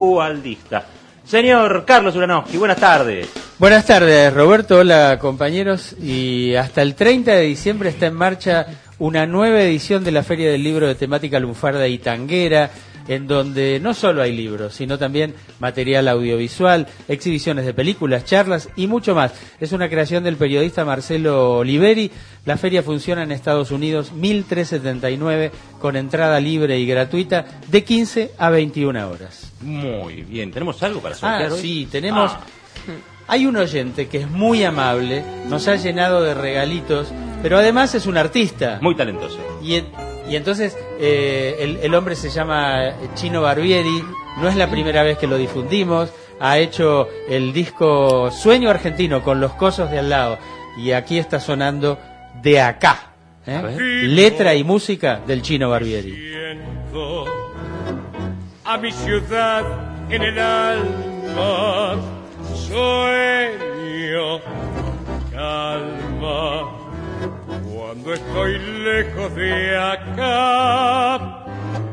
Mutualdista. Señor Carlos Uranowski, buenas tardes. Buenas tardes, Roberto. Hola, compañeros. Y hasta el 30 de diciembre está en marcha una nueva edición de la Feria del Libro de temática lunfarda y tanguera, en donde no solo hay libros, sino también material audiovisual, exhibiciones de películas, charlas y mucho más. Es una creación del periodista Marcelo Oliveri. La feria funciona en Estados Unidos, 1379, con entrada libre y gratuita, de 15 a 21 horas. Muy bien, ¿tenemos algo para sortear hoy? Sí, tenemos... Hay un oyente que es muy amable, nos ha llenado de regalitos, pero además es un artista. Muy talentoso. Y entonces el hombre se llama Chino Barbieri, no es la primera vez que lo difundimos, ha hecho el disco Sueño Argentino con Los Cosos de al lado, y aquí está sonando De Acá, letra y música del Chino Barbieri. A mi ciudad en el alma, sueño, calma. Cuando estoy lejos de acá,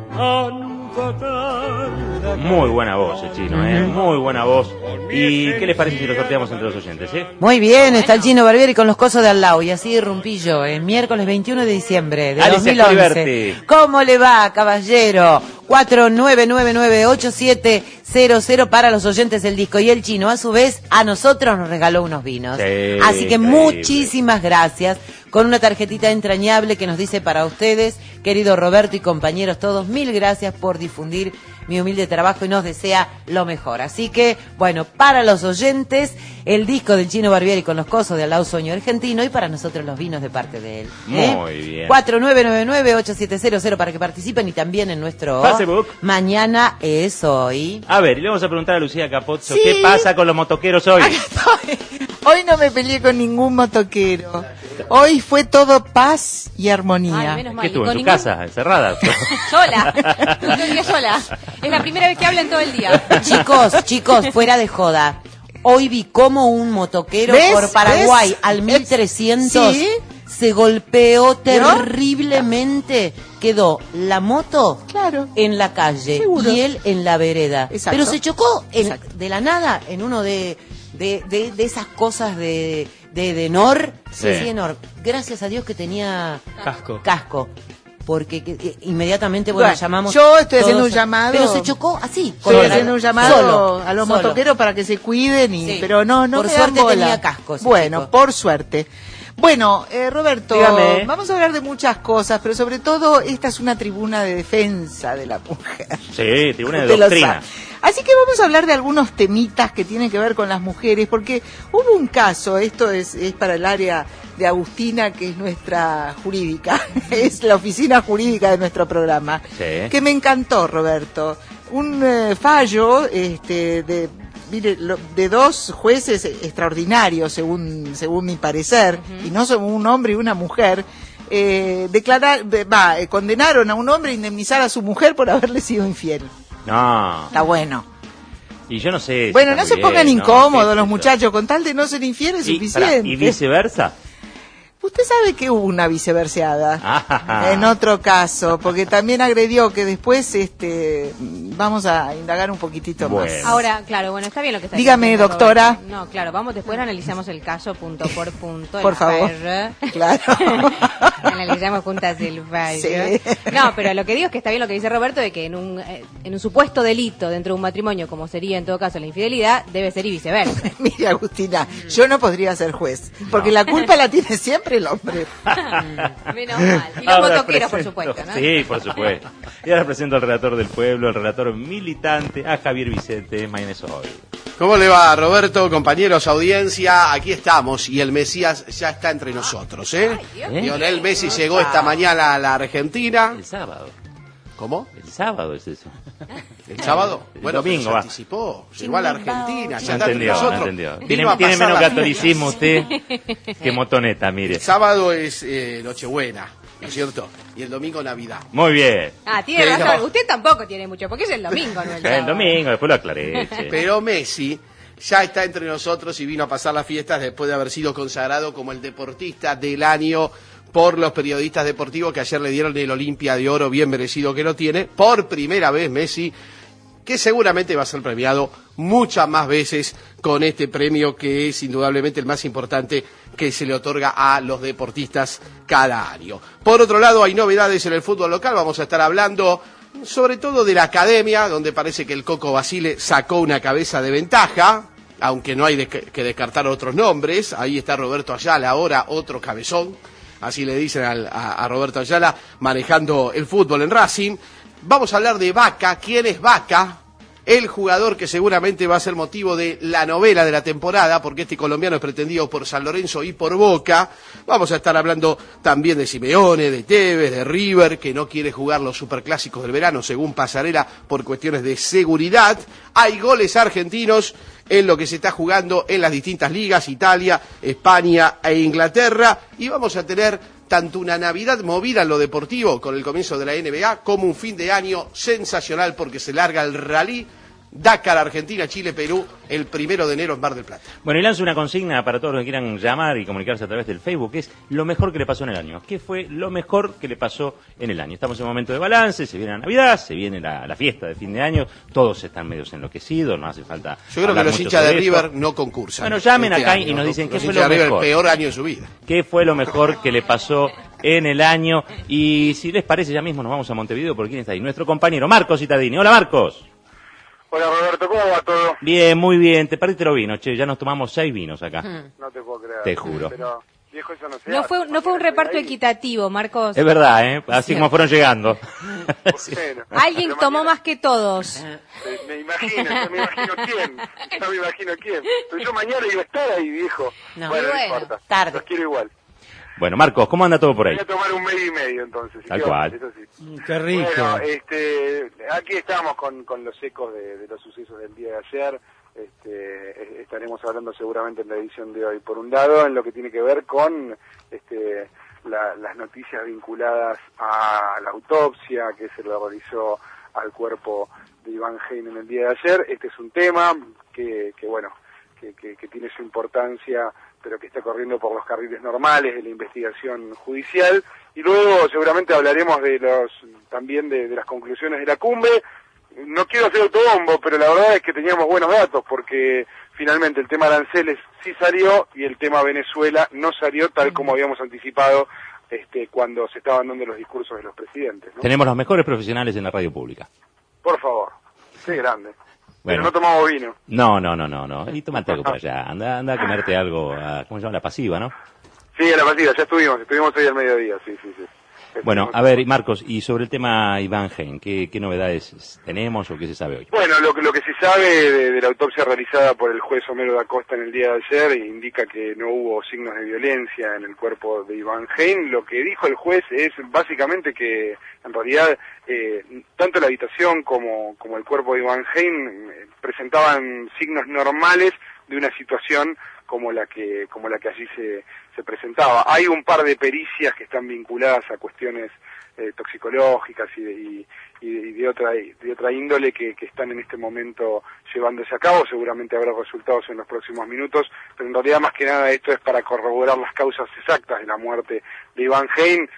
muy buena voz, el Chino, muy buena voz. ¿Y qué les parece si lo sorteamos entre los oyentes, Muy bien, está el Chino Barbieri con Los Cosos de al lado, y así irrumpí yo, miércoles 21 de diciembre de Alicia 2011. Cliberti. ¿Cómo le va, caballero? 4999-8700 para los oyentes del disco, y el Chino a su vez a nosotros nos regaló unos vinos. Sí, así que increíble. muchísimas gracias, con una tarjetita entrañable que nos dice: para ustedes, querido Roberto y compañeros todos, mil gracias por difundir mi humilde trabajo, y nos desea lo mejor. Así que, bueno, para los oyentes, el disco del Chino Barbieri con Los Cosos de al lado, Sueño Argentino, y para nosotros los vinos de parte de él. Muy bien. 4999-8700 para que participen, y también en nuestro Facebook. Mañana es hoy. A ver, y le vamos a preguntar a Lucía Capozzo, Sí. ¿qué pasa con los motoqueros hoy? Acá estoy. Hoy no me peleé con ningún motoquero. Hoy fue todo paz y armonía. Ay, menos mal. ¿Qué estuvo Y en con tu casa, encerrada? Sola. Todo el día sola. Es la primera vez que hablan todo el día. Chicos, fuera de joda. Hoy vi como un motoquero ¿Ves? por Paraguay ¿Ves? al 1300 Sí. se golpeó terriblemente. Quedó la moto Claro. en la calle Seguro. y él en la vereda. Exacto. Pero se chocó Exacto. de la nada en uno de esas cosas de Enor. Sí. Sí, Enor. Gracias a Dios que tenía Casco. porque inmediatamente, bueno, Bueno, llamamos. yo estoy haciendo todos un llamado. Pero se chocó así. Estoy haciendo un llamado Solo, a los solo. motoqueros para que se cuiden, Sí. pero no Por me suerte dan bola. tenía casco ese Bueno, chico. por suerte. Bueno, Roberto, Dígame. vamos a hablar de muchas cosas, pero sobre todo esta es una tribuna de defensa de la mujer. Sí, tribuna de Usted lo doctrina. sabe. Así que vamos a hablar de algunos temitas que tienen que ver con las mujeres, porque hubo un caso, esto es para el área de Agustina, que es nuestra jurídica, es la oficina jurídica de nuestro programa, Sí. que me encantó, Roberto. Un fallo de dos jueces extraordinarios, según mi parecer, y no son un hombre y una mujer. Condenaron a un hombre a indemnizar a su mujer por haberle sido infiel. No, Está bueno. y yo no sé. si Bueno, está no se muy pongan bien, incómodos ¿no? los muchachos, con tal de no ser infieles es Y, pará, suficiente. ¿y viceversa? Usted sabe que hubo una viceverseada Ah. en otro caso, porque también agredió, que después vamos a indagar un poquitito Bueno. más. Ahora, claro, bueno, está bien lo que está Dígame, diciendo, doctora. Roberto. No, claro, después analizamos el caso punto por punto. Por favor. Claro. Analizamos juntas el fallo. Sí. No, pero lo que digo es que está bien lo que dice Roberto, de que en un supuesto delito dentro de un matrimonio, como sería en todo caso la infidelidad, debe ser y viceversa. Mire, Agustina, yo no podría ser juez, porque la culpa la tiene siempre el hombre. Menos mal. Y los Ahora motoqueros, por presento- supuesto, ¿no? Sí, por supuesto. Y ahora presento al relator del pueblo, al relator militante, a Javier Vicente Mañanes hoy. ¿Cómo le va, Roberto, compañeros, audiencia? Aquí estamos y el Mesías ya está entre nosotros, ¿eh? Lionel Messi llegó esta mañana a la Argentina. El sábado. ¿Cómo? El sábado es eso. ¿El sábado? El Bueno, domingo pero se va. anticipó, llegó a la Argentina, No ya está entre entendió, no nosotros. entendió. Vino a Tiene pasar menos la catolicismo usted que motoneta, mire. El sábado es Nochebuena, ¿no es cierto? Y el domingo Navidad. Muy bien. Ah, tiene Pero- razón. Usted tampoco tiene mucho, porque es el domingo, no el El sábado. domingo, después lo aclaré. che. Pero Messi ya está entre nosotros y vino a pasar las fiestas después de haber sido consagrado como el deportista del año por los periodistas deportivos que ayer le dieron el Olimpia de Oro, bien merecido que lo tiene. Por primera vez Messi que seguramente va a ser premiado muchas más veces con este premio que es indudablemente el más importante que se le otorga a los deportistas cada año. Por otro lado, hay novedades en el fútbol local, vamos a estar hablando sobre todo de la academia, donde parece que el Coco Basile sacó una cabeza de ventaja, aunque no hay que descartar otros nombres. Ahí está Roberto Ayala, ahora otro cabezón, así le dicen a Roberto Ayala, manejando el fútbol en Racing. Vamos a hablar de Vaca. ¿Quién es Vaca? El jugador que seguramente va a ser motivo de la novela de la temporada, porque este colombiano es pretendido por San Lorenzo y por Boca. Vamos a estar hablando también de Simeone, de Tevez, de River, que no quiere jugar los superclásicos del verano, según Pasarela, por cuestiones de seguridad. Hay goles argentinos en lo que se está jugando en las distintas ligas, Italia, España e Inglaterra. Y vamos a tener tanto una Navidad movida en lo deportivo con el comienzo de la NBA, como un fin de año sensacional porque se larga el rally Dakar, Argentina, Chile, Perú, el 1 de enero en Mar del Plata. Bueno, y lanzo una consigna para todos los que quieran llamar y comunicarse a través del Facebook, que es lo mejor que le pasó en el año. ¿Qué fue lo mejor que le pasó en el año? Estamos en un momento de balance, se viene la Navidad, se viene la fiesta de fin de año, todos están medios enloquecidos, no hace falta. Yo creo que los hinchas de River no concursan. Bueno, llamen acá y nos dicen qué fue lo mejor. El peor año de su vida. ¿Qué fue lo mejor que le pasó en el año? Y si les parece, ya mismo nos vamos a Montevideo, porque ¿quién está ahí? Nuestro compañero Marcos Cittadini. Hola, Marcos. Hola Roberto, ¿cómo va todo? Bien, muy bien. Te perdiste los vinos, che. Ya nos tomamos 6 vinos acá. No te puedo creer. Te juro. Pero, viejo, eso no se No hace. fue un reparto equitativo, Marcos. Es verdad, ¿eh? Así como fueron llegando. Bueno, Alguien pero tomó mañana- más que todos. Me imagino quién. No me imagino quién. Pero yo mañana iba a estar ahí, viejo. No. Bueno, Bueno, no importa. tarde. Los quiero igual. Bueno, Marcos, ¿cómo anda todo por ahí? Voy a tomar un medio y medio entonces. Tal ¿Qué cual. onda? Eso sí. Qué rico. Bueno, aquí estamos con los ecos de los sucesos del día de ayer. Estaremos hablando seguramente en la edición de hoy. Por un lado, en lo que tiene que ver con las noticias vinculadas a la autopsia que se le realizó al cuerpo de Iván Hein en el día de ayer. Este es un tema que tiene su importancia, pero que está corriendo por los carriles normales de la investigación judicial. Y luego seguramente hablaremos también de las conclusiones de la cumbre. No quiero hacer autobombo, pero la verdad es que teníamos buenos datos, porque finalmente el tema aranceles sí salió y el tema Venezuela no salió tal como habíamos anticipado cuando se estaban dando los discursos de los presidentes, ¿no? Tenemos los mejores profesionales en la radio pública. Por favor, qué grande. Bueno. Pero no tomamos vino. No. Y tómate algo por allá. Anda a comerte algo, ¿cómo se llama? La pasiva, ¿no? Sí, a la partida, ya estuvimos hoy al mediodía, sí. Bueno, a ver, Marcos, y sobre el tema Iván Hein, ¿qué novedades tenemos o qué se sabe hoy? Bueno, lo que se sabe de la autopsia realizada por el juez Homero da Costa en el día de ayer indica que no hubo signos de violencia en el cuerpo de Iván Hein. Lo que dijo el juez es básicamente que en realidad tanto la habitación como el cuerpo de Iván Hein presentaban signos normales de una situación como la que allí se presentaba. Hay un par de pericias que están vinculadas a cuestiones toxicológicas y de otra índole que están en este momento llevándose a cabo. Seguramente habrá resultados en los próximos minutos, pero en realidad más que nada esto es para corroborar las causas exactas de la muerte de Iván Hein.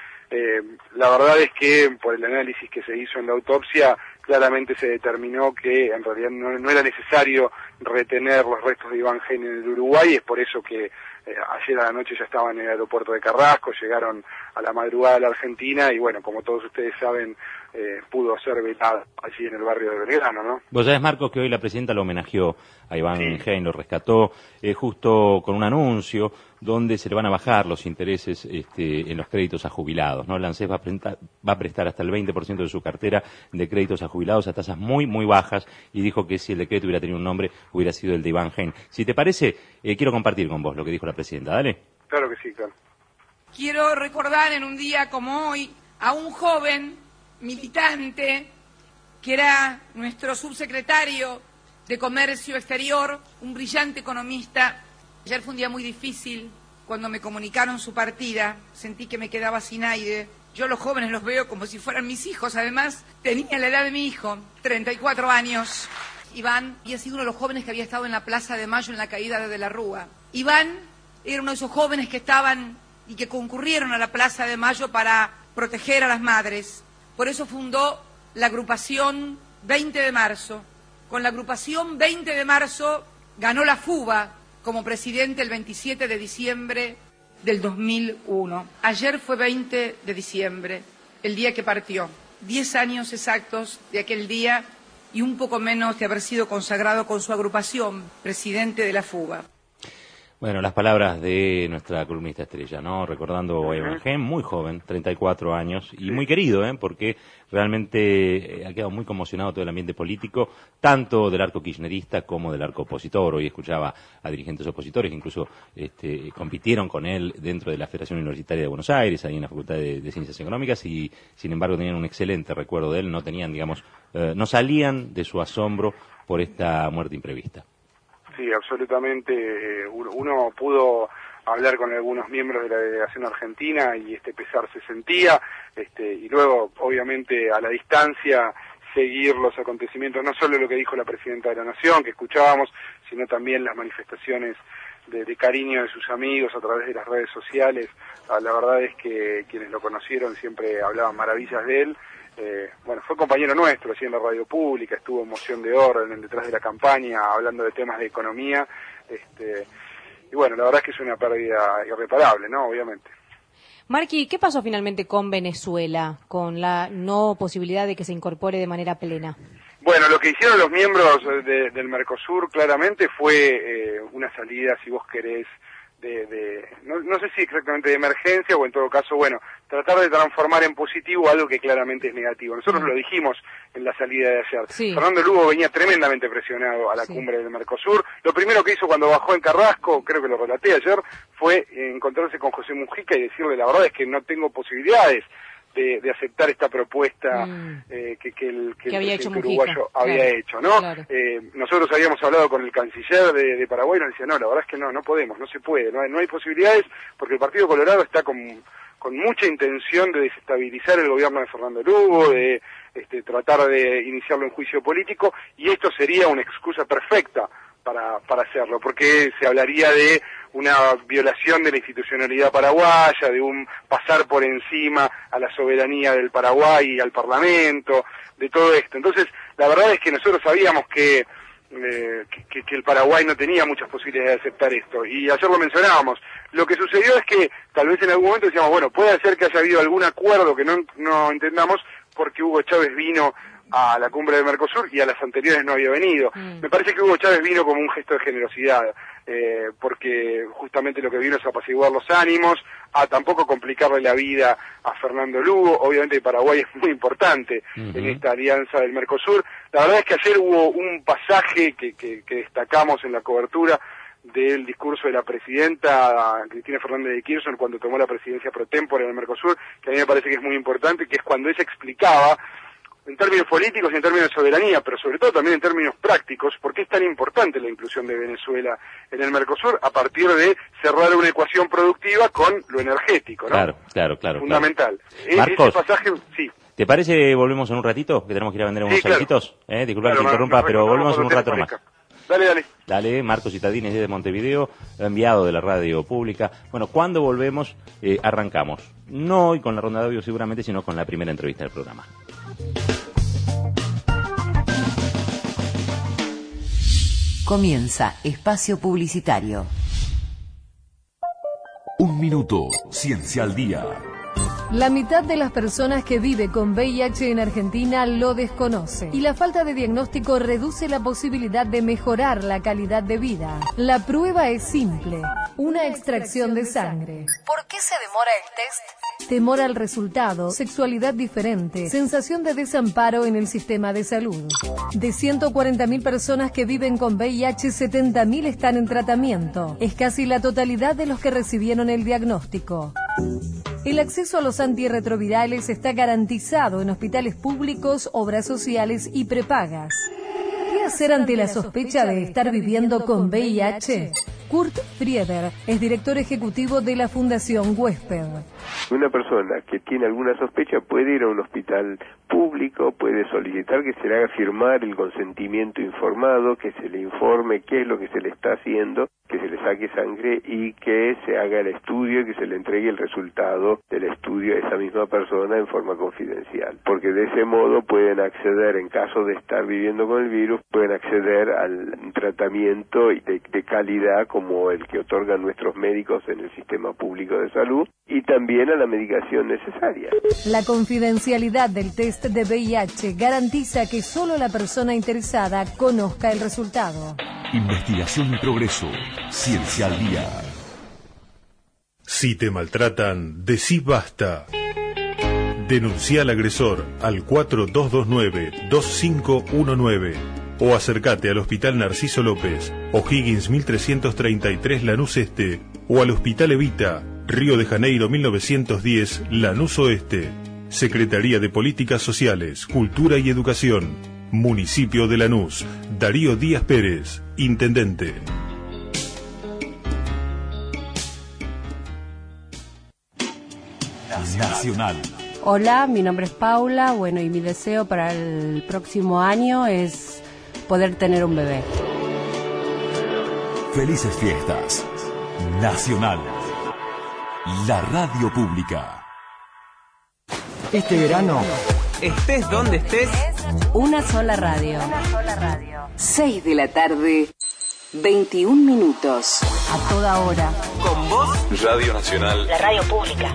La verdad es que por el análisis que se hizo en la autopsia claramente se determinó que en realidad no era necesario retener los restos de Iván Hein en el Uruguay. Es por eso que ayer a la noche ya estaban en el aeropuerto de Carrasco, llegaron a la madrugada a la Argentina y bueno, como todos ustedes saben, pudo ser velado allí en el barrio de Belgrano, ¿no? Vos sabés, Marcos, que hoy la presidenta lo homenajeó a Iván Hein, lo rescató justo con un anuncio donde se le van a bajar los intereses en los créditos a jubilados, ¿no? La ANSES va a prestar hasta el 20% de su cartera de créditos a jubilados a tasas muy, muy bajas, y dijo que si el decreto hubiera tenido un nombre, hubiera sido el de Iván Hein. Si te parece, quiero compartir con vos lo que dijo la presidenta. Dale. Claro que sí, claro. Quiero recordar en un día como hoy a un joven militante que era nuestro subsecretario de Comercio Exterior, un brillante economista. Ayer fue un día muy difícil. Cuando me comunicaron su partida, sentí que me quedaba sin aire. Yo los jóvenes los veo como si fueran mis hijos. Además, tenía la edad de mi hijo, 34 años. Iván había sido uno de los jóvenes que había estado en la Plaza de Mayo en la caída de la Rúa. Iván era uno de esos jóvenes que estaban y que concurrieron a la Plaza de Mayo para proteger a las madres. Por eso fundó la agrupación 20 de marzo, con la agrupación 20 de marzo, ganó la FUBA como presidente el 27 de diciembre del 2001. Ayer fue 20 de diciembre, el día que partió. 10 años exactos de aquel día y un poco menos de haber sido consagrado con su agrupación, presidente de la FUBA. Bueno, las palabras de nuestra columnista estrella, ¿no? Recordando a Iván Gen, muy joven, 34 años, y muy querido, porque realmente ha quedado muy conmocionado todo el ambiente político, tanto del arco kirchnerista como del arco opositor. Hoy escuchaba a dirigentes opositores que incluso compitieron con él dentro de la Federación Universitaria de Buenos Aires, ahí en la Facultad de Ciencias Económicas, y sin embargo tenían un excelente recuerdo de él, no tenían, no salían de su asombro por esta muerte imprevista. Sí, absolutamente. Uno pudo hablar con algunos miembros de la delegación argentina y este pesar se sentía, y luego, obviamente, a la distancia, seguir los acontecimientos, no solo lo que dijo la Presidenta de la Nación, que escuchábamos, sino también las manifestaciones de cariño de sus amigos a través de las redes sociales. La verdad es que quienes lo conocieron siempre hablaban maravillas de él. Bueno, fue compañero nuestro, así en la radio pública, estuvo en Moción de Orden, detrás de la campaña, hablando de temas de economía, y bueno, la verdad es que es una pérdida irreparable, ¿no? Obviamente. Marqui, ¿qué pasó finalmente con Venezuela, con la no posibilidad de que se incorpore de manera plena? Bueno, lo que hicieron los miembros del Mercosur claramente fue una salida, si vos querés, no sé si exactamente de emergencia o en todo caso, bueno, tratar de transformar en positivo algo que claramente es negativo. Nosotros lo dijimos en la salida de ayer. Sí. Fernando Lugo venía tremendamente presionado a la cumbre del Mercosur. Lo primero que hizo cuando bajó en Carrasco, creo que lo relaté ayer, fue encontrarse con José Mujica y decirle: la verdad es que no tengo posibilidades de aceptar esta propuesta que el uruguayo había hecho, ¿no? Claro. Nosotros habíamos hablado con el canciller de Paraguay y nos decía: no, la verdad es que no podemos, no se puede, no hay posibilidades, porque el Partido Colorado está con mucha intención de desestabilizar el gobierno de Fernando Lugo, de tratar de iniciarlo en juicio político, y esto sería una excusa perfecta para hacerlo, porque se hablaría de una violación de la institucionalidad paraguaya, de un pasar por encima a la soberanía del Paraguay y al Parlamento, de todo esto. Entonces, la verdad es que nosotros sabíamos que el Paraguay no tenía muchas posibilidades de aceptar esto, y ayer lo mencionábamos. Lo que sucedió es que tal vez en algún momento decíamos, bueno, puede ser que haya habido algún acuerdo que no entendamos, porque Hugo Chávez vino a la cumbre del Mercosur y a las anteriores no había venido. Me parece que Hugo Chávez vino como un gesto de generosidad, porque justamente lo que vino es apaciguar los ánimos, a tampoco complicarle la vida a Fernando Lugo. Obviamente Paraguay es muy importante en esta alianza del Mercosur. La verdad es que ayer hubo un pasaje que destacamos en la cobertura del discurso de la presidenta Cristina Fernández de Kirchner cuando tomó la presidencia pro tempore en el Mercosur, que a mí me parece que es muy importante, que es cuando ella explicaba en términos políticos y en términos de soberanía, pero sobre todo también en términos prácticos, por qué es tan importante la inclusión de Venezuela en el Mercosur a partir de cerrar una ecuación productiva con lo energético, ¿no? Claro. Fundamental. Marcos, ese pasaje, sí. ¿Te parece volvemos en un ratito? Que tenemos que ir a vender unos saltitos. Disculpa que te interrumpa, pero volvemos en un rato más. Dale, Marcos Cittadini desde Montevideo, enviado de la radio pública. Bueno, cuando volvemos, arrancamos. No hoy con la ronda de audio seguramente, sino con la primera entrevista del programa. Comienza Espacio Publicitario. Un minuto, Ciencia al Día. La mitad de las personas que vive con VIH en Argentina lo desconoce y la falta de diagnóstico reduce la posibilidad de mejorar la calidad de vida. La prueba es simple, una extracción de sangre. ¿Por qué se demora el test? Temor al resultado, sexualidad diferente, sensación de desamparo en el sistema de salud. De 140.000 personas que viven con VIH, 70.000 están en tratamiento. Es casi la totalidad de los que recibieron el diagnóstico. El acceso a los antirretrovirales está garantizado en hospitales públicos, obras sociales y prepagas. ¿Qué hacer ante la sospecha de estar viviendo con VIH? Kurt Frieder es director ejecutivo de la Fundación Huésped. Una persona que tiene alguna sospecha puede ir a un hospital público, puede solicitar que se le haga firmar el consentimiento informado, que se le informe qué es lo que se le está haciendo, que se le saque sangre y que se haga el estudio y que se le entregue el resultado del estudio a esa misma persona en forma confidencial. Porque de ese modo pueden acceder, en caso de estar viviendo con el virus, pueden acceder al tratamiento de calidad como el que otorgan nuestros médicos en el sistema público de salud y también a la medicación necesaria. La confidencialidad del test de VIH garantiza que solo la persona interesada conozca el resultado. Investigación y progreso. Ciencia al día. Si te maltratan, decí basta. Denuncia al agresor al 4229-2519 o acércate al Hospital Narciso López, O'Higgins 1333 Lanús Este o al Hospital Evita, Río de Janeiro 1910 Lanús Oeste. Secretaría de Políticas Sociales, Cultura y Educación. Municipio de Lanús. Darío Díaz Pérez, Intendente. Nacional. Hola, mi nombre es Paula. Bueno, y mi deseo para el próximo año es poder tener un bebé. Felices fiestas. Nacional. La radio pública. Este verano, estés donde estés, Una sola radio. 6 de la tarde, 21 minutos. A toda hora. con vos, Radio Nacional. La radio pública.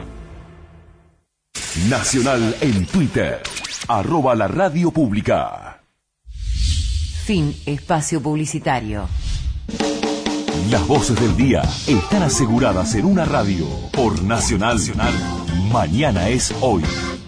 Nacional en Twitter. @la radio pública. Fin espacio publicitario. Las voces del día están aseguradas en una radio. Por Nacional. Mañana es hoy.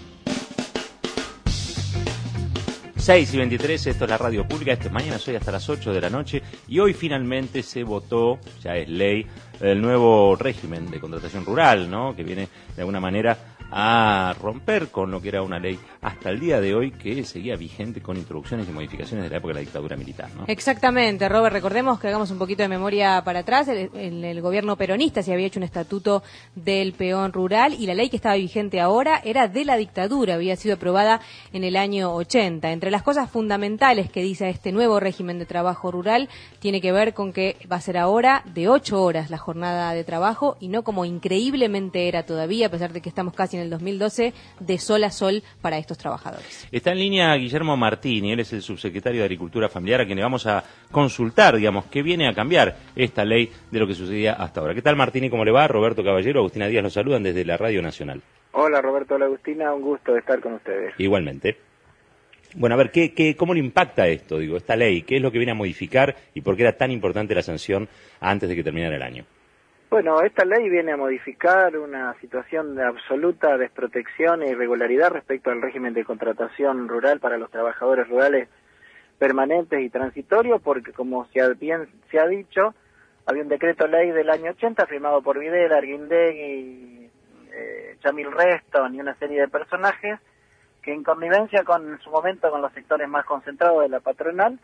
6:23, esto es la radio pública, esto es Mañana Soy hasta las 8 de la noche y hoy finalmente se votó, ya es ley, el nuevo régimen de contratación rural, ¿no? Que viene de alguna manera a romper con lo que era una ley hasta el día de hoy que seguía vigente con introducciones y modificaciones de la época de la dictadura militar, ¿no? Exactamente, Robert, recordemos que hagamos un poquito de memoria para atrás, el gobierno peronista se había hecho un estatuto del peón rural y la ley que estaba vigente ahora era de la dictadura, había sido aprobada en el año 80. Entre las cosas fundamentales que dice este nuevo régimen de trabajo rural tiene que ver con que va a ser ahora de 8 horas la jornada de trabajo y no como increíblemente era todavía, a pesar de que estamos casi en el 2012, de sol a sol para estos trabajadores. Está en línea Guillermo Martini, él es el subsecretario de Agricultura Familiar, a quien le vamos a consultar, digamos, qué viene a cambiar esta ley de lo que sucedía hasta ahora. ¿Qué tal, Martini? ¿Cómo le va? Roberto Caballero, Agustina Díaz los saludan desde la Radio Nacional. Hola, Roberto, hola, Agustina, un gusto de estar con ustedes. Igualmente. Bueno, a ver, ¿cómo le impacta esto, esta ley? ¿Qué es lo que viene a modificar y por qué era tan importante la sanción antes de que terminara el año? Bueno, esta ley viene a modificar una situación de absoluta desprotección e irregularidad respecto al régimen de contratación rural para los trabajadores rurales permanentes y transitorios, porque como bien se ha dicho, había un decreto ley del año 80 firmado por Videla, Arguindegui, Yamil Reston y una serie de personajes que en connivencia con, en su momento, con los sectores más concentrados de la patronal,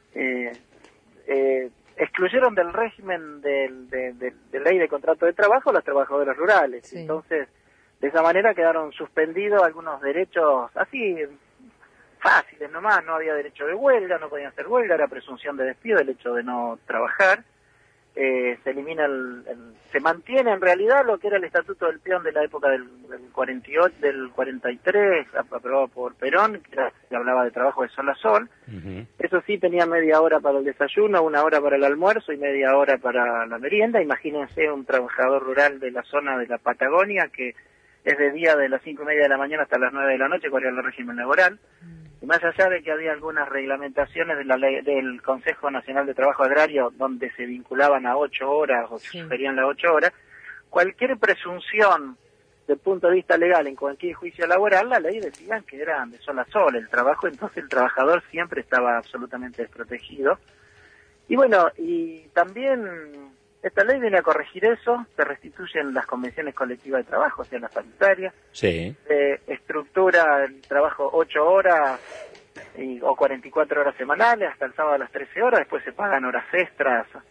excluyeron del régimen de ley de contrato de trabajo a los trabajadores rurales. Sí. Entonces, de esa manera quedaron suspendidos algunos derechos así fáciles nomás. No había derecho de huelga, no podían hacer huelga, era presunción de despido el hecho de no trabajar. Se elimina se mantiene en realidad lo que era el estatuto del peón de la época del 48, del 43, aprobado por Perón, que hablaba de trabajo de sol a sol. Uh-huh. Eso sí, tenía media hora para el desayuno, 1 hora para el almuerzo y media hora para la merienda. Imagínense un trabajador rural de la zona de la Patagonia que es de día de las 5:30 de la mañana hasta las 9 de la noche, cuál era el régimen laboral. Y más allá de que había algunas reglamentaciones de la ley del Consejo Nacional de Trabajo Agrario donde se vinculaban a 8 horas o se sugerían las 8 horas, cualquier presunción del punto de vista legal en cualquier juicio laboral, la ley decía que era de sol a sol el trabajo, entonces el trabajador siempre estaba absolutamente desprotegido. Y bueno, y también esta ley viene a corregir eso, se restituyen las convenciones colectivas de trabajo, o sea, las paritarias, sí. Se estructura el trabajo 8 horas o 44 horas semanales, hasta el sábado a las 13 horas, después se pagan horas extras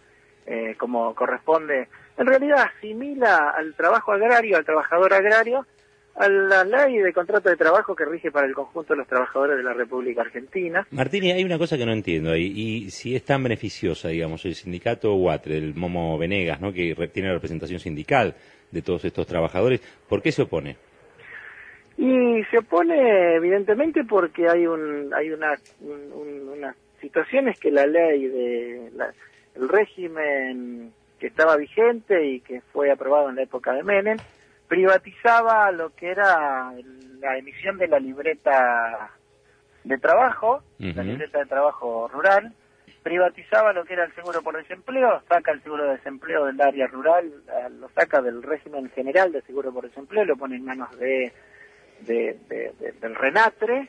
como corresponde. En realidad asimila al trabajo agrario, al trabajador agrario, a la ley de contrato de trabajo que rige para el conjunto de los trabajadores de la República Argentina. Martini, hay una cosa que no entiendo ahí, y si es tan beneficiosa, digamos, el sindicato UATRE, el Momo Venegas, ¿no?, que tiene la representación sindical de todos estos trabajadores, ¿por qué se opone? Y se opone evidentemente porque hay unas situaciones que la ley el régimen que estaba vigente y que fue aprobado en la época de Menem privatizaba lo que era la emisión de la libreta de trabajo, la libreta de trabajo rural, privatizaba lo que era el seguro por desempleo, saca el seguro de desempleo del área rural, lo saca del régimen general de seguro por desempleo, lo pone en manos del RENATRE,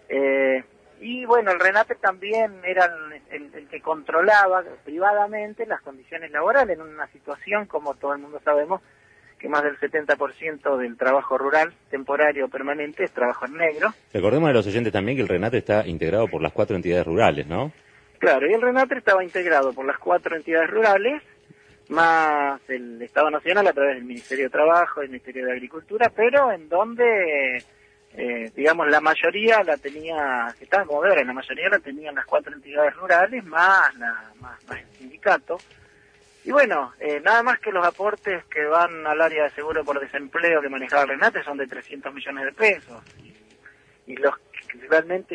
y bueno, el RENATRE también era el que controlaba privadamente las condiciones laborales en una situación, como todo el mundo sabemos, que más del 70% del trabajo rural, temporario o permanente, es trabajo en negro. Recordemos a los oyentes también que el RENATRE está integrado por las 4 entidades rurales, ¿no? Claro, y el RENATRE estaba integrado por las 4 entidades rurales, más el Estado Nacional a través del Ministerio de Trabajo, el Ministerio de Agricultura, pero en donde, digamos, la mayoría la tenía, que estaba como de ahora, la mayoría la tenían las 4 entidades rurales, más el sindicato. Y bueno, nada más que los aportes que van al área de seguro por desempleo que manejaba el RENATRE son de 300 millones de pesos. Y realmente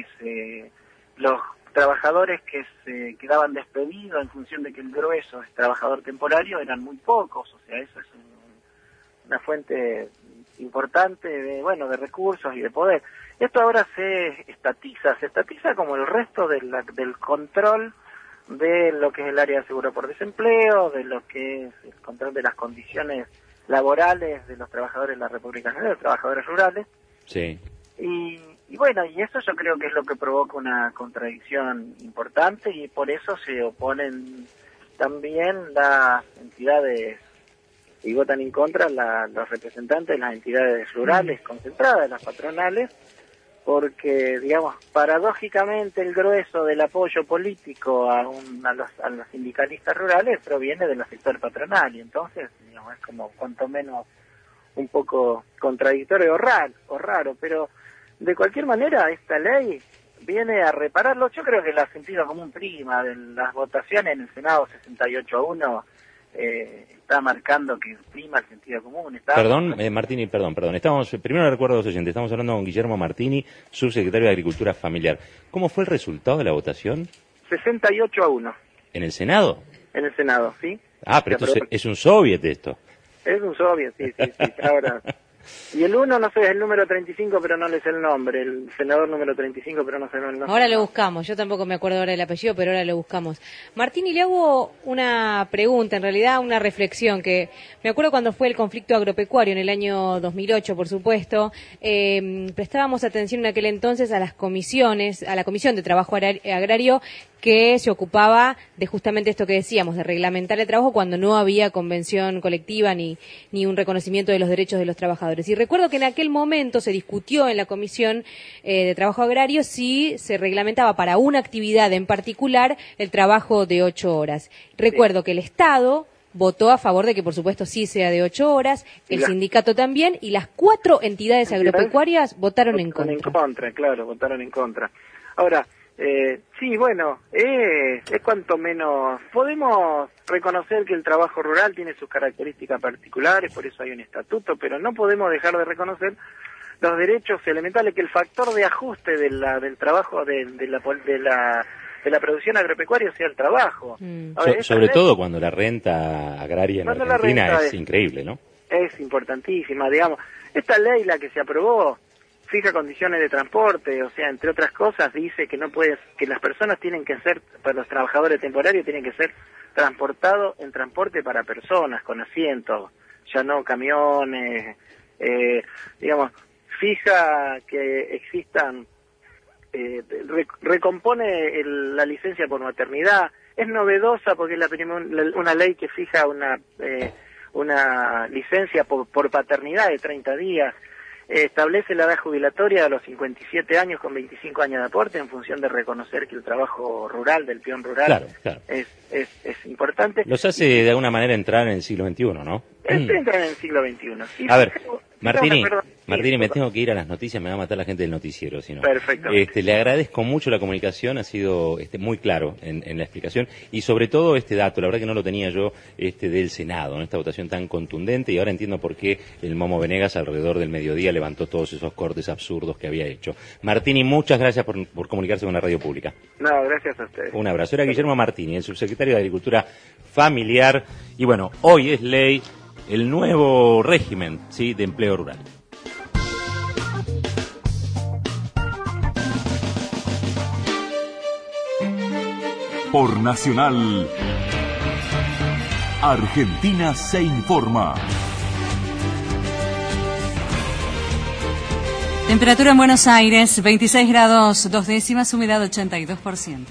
los trabajadores que se quedaban despedidos en función de que el grueso es trabajador temporario eran muy pocos, o sea, eso es una fuente importante de recursos y de poder. Esto ahora se estatiza como el resto del control de lo que es el área de seguro por desempleo, de lo que es el control de las condiciones laborales de los trabajadores de la República Argentina, de los trabajadores rurales. Sí. Y bueno, y eso yo creo que es lo que provoca una contradicción importante y por eso se oponen también las entidades y votan en contra los representantes de las entidades rurales concentradas, las patronales, porque, digamos, paradójicamente el grueso del apoyo político a los sindicalistas rurales proviene del sector patronal, y entonces, digamos, es como cuanto menos un poco contradictorio o raro, pero de cualquier manera esta ley viene a repararlo. Yo creo que el sentido común prima de las votaciones en el Senado 68-1 está marcando que prima el sentido común. Perdón, Martini, perdón. Primero le recuerdo a los oyentes, estamos hablando con Guillermo Martini, subsecretario de Agricultura Familiar. ¿Cómo fue el resultado de la votación? 68-1. ¿En el Senado? En el Senado, sí. Ah, pero esto es un soviet esto. Es un soviet, sí. Ahora... Y el 1, no sé, es el número 35, pero no le sé el nombre. El senador número 35, pero no sé el nombre. Ahora lo buscamos. Yo tampoco me acuerdo ahora del apellido, pero ahora lo buscamos. Martini, le hago una pregunta, en realidad una reflexión, que me acuerdo cuando fue el conflicto agropecuario en el año 2008, por supuesto. Prestábamos atención en aquel entonces a las comisiones, a la Comisión de Trabajo Agrario, que se ocupaba de justamente esto que decíamos, de reglamentar el trabajo cuando no había convención colectiva ni un reconocimiento de los derechos de los trabajadores. Y recuerdo que en aquel momento se discutió en la Comisión de Trabajo Agrario si se reglamentaba para una actividad en particular el trabajo de 8 horas. Recuerdo que el Estado votó a favor de que, por supuesto, sí sea de 8 horas, el sindicato también, y las 4 entidades agropecuarias votaron en contra. Votaron en contra. Ahora, sí, bueno, es cuanto menos... Podemos reconocer que el trabajo rural tiene sus características particulares, por eso hay un estatuto, pero no podemos dejar de reconocer los derechos elementales, que el factor de ajuste del trabajo, de la producción agropecuaria sea el trabajo. Sobre todo cuando la renta agraria en Argentina es increíble, ¿no? Es importantísima, digamos. Esta ley, la que se aprobó, fija condiciones de transporte, o sea, entre otras cosas, dice que que las personas tienen que ser, para los trabajadores temporarios, tienen que ser transportados en transporte para personas, con asientos, ya no camiones, digamos, fija que existan, recompone la licencia por maternidad, es novedosa porque es una ley que fija una licencia por paternidad de 30 días, establece la edad jubilatoria a los 57 años con 25 años de aporte en función de reconocer que el trabajo rural, del peón rural, Claro. es importante. Los hace de alguna manera entrar en el siglo XXI, ¿no? Entran en el siglo XXI. A ver, Martini, me tengo que ir a las noticias, me va a matar la gente del noticiero, si no. Perfecto. Le agradezco mucho la comunicación, ha sido muy claro en la explicación, y sobre todo este dato, la verdad que no lo tenía yo, del Senado, ¿no? Esta votación tan contundente, y ahora entiendo por qué el Momo Venegas alrededor del mediodía levantó todos esos cortes absurdos que había hecho. Martini, muchas gracias por comunicarse con la radio pública. No, gracias a ustedes. Un abrazo. Era Guillermo Martini, el subsecretario de Agricultura Familiar, y bueno, hoy es ley el nuevo régimen, ¿sí?, de empleo rural. Por Nacional, Argentina se informa. Temperatura en Buenos Aires, 26 grados 2 décimas, humedad 82%.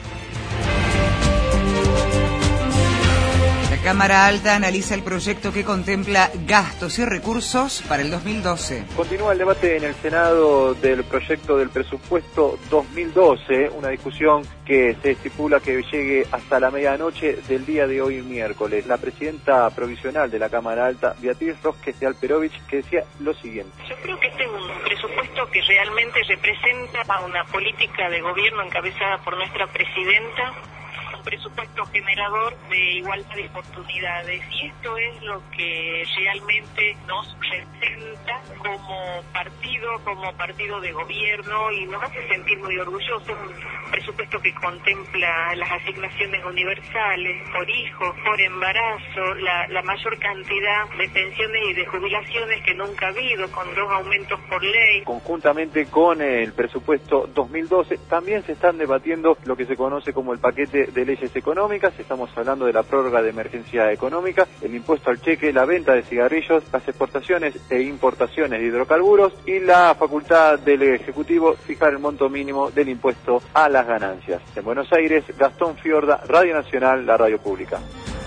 La Cámara Alta analiza el proyecto que contempla gastos y recursos para el 2012. Continúa el debate en el Senado del proyecto del presupuesto 2012, una discusión que se estipula que llegue hasta la medianoche del día de hoy, miércoles. La presidenta provisional de la Cámara Alta, Beatriz Rosquez de Alperovich, que decía lo siguiente. Yo creo que este es un presupuesto que realmente representa a una política de gobierno encabezada por nuestra presidenta, un presupuesto generador de igualdad de oportunidades, y esto es lo que realmente nos representa como partido de gobierno, y nos hace sentir muy orgullosos. Un presupuesto que contempla las asignaciones universales por hijo, por embarazo, la mayor cantidad de pensiones y de jubilaciones que nunca ha habido, con 2 aumentos por ley. Conjuntamente con el presupuesto 2012 también se están debatiendo lo que se conoce como el paquete de leyes económicas. Estamos hablando de la prórroga de emergencia económica, el impuesto al cheque, la venta de cigarrillos, las exportaciones e importaciones de hidrocarburos y la facultad del Ejecutivo fijar el monto mínimo del impuesto a las ganancias. En Buenos Aires, Gastón Fiorda, Radio Nacional, la radio pública.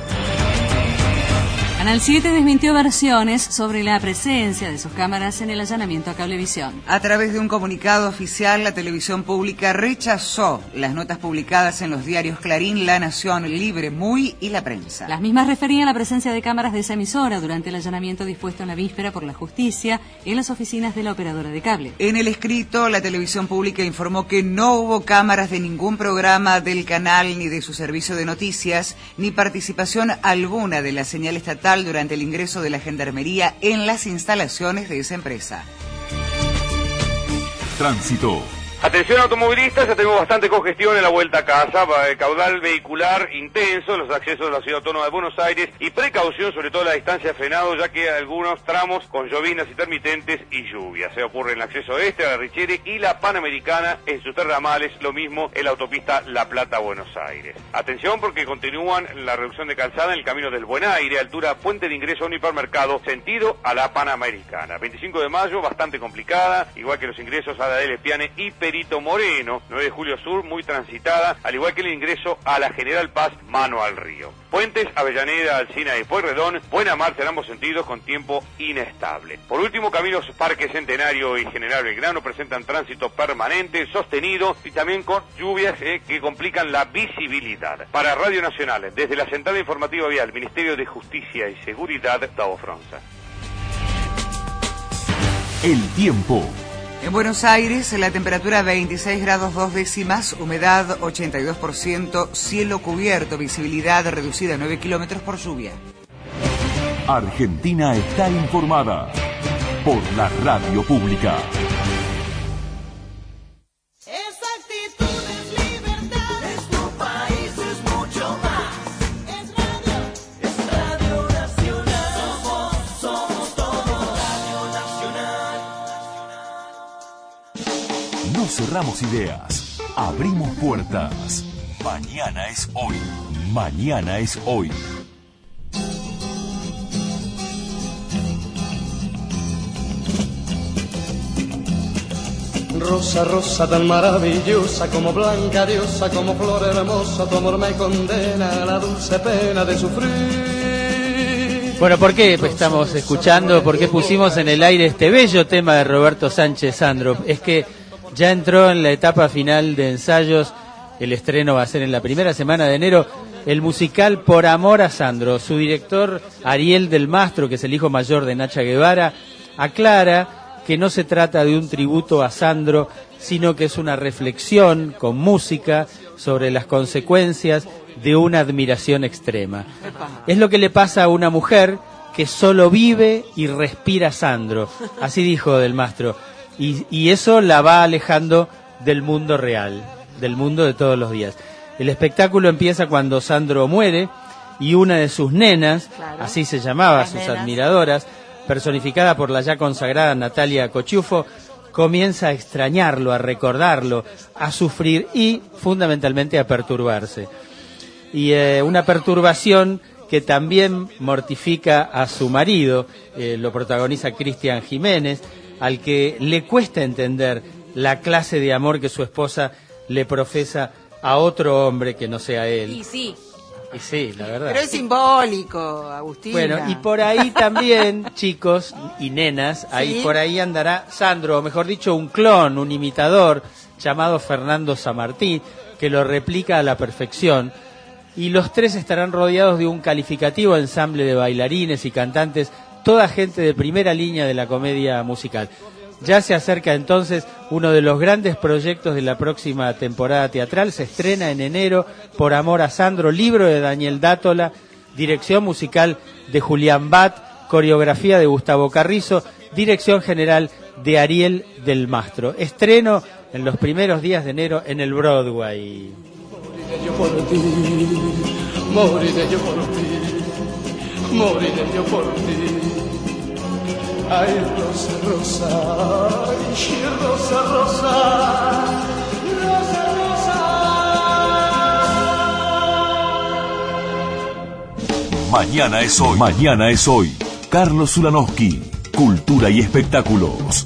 Canal 7 desmintió versiones sobre la presencia de sus cámaras en el allanamiento a Cablevisión. A través de un comunicado oficial, la televisión pública rechazó las notas publicadas en los diarios Clarín, La Nación, Libre, Muy y La Prensa. Las mismas referían la presencia de cámaras de esa emisora durante el allanamiento dispuesto en la víspera por la justicia en las oficinas de la operadora de cable. En el escrito, la televisión pública informó que no hubo cámaras de ningún programa del canal ni de su servicio de noticias, ni participación alguna de la señal estatal durante el ingreso de la Gendarmería en las instalaciones de esa empresa. Tránsito. Atención automovilistas, ya tenemos bastante congestión en la vuelta a casa, caudal vehicular intenso en los accesos de la ciudad autónoma de Buenos Aires, y precaución sobre todo en la distancia de frenado, ya que algunos tramos con llovinas intermitentes y lluvias. Se ocurre en el acceso este a la Richeri y la Panamericana en sus 3 ramales, lo mismo en la autopista La Plata-Buenos Aires. Atención porque continúan la reducción de calzada en el camino del Buen Aire, altura Puente de Ingreso a un hipermercado, sentido a la Panamericana. 25 de mayo, bastante complicada, igual que los ingresos a la Adele Piane y Perito Moreno, 9 de julio sur, muy transitada, al igual que el ingreso a la General Paz, mano al río. Puentes, Avellaneda, Alsina y Pueyrredón, buena marcha en ambos sentidos con tiempo inestable. Por último, caminos Parque Centenario y General Belgrano presentan tránsito permanente, sostenido y también con lluvias que complican la visibilidad. Para Radio Nacional, desde la Central Informativa Vial, Ministerio de Justicia y Seguridad, Gustavo Fronza. El tiempo. En Buenos Aires, la temperatura 26 grados 2 décimas, humedad 82%, cielo cubierto, visibilidad reducida a 9 kilómetros por lluvia. Argentina está informada por la radio pública. No cerramos ideas, abrimos puertas. Mañana es hoy. Mañana es hoy. Rosa, rosa tan maravillosa, como blanca diosa, como flor hermosa, tu amor me condena a la dulce pena de sufrir. Bueno, ¿por qué estamos escuchando? ¿Por qué pusimos en el aire este bello tema de Roberto Sánchez Sandro? Es que ya entró en la etapa final de ensayos, el estreno va a ser en la primera semana de enero, el musical Por Amor a Sandro. Su director, Ariel del Mastro, que es el hijo mayor de Nacha Guevara, aclara que no se trata de un tributo a Sandro, sino que es una reflexión con música sobre las consecuencias de una admiración extrema. Es lo que le pasa a una mujer que solo vive y respira Sandro, así dijo del Mastro, y eso la va alejando del mundo real, del mundo de todos los días. El espectáculo empieza cuando Sandro muere y una de sus nenas, así se llamaba, sus admiradoras, personificada por la ya consagrada Natalia Cochufo, comienza a extrañarlo, a recordarlo, a sufrir y fundamentalmente a perturbarse. Y una perturbación que también mortifica a su marido, lo protagoniza Cristian Jiménez, al que le cuesta entender la clase de amor que su esposa le profesa a otro hombre que no sea él. Y sí. Y sí, la verdad. Pero es simbólico, Agustina. Bueno, y por ahí también, chicos y nenas, ahí por ahí andará Sandro, o mejor dicho, un clon, un imitador, llamado Fernando Samartín, que lo replica a la perfección. Y los tres estarán rodeados de un calificativo ensamble de bailarines y cantantes, toda gente de primera línea de la comedia musical. Ya se acerca entonces uno de los grandes proyectos de la próxima temporada teatral. Se estrena en enero Por Amor a Sandro, libro de Daniel Dátola, dirección musical de Julián Bat, coreografía de Gustavo Carrizo, dirección general de Ariel del Mastro. Estreno en los primeros días de enero en el Broadway. Moriré yo por ti, moriré yo por ti, moriré yo por ti. Ay, rosa, rosa, ay, rosa, rosa, rosa, rosa. Mañana es hoy. Mañana es hoy. Carlos Ulanowski, Cultura y Espectáculos.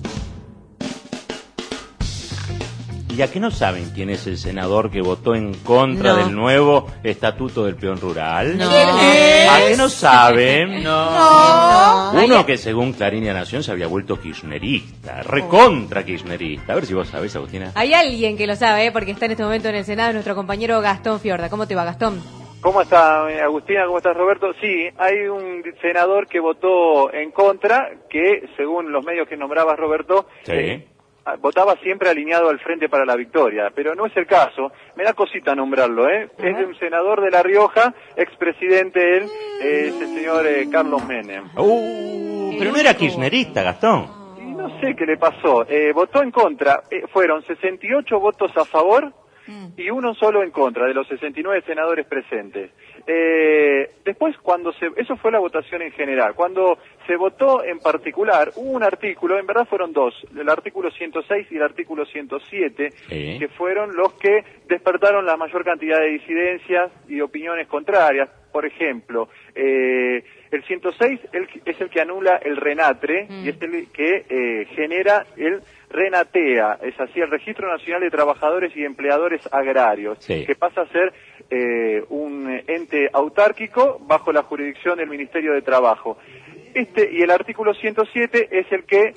¿Y a qué no saben quién es el senador que votó en contra del nuevo estatuto del peón rural? No. ¿A qué no saben? No. Uno que según Clarín y La Nación se había vuelto kirchnerista, recontra kirchnerista. A ver si vos sabés, Agustina. Hay alguien que lo sabe, porque está en este momento en el Senado, nuestro compañero Gastón Fiorda. ¿Cómo te va, Gastón? ¿Cómo está, Agustina? ¿Cómo estás, Roberto? Sí, hay un senador que votó en contra, que según los medios que nombrabas, Roberto, votaba siempre alineado al Frente para la Victoria, pero no es el caso. Me da cosita nombrarlo, ¿eh? Es de un senador de La Rioja, expresidente él, es el señor Carlos Menem. Pero no era kirchnerista, Gastón. Y no sé qué le pasó. Votó en contra. Fueron 68 votos a favor y uno solo en contra de los 69 senadores presentes. Después, eso fue la votación en general. Cuando se votó en particular, hubo un artículo, en verdad fueron dos, el artículo 106 y el artículo 107, que fueron los que despertaron la mayor cantidad de disidencias y opiniones contrarias. Por ejemplo, el 106 es el que anula el RENATRE y es el que genera el RENATEA, es así, el Registro Nacional de Trabajadores y Empleadores Agrarios, que pasa a ser un ente autárquico bajo la jurisdicción del Ministerio de Trabajo. Y el artículo 107 es el que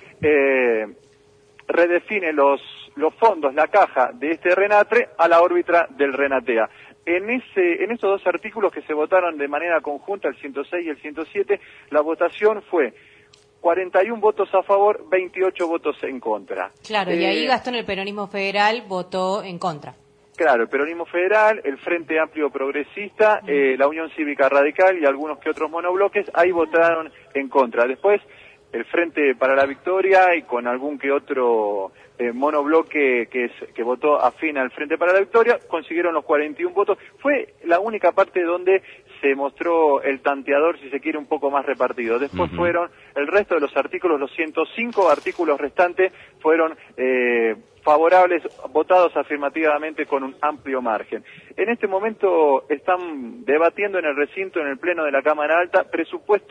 redefine los fondos, la caja de este RENATRE a la órbita del RENATEA. En estos dos artículos que se votaron de manera conjunta, el 106 y el 107, la votación fue 41 votos a favor, 28 votos en contra. Claro, y ahí Gastón, el peronismo federal votó en contra. Claro, el peronismo federal, el Frente Amplio Progresista, la Unión Cívica Radical y algunos que otros monobloques, ahí votaron en contra. Después, el Frente para la Victoria y con algún que otro monobloque que votó afín al Frente para la Victoria, consiguieron los 41 votos. Fue la única parte donde se mostró el tanteador, si se quiere, un poco más repartido. Después fueron el resto de los artículos, los 105 artículos restantes, fueron favorables, votados afirmativamente con un amplio margen. En este momento están debatiendo en el recinto, en el pleno de la Cámara Alta, presupuesto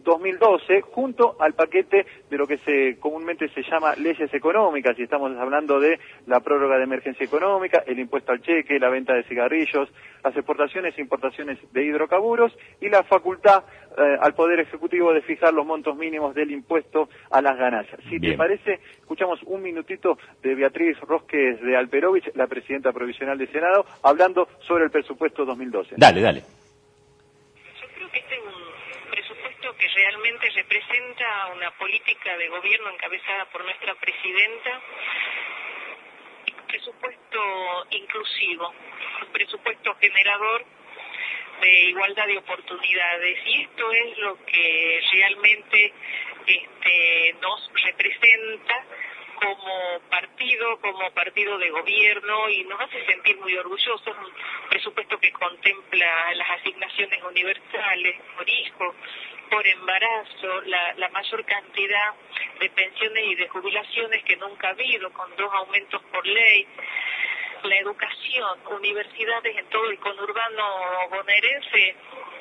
2012, junto al paquete de lo que comúnmente se llama leyes económicas, y estamos hablando de la prórroga de emergencia económica, el impuesto al cheque, la venta de cigarrillos, las exportaciones e importaciones de hidrocarburos y la facultad al Poder Ejecutivo de fijar los montos mínimos del impuesto a las ganancias. Si te parece, escuchamos un minutito de Beatriz Rosques de Alperovich, la presidenta provisional del Senado, hablando sobre el presupuesto 2012. Dale. Yo creo que este es un presupuesto que realmente representa una política de gobierno encabezada por nuestra presidenta, un presupuesto inclusivo, un presupuesto generador de igualdad de oportunidades, y esto es lo que realmente nos representa como partido de gobierno, y nos hace sentir muy orgullosos. Un presupuesto que contempla las asignaciones universales por hijo, por embarazo, la mayor cantidad de pensiones y de jubilaciones que nunca ha habido, con 2 aumentos por ley, la educación, universidades en todo el conurbano bonaerense,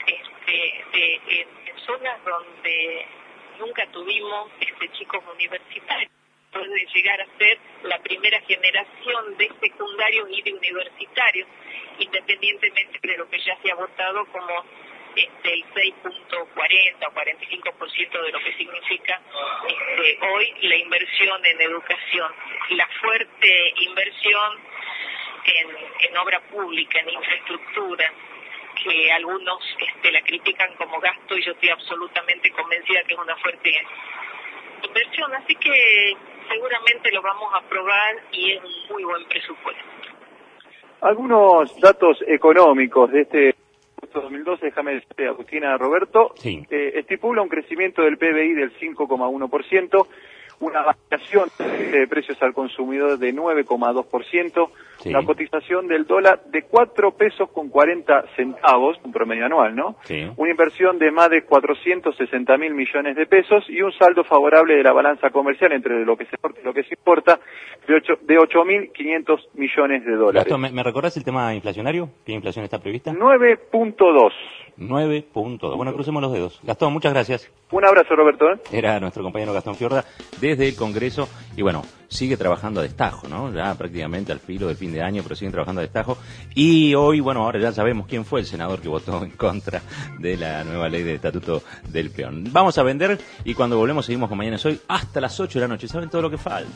en zonas donde nunca tuvimos chicos universitarios. Puede llegar a ser la primera generación de secundarios y de universitarios, independientemente de lo que ya se ha votado como el 6.40 o 45% de lo que significa hoy la inversión en educación, la fuerte inversión en obra pública, en infraestructura, que algunos la critican como gasto, y yo estoy absolutamente convencida que es una fuerte inversión, así que seguramente lo vamos a aprobar y es un muy buen presupuesto. Algunos datos económicos de este 2012, déjame decirte, Agustina, Roberto, estipula un crecimiento del PBI del 5,1%, una variación de precios al consumidor de 9,2%, la cotización del dólar de 4 pesos con 40 centavos, un promedio anual, ¿no? Una inversión de más de 460.000 millones de pesos y un saldo favorable de la balanza comercial entre lo que se exporta y lo que se importa de 8.500 millones de dólares. Gastón, ¿me recordás el tema inflacionario? ¿Qué inflación está prevista? 9.2. 9.2. Bueno, crucemos los dedos. Gastón, muchas gracias. Un abrazo, Roberto. Era nuestro compañero Gastón Fiorda desde el Congreso, y bueno, sigue trabajando a destajo, ¿no? Ya prácticamente al filo del fin de año, pero siguen trabajando a destajo. Y hoy, bueno, ahora ya sabemos quién fue el senador que votó en contra de la nueva ley de estatuto del peón. Vamos a vender, y cuando volvemos seguimos con Mañana es Hoy hasta las 8 de la noche. ¿Saben todo lo que falta?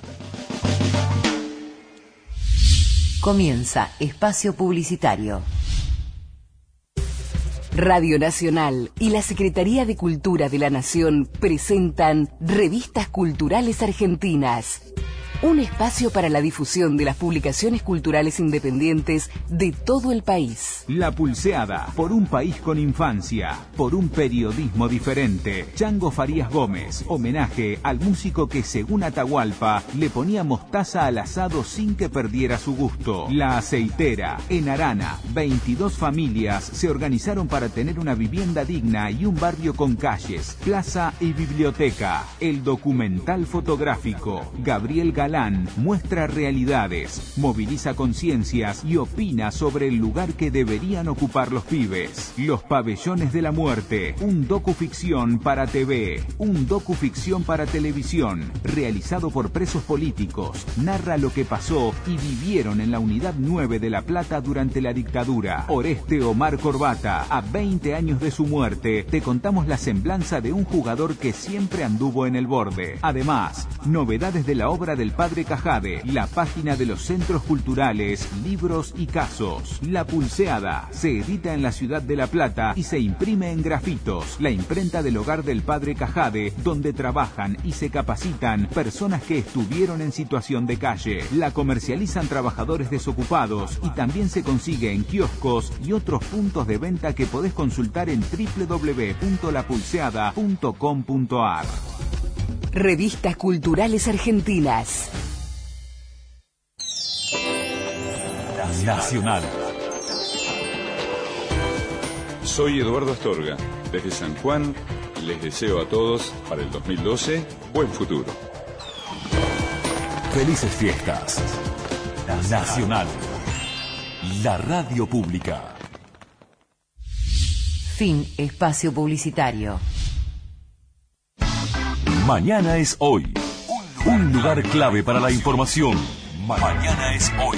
Comienza Espacio Publicitario. Radio Nacional y la Secretaría de Cultura de la Nación presentan Revistas Culturales Argentinas. Un espacio para la difusión de las publicaciones culturales independientes de todo el país. La Pulseada, por un país con infancia, por un periodismo diferente. Chango Farías Gómez, homenaje al músico que, según Atahualpa, le ponía mostaza al asado sin que perdiera su gusto. La Aceitera, en Arana, 22 familias se organizaron para tener una vivienda digna y un barrio con calles, plaza y biblioteca. El documental fotográfico, Gabriel Galán muestra realidades, moviliza conciencias y opina sobre el lugar que deberían ocupar los pibes. Los Pabellones de la Muerte, un docuficción para TV, un docuficción para televisión, realizado por presos políticos, narra lo que pasó y vivieron en la Unidad 9 de La Plata durante la dictadura. Oreste Omar Corbata, a 20 años de su muerte, te contamos la semblanza de un jugador que siempre anduvo en el borde. Además, novedades de la obra del Padre Cajade, la página de los centros culturales, libros y casos. La Pulseada se edita en la ciudad de La Plata y se imprime en Grafitos, la imprenta del hogar del Padre Cajade, donde trabajan y se capacitan personas que estuvieron en situación de calle. La comercializan trabajadores desocupados y también se consigue en kioscos y otros puntos de venta que podés consultar en www.lapulseada.com.ar. Revistas Culturales Argentinas. Nacional. Soy Eduardo Astorga. Desde San Juan les deseo a todos para el 2012 buen futuro. Felices fiestas. Nacional. La radio pública. Fin Espacio Publicitario. Mañana es hoy. Un lugar clave para la información. Mañana es hoy.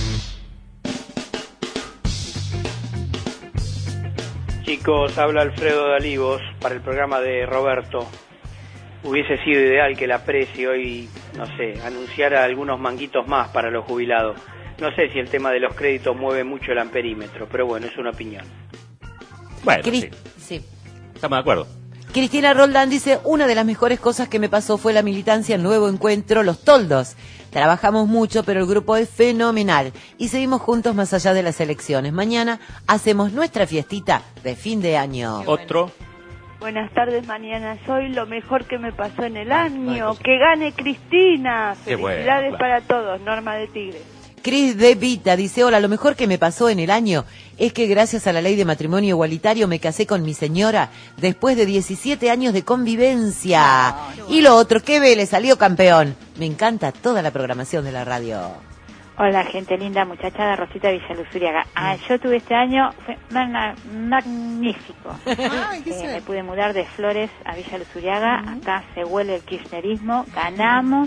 Chicos, habla Alfredo de Olivos para el programa de Roberto. Hubiese sido ideal que la Presi hoy, no sé, anunciara algunos manguitos más para los jubilados. No sé si el tema de los créditos mueve mucho el amperímetro, pero bueno, es una opinión. Bueno, sí. Estamos de acuerdo. Cristina Roldán dice, una de las mejores cosas que me pasó fue la militancia en Nuevo Encuentro Los Toldos. Trabajamos mucho, pero el grupo es fenomenal y seguimos juntos más allá de las elecciones. Mañana hacemos nuestra fiestita de fin de año. Otro. Buenas tardes, mañana soy lo mejor que me pasó en el año. ¡Que gane Cristina! Qué Felicidades bueno, para todos. Norma de Tigre. Cris de Vita dice, hola, lo mejor que me pasó en el año es que gracias a la ley de matrimonio igualitario me casé con mi señora después de 17 años de convivencia. Y lo otro, que Vélez salió campeón. Me encanta toda la programación de la radio. Hola, gente linda, muchachada, Rosita Villaluz Uriaga. Yo tuve este año, fue magnífico. Me pude mudar de Flores a Villaluz Uriaga. Acá se huele el kirchnerismo. Ganamos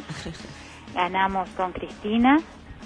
con Cristina.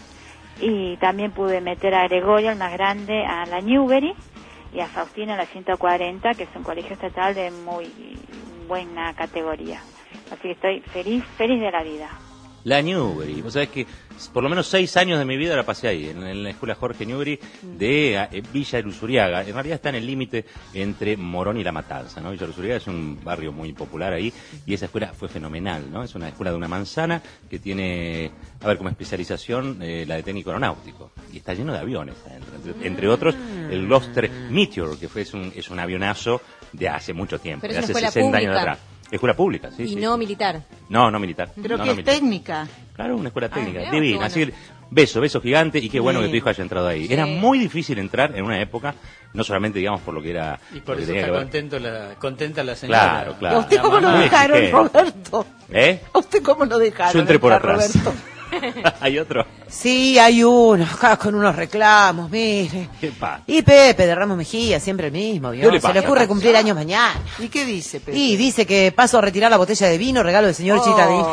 Y también pude meter a Gregorio, el más grande, a la Newbery, y a Faustina, a la 140, que es un colegio estatal de muy buena categoría. Así que estoy feliz de la vida. La Newbery, vos sabés que por lo menos 6 años de mi vida la pasé ahí, en la escuela Jorge Newbery de Villa Luzuriaga. En realidad está en el límite entre Morón y La Matanza, ¿no? Villa Luzuriaga es un barrio muy popular ahí y esa escuela fue fenomenal, ¿no? Es una escuela de una manzana que tiene, como especialización la de técnico aeronáutico y está lleno de aviones adentro. Entre otros, el Gloster Meteor, que es un avionazo de hace mucho tiempo, Pero de es hace una escuela 60 años pública. atrás. Escuela pública, sí. Y no militar. No militar. Pero no, que no es militar. técnica. Claro, una escuela técnica, mirá, divina. bueno. Así que beso gigante y qué bueno Sí. que tu hijo haya entrado ahí. Sí. Era muy difícil entrar en una época, no solamente digamos por lo que era... Y por lo que eso tenía está que ver. contenta la señora. Claro. ¿A usted cómo lo Muy dejaron, exigente. Roberto? ¿Eh? ¿A usted cómo lo dejaron? Yo entré por entrar, atrás. Roberto? ¿Hay otro? Sí, hay uno, acá con unos reclamos, mire. ¿Qué pasa? Y Pepe de Ramos Mejía, siempre el mismo, ¿vio? ¿Qué le Se le pasa? ocurre cumplir años mañana. ¿Y qué dice, Pepe? Y dice que paso a retirar la botella de vino, regalo del señor Oh.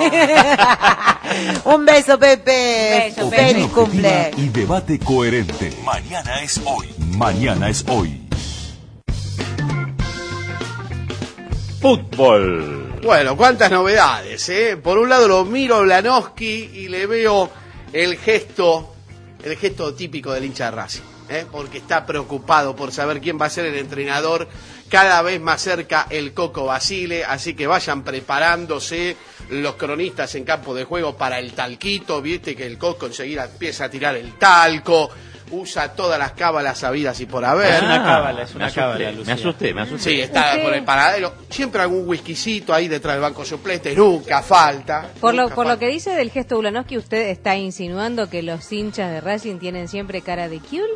Chitadín. Un beso, Pepe. Un beso, Pepe. Feliz cumple. Y debate coherente. Mañana es hoy. Mañana es hoy. Fútbol. Bueno, cuántas novedades, ¿eh? Por un lado lo miro a Blanowski y le veo el gesto típico del hincha de Racing, porque está preocupado por saber quién va a ser el entrenador. Cada vez más cerca el Coco Basile, así que vayan preparándose los cronistas en campo de juego para el talquito. Viste que el Coco enseguida empieza a tirar el talco, usa todas las cábalas habidas y por haber. Es una cábala, Me Lucía. asusté. Sí, está por el paradero. Siempre algún whiskycito ahí detrás del banco suplente, nunca falta. Por nunca lo que dice del gesto Ulanowski, ¿usted está insinuando que los hinchas de Racing tienen siempre cara de Kyul?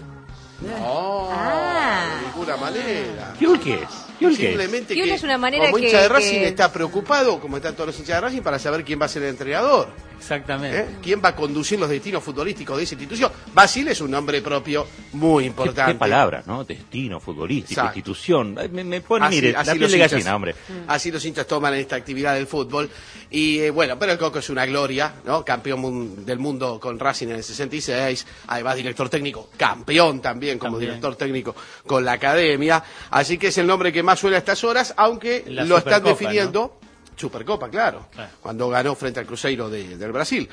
No, Ah. de ninguna manera. ¿Qué es? Simplemente Kyul que es una manera como que- hincha de Racing que- está preocupado, como están todos los hinchas de Racing, para saber quién va a ser el entrenador. Exactamente. ¿Quién va a conducir los destinos futbolísticos de esa institución? Basile es un nombre propio muy importante. ¿Qué palabra, no? Destino, futbolístico, Exacto. institución. Me pone, Así- mire, así la piel los de hinchas- gallina, hombre. Así los hinchas toman esta actividad del fútbol. Y bueno, pero el Coco es una gloria, ¿no? Campeón del mundo con Racing en el 66, además director técnico, campeón también como director técnico con la academia. Así que es el nombre que más suena a estas horas, aunque La lo están Supercopa, definiendo. Supercopa, claro, cuando ganó frente al Cruzeiro del Brasil.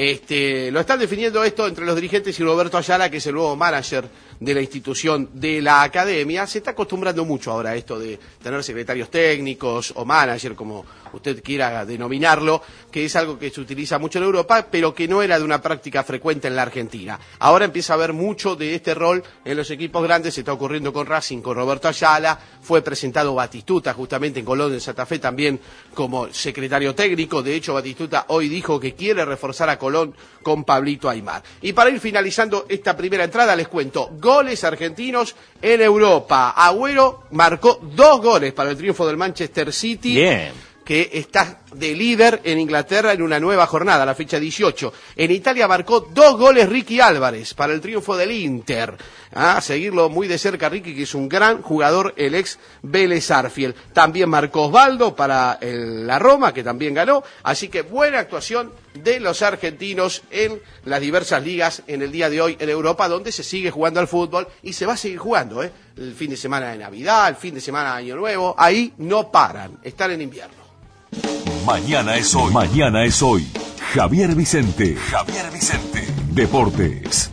Lo están definiendo esto entre los dirigentes y Roberto Ayala, que es el nuevo manager de la institución de la academia. Se está acostumbrando mucho ahora a esto de tener secretarios técnicos o manager, como usted quiera denominarlo, que es algo que se utiliza mucho en Europa, pero que no era de una práctica frecuente en la Argentina. Ahora empieza a haber mucho de este rol en los equipos grandes. Se está ocurriendo con Racing, con Roberto Ayala. Fue presentado Batistuta justamente en Colón de Santa Fe también como secretario técnico. De hecho, Batistuta hoy dijo que quiere reforzar a Colón con Pablito Aimar. Y para ir finalizando esta primera entrada, les cuento goles argentinos en Europa. Agüero marcó 2 goles para el triunfo del Manchester City. Bien. que está de líder en Inglaterra en una nueva jornada, la fecha 18. En Italia marcó 2 goles Ricky Álvarez para el triunfo del Inter. A seguirlo muy de cerca Ricky, que es un gran jugador, el ex Vélez Sarsfield. También marcó Osvaldo para la Roma, que también ganó. Así que buena actuación de los argentinos en las diversas ligas en el día de hoy en Europa, donde se sigue jugando al fútbol y se va a seguir jugando, el fin de semana de Navidad, el fin de semana de Año Nuevo, ahí no paran, están en invierno. Mañana es hoy. Mañana es hoy. Javier Vicente. Deportes.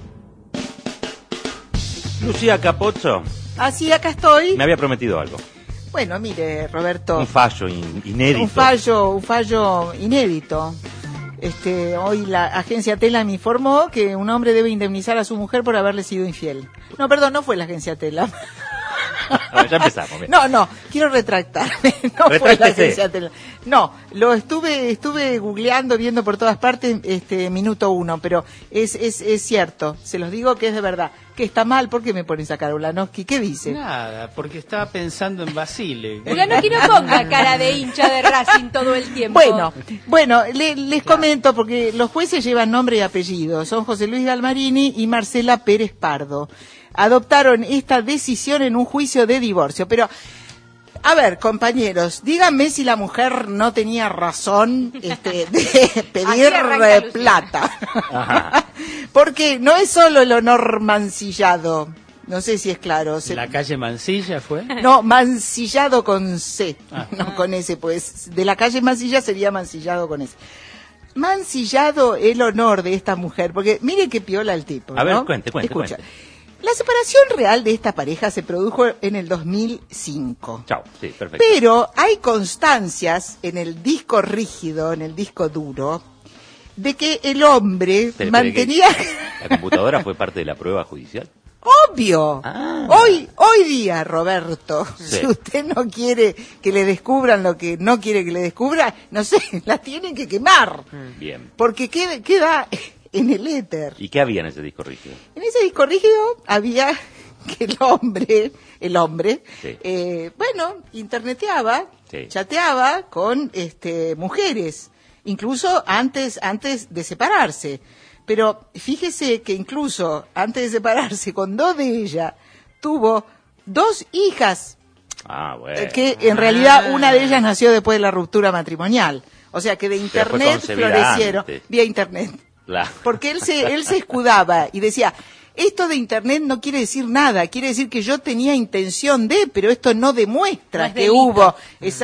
Lucía Capozzo. Así, acá estoy. Me había prometido algo. Bueno, mire, Roberto. Un fallo inédito. Un fallo inédito. Hoy la agencia Tela me informó que un hombre debe indemnizar a su mujer por haberle sido infiel. No, perdón, no fue la agencia Tela. Ya empezamos. No, quiero retractarme. No fue la agencia Tela. No, lo estuve googleando, viendo por todas partes, minuto 1, pero es cierto, se los digo que es de verdad. Que está mal, ¿por qué me pones a cara, Ulanowski? ¿Qué dice? Nada, porque estaba pensando en Basile. Ulanowski no ponga cara de hincha de Racing todo el tiempo. Bueno, les comento, porque los jueces llevan nombre y apellido. Son José Luis Galmarini y Marcela Pérez Pardo. Adoptaron esta decisión en un juicio de divorcio, pero... A ver, compañeros, díganme si la mujer no tenía razón de pedir plata. Ajá. Porque no es solo el honor mancillado, no sé si es claro. ¿La calle Mansilla fue? No, mancillado con C, no con S, pues de la calle Mansilla sería mancillado con S. Mancillado el honor de esta mujer, porque mire qué piola el tipo, ¿no? A ver, cuente. Escucha. La separación real de esta pareja se produjo en el 2005. Chao, sí, perfecto. Pero hay constancias en el disco rígido, en el disco duro, de que el hombre mantenía... ¿La computadora fue parte de la prueba judicial? Obvio. Hoy día, Roberto, sí. Si usted no quiere que le descubran lo que no quiere que le descubran, no sé, la tienen que quemar. Bien. Porque queda en el éter. ¿Y qué había en ese disco rígido? En ese disco rígido había que el hombre, sí. Interneteaba, sí. Chateaba con mujeres, incluso antes de separarse. Pero fíjese que incluso antes de separarse, con 2 de ellas, tuvo 2 hijas. Bueno. Que en realidad una de ellas nació después de la ruptura matrimonial. O sea que de internet florecieron, antes. Vía internet. Claro. Porque él se escudaba y decía, esto de internet no quiere decir nada, quiere decir que yo tenía intención de, pero esto no demuestra que hubo.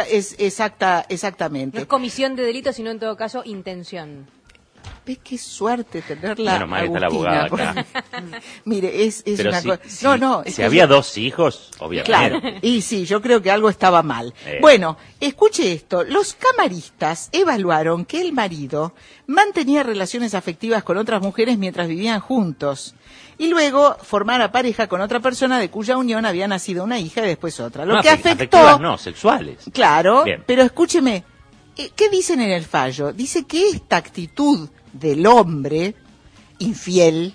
Exactamente. No es comisión de delito, sino en todo caso intención. ¿Ves qué suerte tenerla? Menos mal está la abogada acá. Mire, es pero una cosa... Si había 2 hijos, obviamente. Claro, y sí, yo creo que algo estaba mal. Bueno, escuche esto. Los camaristas evaluaron que el marido mantenía relaciones afectivas con otras mujeres mientras vivían juntos. Y luego formara pareja con otra persona de cuya unión había nacido una hija y después otra. Lo que afectó... No, sexuales. Claro, bien. Pero escúcheme, ¿qué dicen en el fallo? Dice que esta actitud del hombre infiel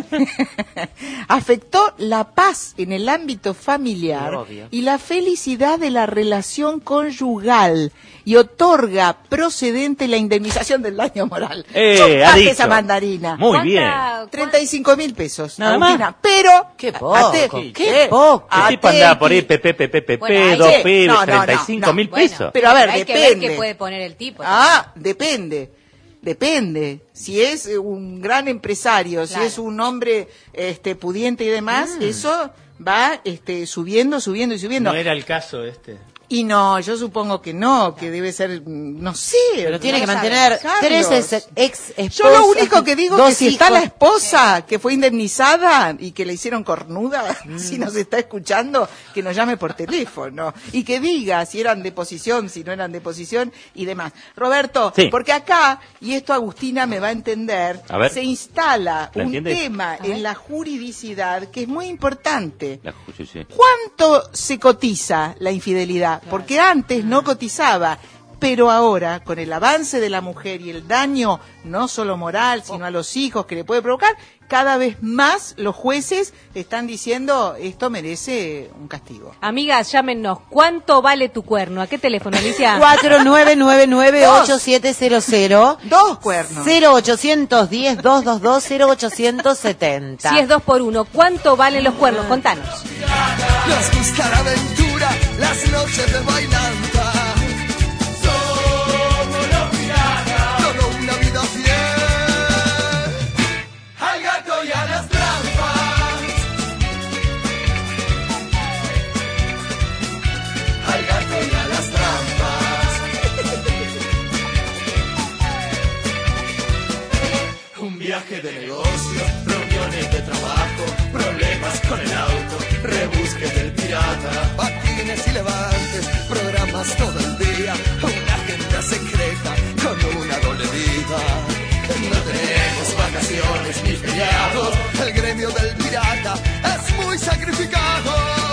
afectó la paz en el ámbito familiar y la felicidad de la relación conyugal y otorga procedente la indemnización del daño moral. Esa mandarina. Muy bien. 35.000 pesos. Nada más. Pero qué poco. Qué poco. El tipo andaba por ahí, pepe, 2 pibes, 35.000 pesos. Pero a ver, hay depende. Que ver qué puede poner el tipo. Depende. Si es un gran empresario, claro. Si es un hombre pudiente y demás, eso va subiendo. No era el caso Y no, yo supongo que no, que debe ser, no sé. Pero tiene que mantener 3 ex esposas. Yo lo único que digo es que si está la esposa que fue indemnizada y que le hicieron cornuda, si nos está escuchando, que nos llame por teléfono y que diga si eran de posición, si no eran de posición y demás. Roberto, sí. Porque acá, y esto Agustina me va a entender, se instala un tema en la juridicidad que es muy importante. ¿Cuánto se cotiza la infidelidad? Porque antes no cotizaba, pero ahora, con el avance de la mujer y el daño, no solo moral, sino a los hijos que le puede provocar, cada vez más los jueces están diciendo esto merece un castigo. Amigas, llámenos. ¿Cuánto vale tu cuerno? ¿A qué teléfono, Alicia? 4999-8700. 2 cuernos. 0810-222-0870. Si es 2 por 1, ¿cuánto valen los cuernos? Contanos. Nos gusta la aventura, las noches de bailanta. Somos los piratas. Todo una vida fiel al gato y a las trampas. Al gato y a las trampas. Un viaje de negocio, reuniones de trabajo, problemas con el auto, rebusques del pirata, patines y levantes, programas todo el día, una agenda secreta con una doble vida. No tenemos vacaciones ni feriados, el gremio del pirata es muy sacrificado.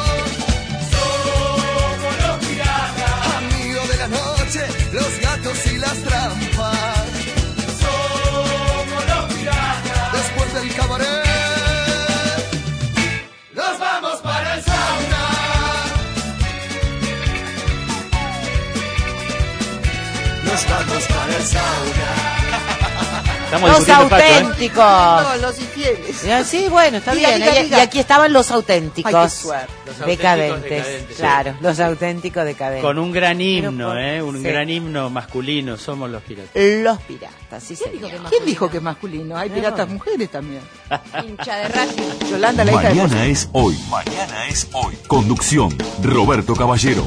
Somos los piratas, amigos de la noche, los gatos y las trampas. Somos los piratas, después del cabaret nos vamos para el sauna. Nos vamos para el sauna. Los auténticos. No, los infieles. Sí, bueno, está Diga, bien. diga, Y diga. aquí estaban los auténticos. Ay, qué suerte. Los auténticos decadentes, Claro, sí. los auténticos decadentes. Con un gran himno, Pero un sí. gran himno masculino, somos los piratas. Los piratas, sí, señor. ¿Quién dijo que es masculino? Hay piratas mujeres también. Hincha de Racing. Yolanda, la hija de Mañana es hoy. Mañana es hoy. Conducción, Roberto Caballero.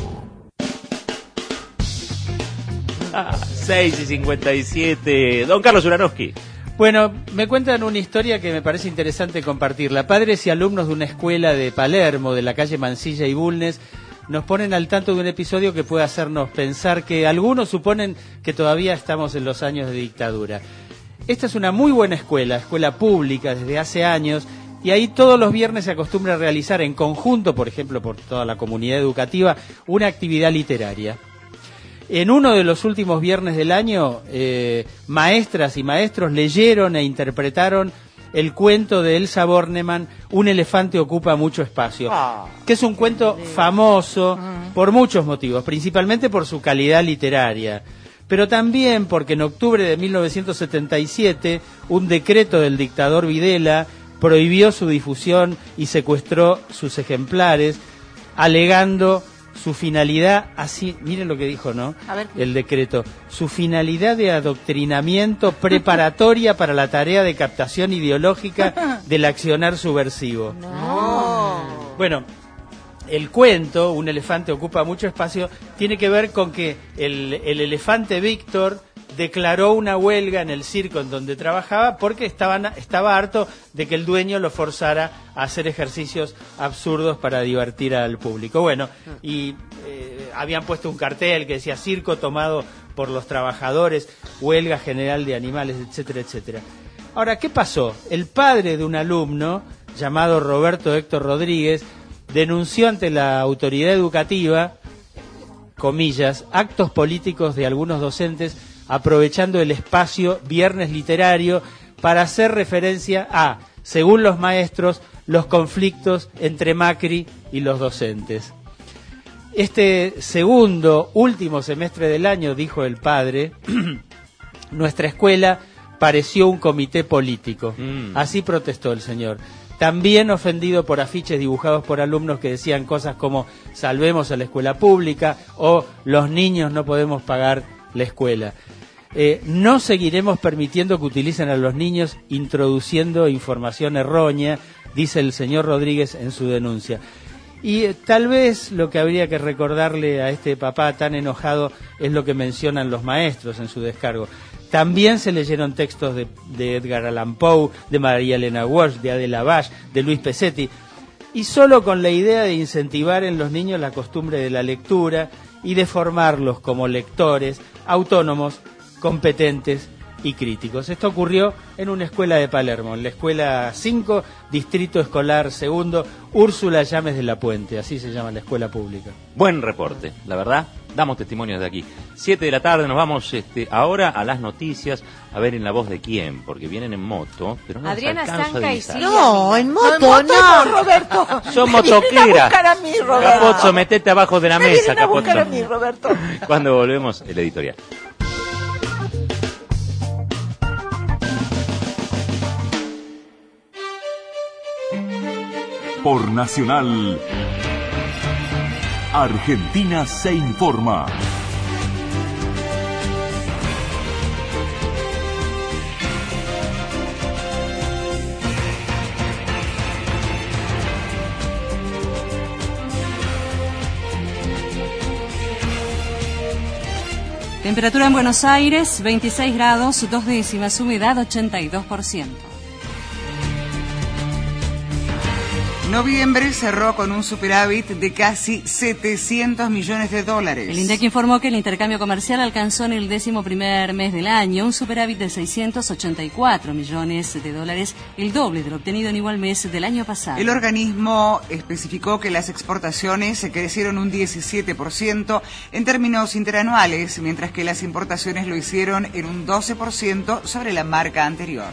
6:57. Don Carlos Uranowski. Bueno, me cuentan una historia que me parece interesante compartirla. Padres y alumnos de una escuela de Palermo, de la calle Mansilla y Bulnes, nos ponen al tanto de un episodio que puede hacernos pensar que algunos suponen que todavía estamos en los años de dictadura. Esta es una muy buena escuela pública desde hace años, y ahí todos los viernes se acostumbra a realizar en conjunto, por ejemplo, por toda la comunidad educativa, una actividad literaria. En uno de los últimos viernes del año, maestras y maestros leyeron e interpretaron el cuento de Elsa Bornemann, Un elefante ocupa mucho espacio, que es un cuento famoso por muchos motivos, principalmente por su calidad literaria, pero también porque en octubre de 1977 un decreto del dictador Videla prohibió su difusión y secuestró sus ejemplares, alegando su finalidad, así, miren lo que dijo, ¿no? A ver. El decreto, su finalidad de adoctrinamiento preparatoria para la tarea de captación ideológica del accionar subversivo. Bueno, el cuento, Un elefante ocupa mucho espacio, tiene que ver con que el elefante Víctor declaró una huelga en el circo en donde trabajaba porque estaba harto de que el dueño lo forzara a hacer ejercicios absurdos para divertir al público. Bueno, y habían puesto un cartel que decía circo tomado por los trabajadores, huelga general de animales, etcétera, etcétera. Ahora, ¿qué pasó? El padre de un alumno, llamado Roberto Héctor Rodríguez, denunció ante la autoridad educativa, comillas, actos políticos de algunos docentes aprovechando el espacio Viernes Literario para hacer referencia a, según los maestros, los conflictos entre Macri y los docentes. Este último semestre del año, dijo el padre, nuestra escuela pareció un comité político. Así protestó el señor. También ofendido por afiches dibujados por alumnos que decían cosas como salvemos a la escuela pública o los niños no podemos pagar la escuela. No seguiremos permitiendo que utilicen a los niños introduciendo información errónea, dice el señor Rodríguez en su denuncia. Y tal vez lo que habría que recordarle a este papá tan enojado es lo que mencionan los maestros en su descargo. También se leyeron textos de Edgar Allan Poe, de María Elena Walsh, de Adela Bash, de Luis Pesetti, y solo con la idea de incentivar en los niños la costumbre de la lectura y de formarlos como lectores autónomos, competentes y críticos. Esto ocurrió en una escuela de Palermo, en la escuela 5, Distrito Escolar Segundo, Úrsula Llames de la Puente, así se llama la escuela pública. Buen reporte, la verdad, damos testimonios de aquí. 7 de la tarde, nos vamos ahora a las noticias, a ver en la voz de quién, porque vienen en moto, pero no Adriana les alcanzo a Zanca y divisar. Silvia No, en moto, no, Roberto. Son Me vienen motoqueras. a buscar a mí, Roberto. Capozzo, metete abajo de la Me mesa, vienen a buscar a Capozzo. mí, Roberto. Cuando volvemos, el editorial. Por Nacional, Argentina se informa. Temperatura en Buenos Aires, 26 grados, 2 décimas, humedad 82%. Noviembre cerró con un superávit de casi 700 millones de dólares. El INDEC informó que el intercambio comercial alcanzó en el 11º mes del año un superávit de 684 millones de dólares, el doble de lo obtenido en igual mes del año pasado. El organismo especificó que las exportaciones crecieron un 17% en términos interanuales, mientras que las importaciones lo hicieron en un 12% sobre la marca anterior.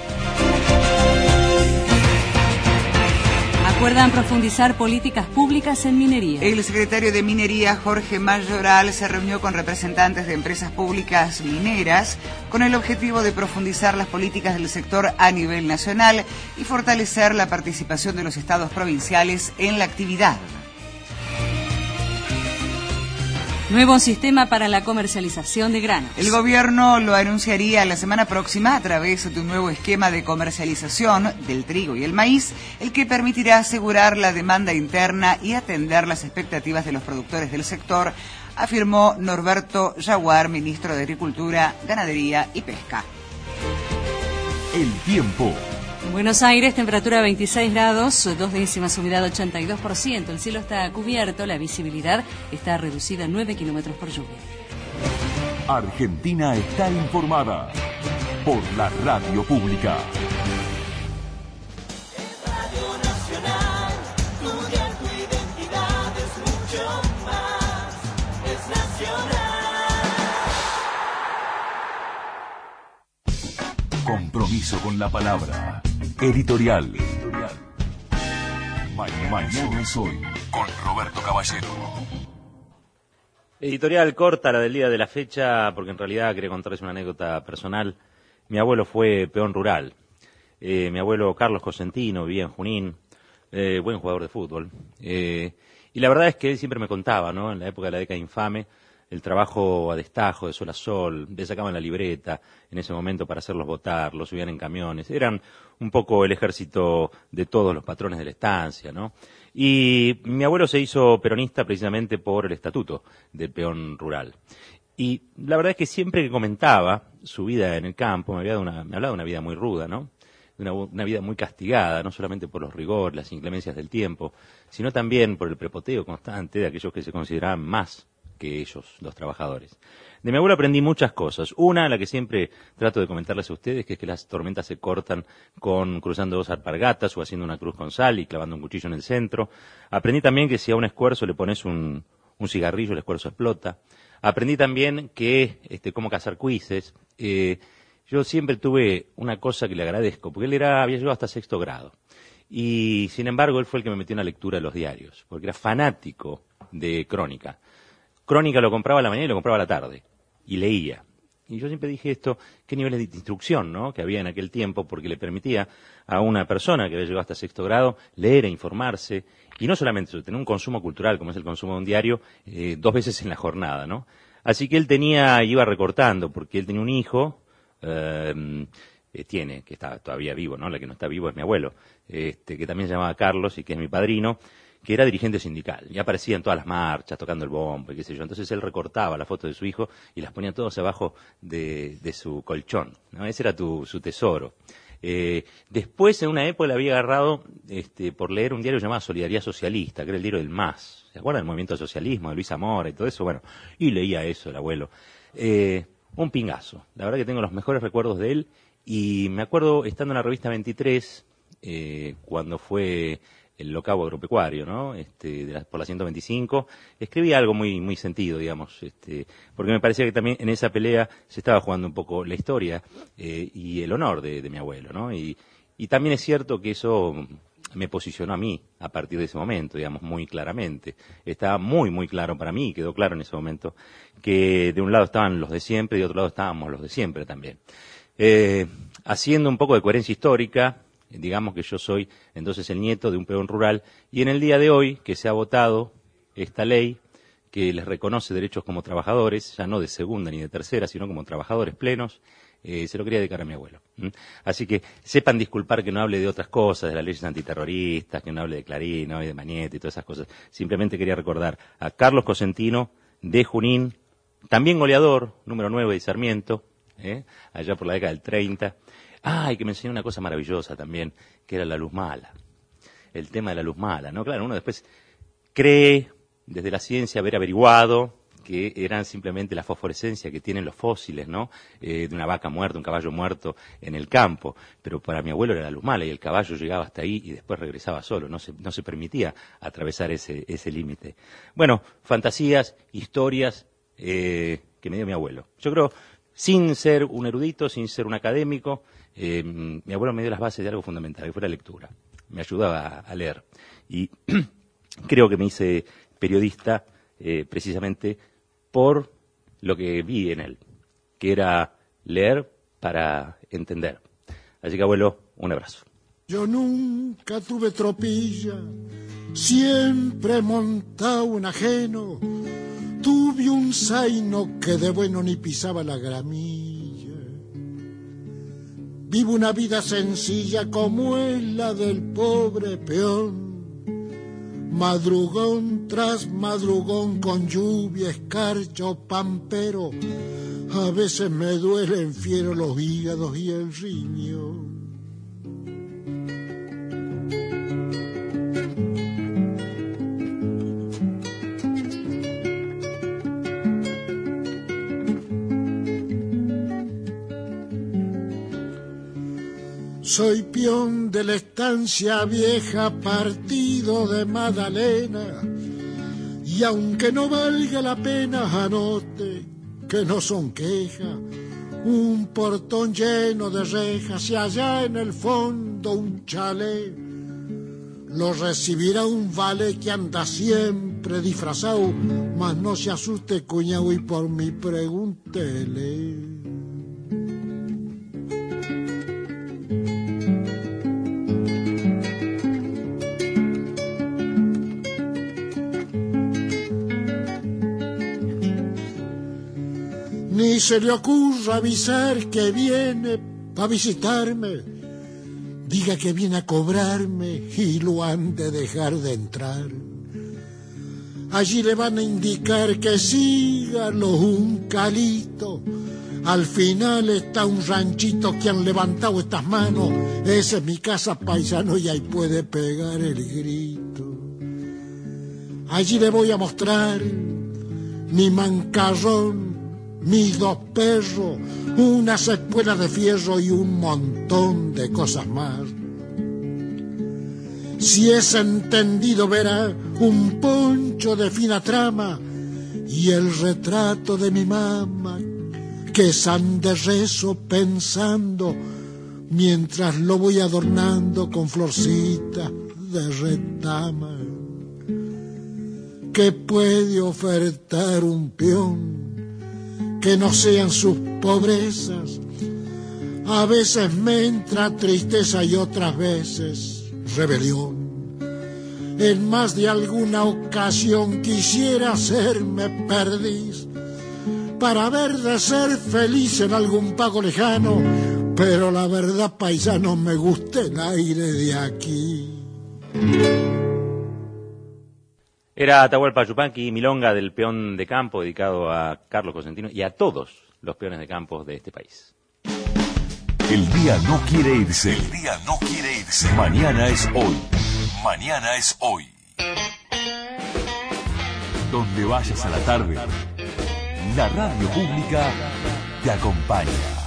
Acuerdan profundizar políticas públicas en minería. El secretario de Minería, Jorge Mayoral, se reunió con representantes de empresas públicas mineras con el objetivo de profundizar las políticas del sector a nivel nacional y fortalecer la participación de los estados provinciales en la actividad. Nuevo sistema para la comercialización de granos. El gobierno lo anunciaría la semana próxima a través de un nuevo esquema de comercialización del trigo y el maíz, el que permitirá asegurar la demanda interna y atender las expectativas de los productores del sector, afirmó Norberto Yaguar, ministro de Agricultura, Ganadería y Pesca. El tiempo. En Buenos Aires, temperatura 26 grados, 2 décimas, humedad 82%. El cielo está cubierto, la visibilidad está reducida a 9 kilómetros por lluvia. Argentina está informada por la radio pública. Compromiso con la palabra. Editorial. Mañana es hoy con Roberto Caballero. Editorial corta, la del día de la fecha, porque en realidad quería contarles una anécdota personal. Mi abuelo fue peón rural. Mi abuelo Carlos Cosentino vivía en Junín, buen jugador de fútbol. Y la verdad es que él siempre me contaba, ¿no? En la época de la década infame, el trabajo a destajo, de sol a sol, le sacaban la libreta en ese momento para hacerlos votar, los subían en camiones. Eran un poco el ejército de todos los patrones de la estancia, ¿no? Y mi abuelo se hizo peronista precisamente por el estatuto del peón rural. Y la verdad es que siempre que comentaba su vida en el campo, me hablaba de una vida muy ruda, ¿no? De una vida muy castigada, no solamente por los rigores, las inclemencias del tiempo, sino también por el prepoteo constante de aquellos que se consideraban más que ellos, los trabajadores. De mi abuelo aprendí muchas cosas. Una, la que siempre trato de comentarles a ustedes, que es que las tormentas se cortan cruzando 2 alpargatas o haciendo una cruz con sal y clavando un cuchillo en el centro. Aprendí también que si a un escuerzo le pones un cigarrillo, el escuerzo explota. Aprendí también que cómo cazar cuises. Yo siempre tuve una cosa que le agradezco, porque él había llegado hasta 6º grado. Y sin embargo, él fue el que me metió en la lectura de los diarios, porque era fanático de Crónica. Crónica lo compraba a la mañana y lo compraba a la tarde, y leía. Y yo siempre dije esto, qué niveles de instrucción, ¿no?, que había en aquel tiempo, porque le permitía a una persona que había llegado hasta 6º grado leer e informarse, y no solamente eso, tener un consumo cultural, como es el consumo de un diario, 2 veces en la jornada, ¿no? Así que él iba recortando, porque él tenía un hijo, que está todavía vivo, ¿no? La que no está vivo es mi abuelo, que también se llamaba Carlos y que es mi padrino, que era dirigente sindical, y aparecía en todas las marchas, tocando el bombo, y qué sé yo. Entonces él recortaba la foto de su hijo y las ponía todas abajo de su colchón, ¿no? Ese era su tesoro. Después, en una época, le había agarrado por leer un diario llamado Solidaridad Socialista, que era el diario del MAS. ¿Se acuerdan del movimiento del socialismo, de Luis Zamora y todo eso? Bueno, y leía eso el abuelo. un pingazo. La verdad que tengo los mejores recuerdos de él y me acuerdo estando en la revista 23, cuando fue el locavo agropecuario, ¿no? Por la 125, escribí algo muy sentido, digamos, porque me parecía que también en esa pelea se estaba jugando un poco la historia y el honor de mi abuelo, ¿no? Y también es cierto que eso me posicionó a mí a partir de ese momento, digamos, muy claramente. Estaba muy claro para mí, quedó claro en ese momento, que de un lado estaban los de siempre y de otro lado estábamos los de siempre también. Haciendo un poco de coherencia histórica, digamos que yo soy entonces el nieto de un peón rural y en el día de hoy que se ha votado esta ley que les reconoce derechos como trabajadores, ya no de segunda ni de tercera, sino como trabajadores plenos, se lo quería dedicar a mi abuelo. Así que sepan disculpar que no hable de otras cosas, de las leyes antiterroristas, que no hable de Clarín, ¿no? Y de Mañete y todas esas cosas. Simplemente quería recordar a Carlos Cosentino de Junín, también goleador, número 9 de Sarmiento, allá por la década del 30. Y que me enseñó una cosa maravillosa también, que era la luz mala. El tema de la luz mala, ¿no? Claro, uno después cree, desde la ciencia, haber averiguado que eran simplemente la fosforescencia que tienen los fósiles, ¿no? De una vaca muerta, un caballo muerto en el campo. Pero para mi abuelo era la luz mala y el caballo llegaba hasta ahí y después regresaba solo. No se permitía atravesar ese límite. Bueno, fantasías, historias que me dio mi abuelo. Yo creo, sin ser un erudito, sin ser un académico, mi abuelo me dio las bases de algo fundamental, que fue la lectura. Me ayudaba a leer. Y creo que me hice periodista precisamente por lo que vi en él, que era leer para entender. Así que, abuelo, un abrazo. Yo nunca tuve tropilla, siempre montaba un ajeno. Tuve un zaino que de bueno ni pisaba la gramilla. Vivo una vida sencilla como es la del pobre peón. Madrugón tras madrugón con lluvia, escarcha o pampero. A veces me duelen fiero los hígados y el riñón. Soy peón de la estancia vieja, partido de Magdalena, y aunque no valga la pena, anote que no son quejas. Un portón lleno de rejas y allá en el fondo un chalet. Lo recibirá un vale que anda siempre disfrazado, mas no se asuste, cuñado, y por mí pregúntele. Ni se le ocurra avisar que viene pa' visitarme. Diga que viene a cobrarme y lo han de dejar de entrar. Allí le van a indicar que siga los juncalitos. Al final está un ranchito que han levantado estas manos. Esa es mi casa, paisano, y ahí puede pegar el grito. Allí le voy a mostrar mi mancarrón, mis 2 perros, unas espuelas de fierro y un montón de cosas más. Si es entendido verá un poncho de fina trama y el retrato de mi mamá que san de rezo pensando mientras lo voy adornando con florcitas de retama. ¿Qué puede ofertar un peón que no sean sus pobrezas? A veces me entra tristeza y otras veces rebelión. En más de alguna ocasión quisiera hacerme perdiz para ver de ser feliz en algún pago lejano, pero la verdad, paisano, me gusta el aire de aquí. Era Atahualpa Yupanqui, milonga del peón de campo, dedicado a Carlos Cosentino y a todos los peones de campo de este país. El día no quiere irse. El día no quiere irse. Mañana es hoy. Mañana es hoy. Donde vayas a la tarde, la radio pública te acompaña.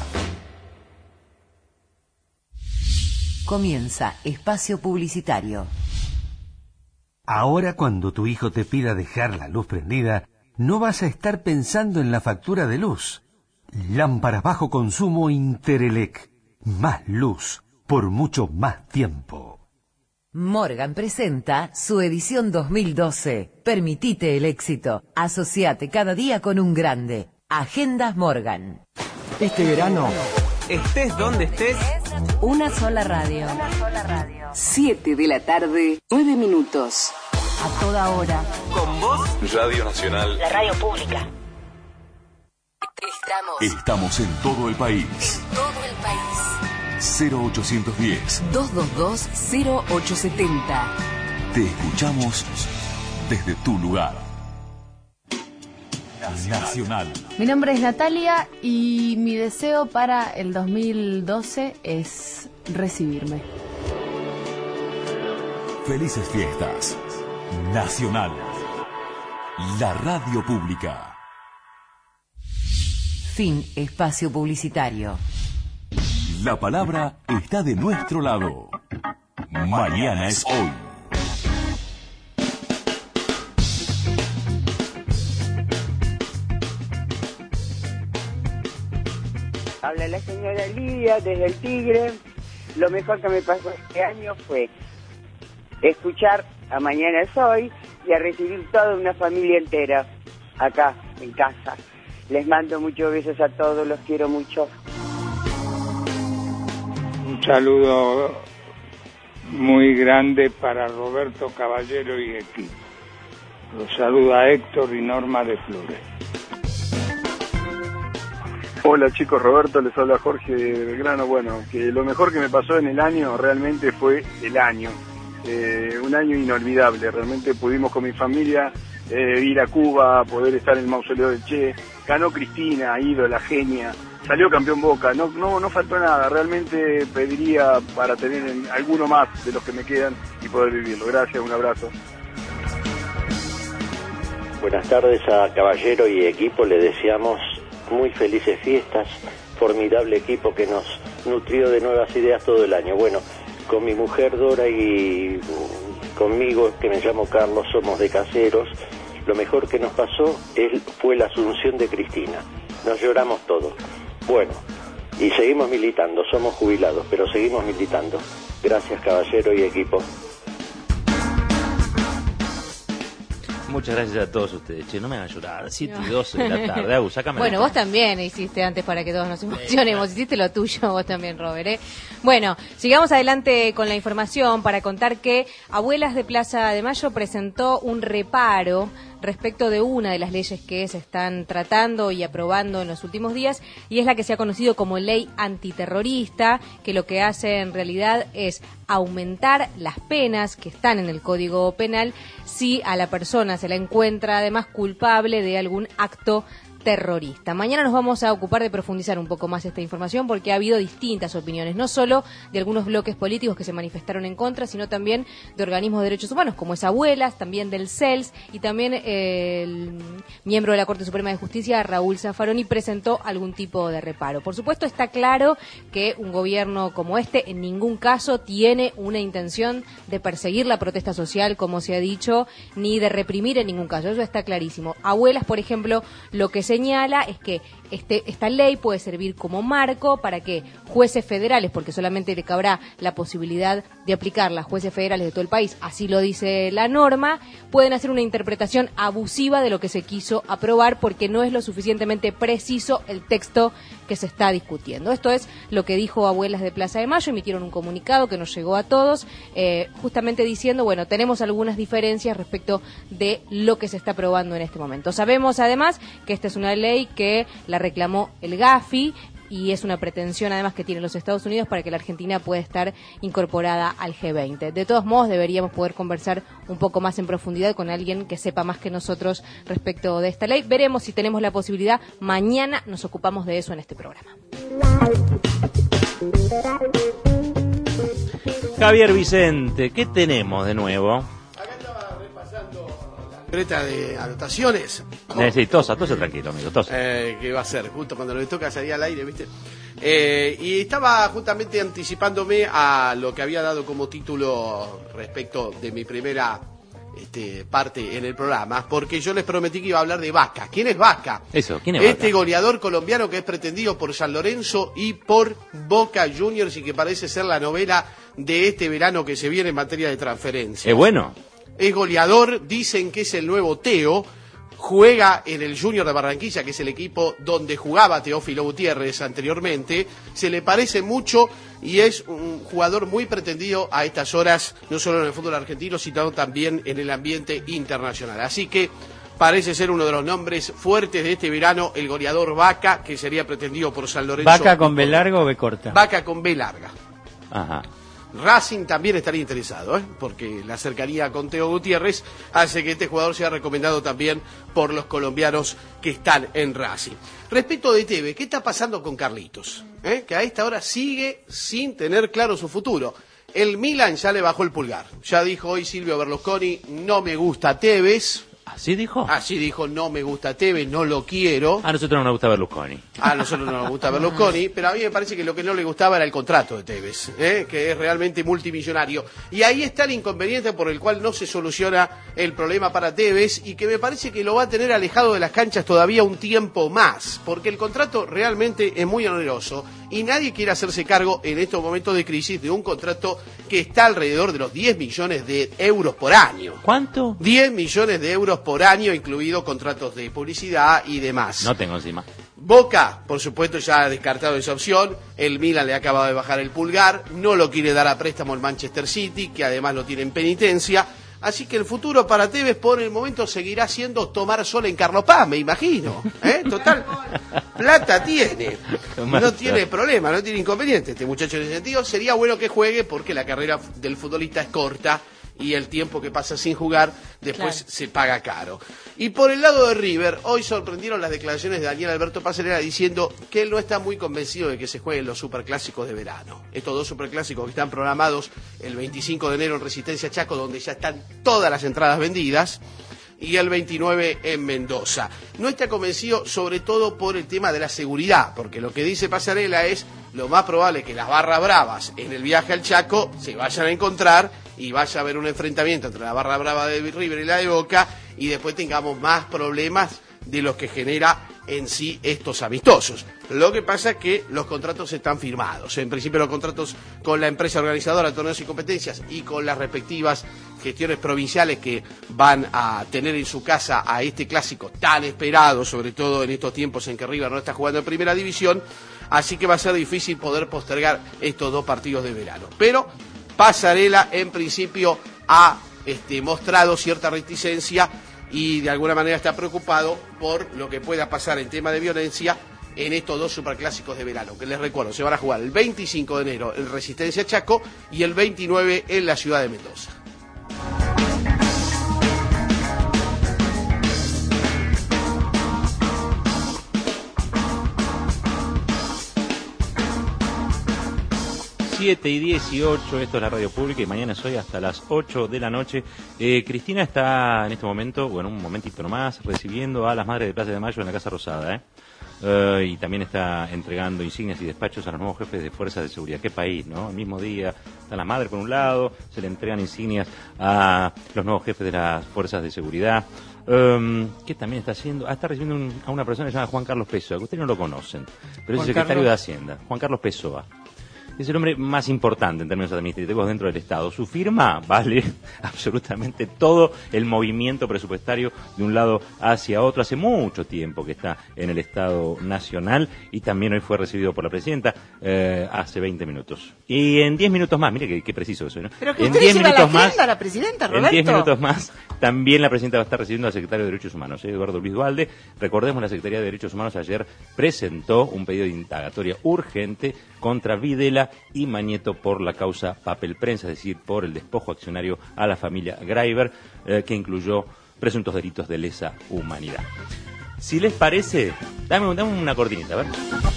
Comienza Espacio Publicitario. Ahora cuando tu hijo te pida dejar la luz prendida, no vas a estar pensando en la factura de luz. Lámparas bajo consumo Interelec. Más luz por mucho más tiempo. Morgan presenta su edición 2012. Permitite el éxito. Asociate cada día con un grande. Agendas Morgan. Este verano, estés donde estés, una sola radio. 7 de la tarde, 9 minutos. A toda hora. Con vos, Radio Nacional. La radio pública. Estamos en todo el país. Todo el país. 0810. 222-0870. Te escuchamos desde tu lugar. Nacional. Mi nombre es Natalia y mi deseo para el 2012 es recibirme. Felices fiestas. Nacional. La radio pública. Fin espacio publicitario. La palabra está de nuestro lado. Mañana es hoy. Habla la señora Lidia desde el Tigre. Lo mejor que me pasó este año fue escuchar a Mañana es Hoy y a recibir toda una familia entera acá en casa. Les mando muchos besos a todos, los quiero mucho. Un saludo muy grande para Roberto Caballero y equipo. Los saluda Héctor y Norma de Flores. Hola chicos, Roberto, les habla Jorge de Belgrano. Bueno, que lo mejor que me pasó en el año realmente fue el año. Un año inolvidable, realmente pudimos con mi familia ir a Cuba, poder estar en el mausoleo del Che, ganó Cristina, ídola, genia, salió campeón Boca, no faltó nada, realmente pediría para tener alguno más de los que me quedan y poder vivirlo. Gracias, un abrazo. Buenas tardes a Caballero y equipo, le deseamos muy felices fiestas, formidable equipo que nos nutrió de nuevas ideas todo el año. Bueno, con mi mujer Dora y conmigo, que me llamo Carlos, somos de Caseros. Lo mejor que nos pasó fue la asunción de Cristina. Nos lloramos todos. Bueno, y seguimos militando, somos jubilados, pero seguimos militando. Gracias, Caballero y equipo. Muchas gracias a todos ustedes. Che, no me hagan llorar. 7:12 de la tarde. Agus, sácame. Bueno, vos también hiciste antes para que todos nos emocionemos. Hiciste lo tuyo vos también, Robert. Bueno, sigamos adelante con la información para contar que Abuelas de Plaza de Mayo presentó un reparo respecto de una de las leyes que se están tratando y aprobando en los últimos días, y es la que se ha conocido como ley antiterrorista, que lo que hace en realidad es aumentar las penas que están en el Código Penal si a la persona se la encuentra además culpable de algún acto terrorista. Mañana nos vamos a ocupar de profundizar un poco más esta información porque ha habido distintas opiniones, no solo de algunos bloques políticos que se manifestaron en contra, sino también de organismos de derechos humanos, como es Abuelas, también del CELS y también el miembro de la Corte Suprema de Justicia, Raúl Zaffaroni, presentó algún tipo de reparo. Por supuesto, está claro que un gobierno como este en ningún caso tiene una intención de perseguir la protesta social, como se ha dicho, ni de reprimir en ningún caso. Eso está clarísimo. Abuelas, por ejemplo, lo que señala es que esta ley puede servir como marco para que jueces federales, porque solamente le cabrá la posibilidad de aplicarla a jueces federales de todo el país, así lo dice la norma, pueden hacer una interpretación abusiva de lo que se quiso aprobar porque no es lo suficientemente preciso el texto que se está discutiendo. Esto es lo que dijo Abuelas de Plaza de Mayo, emitieron un comunicado que nos llegó a todos, justamente diciendo, bueno, tenemos algunas diferencias respecto de lo que se está aprobando en este momento. Sabemos además que esta es una ley que la reclamó el GAFI y es una pretensión además que tienen los Estados Unidos para que la Argentina pueda estar incorporada al G20. De todos modos, deberíamos poder conversar un poco más en profundidad con alguien que sepa más que nosotros respecto de esta ley. Veremos si tenemos la posibilidad. Mañana nos ocupamos de eso en este programa. Javier Vicente, ¿qué tenemos de nuevo? Acá estaba repasando libreta de anotaciones. Sí, tosa tranquilo, amigo, tosa. ¿Qué va a ser? Justo cuando le toca salir al aire, ¿viste? Y estaba justamente anticipándome a lo que había dado como título respecto de mi primera parte en el programa, porque yo les prometí que iba a hablar de Vaca. ¿Quién es Vaca? Eso, ¿quién es Vaca? Este goleador colombiano que es pretendido por San Lorenzo y por Boca Juniors y que parece ser la novela de este verano que se viene en materia de transferencia. Es bueno. Es goleador, dicen que es el nuevo Teo, juega en el Junior de Barranquilla, que es el equipo donde jugaba Teófilo Gutiérrez anteriormente, se le parece mucho y es un jugador muy pretendido a estas horas, no solo en el fútbol argentino, sino también en el ambiente internacional. Así que parece ser uno de los nombres fuertes de este verano, el goleador Vaca, que sería pretendido por San Lorenzo. ¿Vaca con B larga o B corta? Vaca con B larga. Ajá. Racing también estaría interesado, porque la cercanía con Teo Gutiérrez hace que este jugador sea recomendado también por los colombianos que están en Racing. Respecto de Tevez, ¿qué está pasando con Carlitos? Que a esta hora sigue sin tener claro su futuro. El Milan ya le bajó el pulgar. Ya dijo hoy Silvio Berlusconi, no me gusta Tevez. ¿Así dijo? Así dijo, no me gusta Tevez, no lo quiero. A nosotros no nos gusta Berlusconi. A nosotros no nos gusta Berlusconi, pero a mí me parece que lo que no le gustaba era el contrato de Tevez, que es realmente multimillonario. Y ahí está el inconveniente por el cual no se soluciona el problema para Tevez y que me parece que lo va a tener alejado de las canchas todavía un tiempo más, porque el contrato realmente es muy oneroso y nadie quiere hacerse cargo en estos momentos de crisis de un contrato que está alrededor de los 10 millones de euros por año. ¿Cuánto? 10 millones de euros por año, incluido contratos de publicidad y demás. No tengo encima. Boca, por supuesto, ya ha descartado esa opción. El Milan le ha acabado de bajar el pulgar. No lo quiere dar a préstamo el Manchester City, que además lo tiene en penitencia. Así que el futuro para Tevez por el momento seguirá siendo tomar sol en Carlos Paz, me imagino. Total, plata tiene. No tiene problema, no tiene inconveniente este muchacho en ese sentido. Sería bueno que juegue porque la carrera del futbolista es corta y el tiempo que pasa sin jugar después se paga caro. Y por el lado de River, hoy sorprendieron las declaraciones de Daniel Alberto Pasarela diciendo que él no está muy convencido de que se jueguen los superclásicos de verano. Estos dos superclásicos que están programados el 25 de enero en Resistencia Chaco, donde ya están todas las entradas vendidas, y el 29 en Mendoza. No está convencido sobre todo por el tema de la seguridad, porque lo que dice Pasarela es lo más probable que las barras bravas en el viaje al Chaco se vayan a encontrar y vaya a haber un enfrentamiento entre la barra brava de River y la de Boca y después tengamos más problemas de los que genera en sí estos amistosos. Lo que pasa es que los contratos están firmados. En principio los contratos con la empresa organizadora de torneos y competencias y con las respectivas gestiones provinciales que van a tener en su casa a este clásico tan esperado, sobre todo en estos tiempos en que River no está jugando en primera división, así que va a ser difícil poder postergar estos dos partidos de verano. Pero Pasarela en principio ha mostrado cierta reticencia y de alguna manera está preocupado por lo que pueda pasar en tema de violencia en estos dos superclásicos de verano, que les recuerdo, se van a jugar el 25 de enero en Resistencia Chaco y el 29 en la ciudad de Mendoza. Siete y 18, esto es la radio pública y mañana es hoy hasta las 8 de la noche. Cristina está en este momento, bueno, un momentito nomás, recibiendo a las madres de Plaza de Mayo en la Casa Rosada, y también está entregando insignias y despachos a los nuevos jefes de fuerzas de seguridad. Qué país, ¿no? El mismo día están las madres por un lado, se le entregan insignias a los nuevos jefes de las fuerzas de seguridad. ¿Qué también está haciendo? Está recibiendo a una persona que se llama Juan Carlos Pessoa, que ustedes no lo conocen, pero es el secretario de Hacienda, Juan Carlos Pessoa. Es el hombre más importante en términos administrativos dentro del Estado. Su firma vale absolutamente todo el movimiento presupuestario de un lado hacia otro. Hace mucho tiempo que está en el Estado Nacional y también hoy fue recibido por la Presidenta hace 20 minutos. Y en 10 minutos más, mire qué preciso eso, ¿no? Pero que en usted 10 lleva minutos la más, agenda, la Presidenta, Roberto. En 10 minutos más, también la Presidenta va a estar recibiendo al Secretario de Derechos Humanos, Eduardo Luis Duhalde. Recordemos, la Secretaría de Derechos Humanos ayer presentó un pedido de indagatoria urgente contra Videla y Mañeto por la causa Papel Prensa, es decir, por el despojo accionario a la familia Greiber, que incluyó presuntos delitos de lesa humanidad. Si les parece, dame una cortinita, a ver.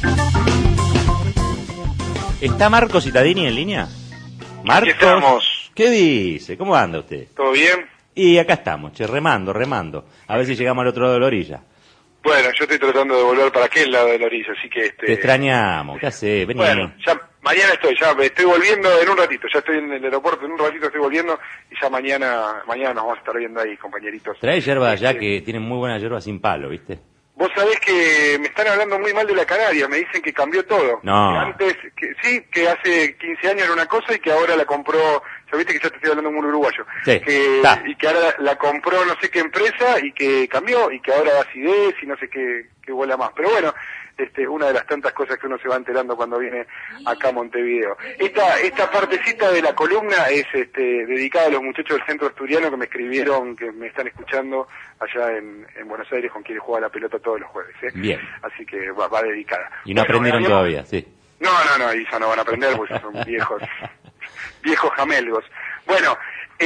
¿Está Marco Cittadini en línea? Marcos, Aquí estamos. ¿Qué dice? ¿Cómo anda usted? ¿Todo bien? Y acá estamos, remando. A ver si llegamos al otro lado de la orilla. Bueno, yo estoy tratando de volver para aquel lado de la orilla, así que... Te extrañamos, ¿qué haces? Vení. Bueno, ya mañana estoy volviendo en un ratito, ya estoy en el aeropuerto, en un ratito estoy volviendo y ya mañana nos vamos a estar viendo ahí, compañeritos. Trae yerba allá que tienen muy buena yerba sin palo, ¿viste? Vos sabés que me están hablando muy mal de la Canaria, me dicen que cambió todo. No. Que antes, que hace 15 años era una cosa y que ahora la compró, ya viste que ya te estoy hablando de un uruguayo. Sí, y que ahora la compró no sé qué empresa y que cambió y que ahora da acidez y no sé qué vuela más. Pero bueno, una de las tantas cosas que uno se va enterando cuando viene acá a Montevideo. Esta partecita de la columna es dedicada a los muchachos del centro asturiano que me escribieron, que me están escuchando allá en Buenos Aires, con quienes juega la pelota todos los jueves. Bien. Así que va dedicada. Y no aprendieron todavía, sí. No, y ya no van a aprender porque son viejos jamelgos. Bueno,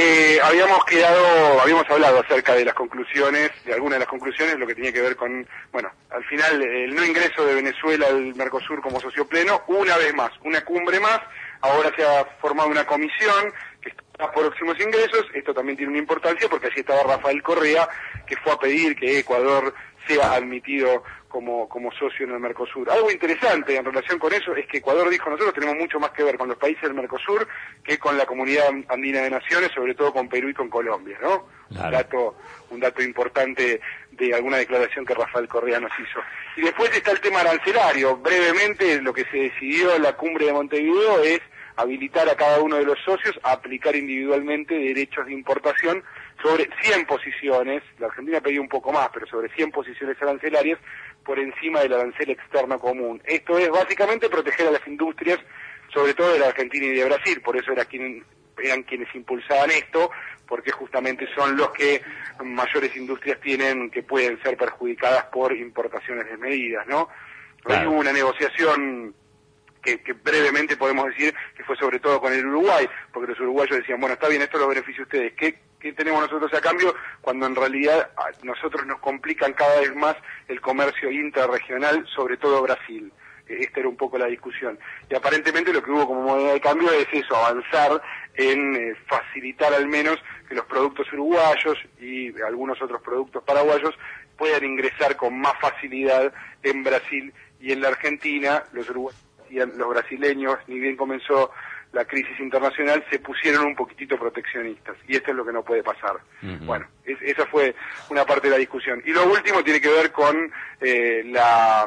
habíamos hablado acerca de las conclusiones, de algunas de las conclusiones, lo que tenía que ver con, al final el no ingreso de Venezuela al Mercosur como socio pleno, una vez más, una cumbre más, ahora se ha formado una comisión que está por próximos ingresos, esto también tiene una importancia porque allí estaba Rafael Correa, que fue a pedir que Ecuador sea admitido como socio en el Mercosur. Algo interesante en relación con eso es que Ecuador dijo, nosotros tenemos mucho más que ver con los países del Mercosur que con la Comunidad Andina de Naciones, sobre todo con Perú y con Colombia, ¿no? Claro. Un dato importante de alguna declaración que Rafael Correa nos hizo. Y después está el tema arancelario. Brevemente, lo que se decidió en la cumbre de Montevideo es habilitar a cada uno de los socios a aplicar individualmente derechos de importación sobre 100 posiciones, la Argentina pedía un poco más, pero sobre 100 posiciones arancelarias por encima del arancel externo común. Esto es básicamente proteger a las industrias, sobre todo de la Argentina y de Brasil, por eso eran quienes impulsaban esto, porque justamente son los que mayores industrias tienen que pueden ser perjudicadas por importaciones desmedidas, ¿no? Claro. Ahí hubo una negociación que brevemente podemos decir que fue sobre todo con el Uruguay, porque los uruguayos decían, bueno, está bien, esto lo beneficia a ustedes, ¿qué tenemos nosotros a cambio? Cuando en realidad a nosotros nos complican cada vez más el comercio interregional, sobre todo Brasil. Esta era un poco la discusión. Y aparentemente lo que hubo como moneda de cambio es eso, avanzar en facilitar al menos que los productos uruguayos y algunos otros productos paraguayos puedan ingresar con más facilidad en Brasil y en la Argentina. Los uruguayos y los brasileños, ni bien comenzó la crisis internacional, se pusieron un poquitito proteccionistas, y esto es lo que no puede pasar. Bueno, esa fue una parte de la discusión. Y lo último tiene que ver con la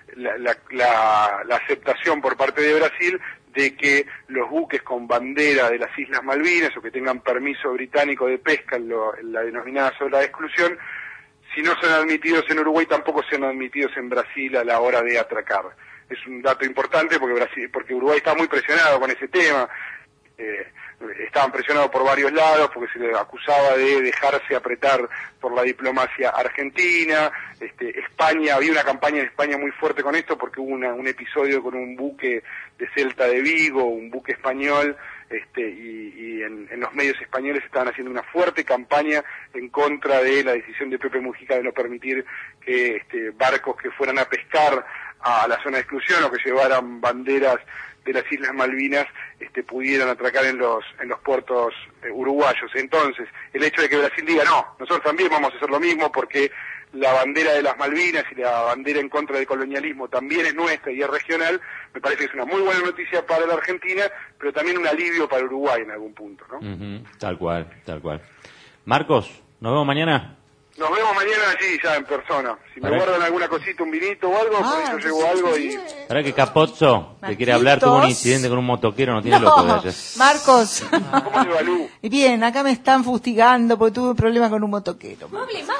aceptación por parte de Brasil de que los buques con bandera de las Islas Malvinas o que tengan permiso británico de pesca en la denominada zona de exclusión, si no son admitidos en Uruguay, tampoco sean admitidos en Brasil a la hora de atracar. Es un dato importante porque Uruguay está muy presionado con ese tema. Estaban presionados por varios lados porque se les acusaba de dejarse apretar por la diplomacia argentina. España, había una campaña en España muy fuerte con esto porque hubo un episodio con un buque de Celta de Vigo, un buque español, y en los medios españoles estaban haciendo una fuerte campaña en contra de la decisión de Pepe Mujica de no permitir que barcos que fueran a pescar a la zona de exclusión o que llevaran banderas de las Islas Malvinas pudieran atracar en los puertos uruguayos. Entonces, el hecho de que Brasil diga, no, nosotros también vamos a hacer lo mismo porque la bandera de las Malvinas y la bandera en contra del colonialismo también es nuestra y es regional, me parece que es una muy buena noticia para la Argentina, pero también un alivio para Uruguay en algún punto, ¿no? Tal cual. Marcos, ¿nos vemos mañana? Nos vemos mañana allí ya en persona. Si me guardan alguna cosita, un vinito o algo, por ahí yo llevo algo y... Ahora que Capozzo te quiere hablar, tuvo un incidente con un motoquero, no tiene loco de allá. Marcos. ¿Cómo le va, Lu? Bien, acá me están fustigando porque tuve un problema con un motoquero.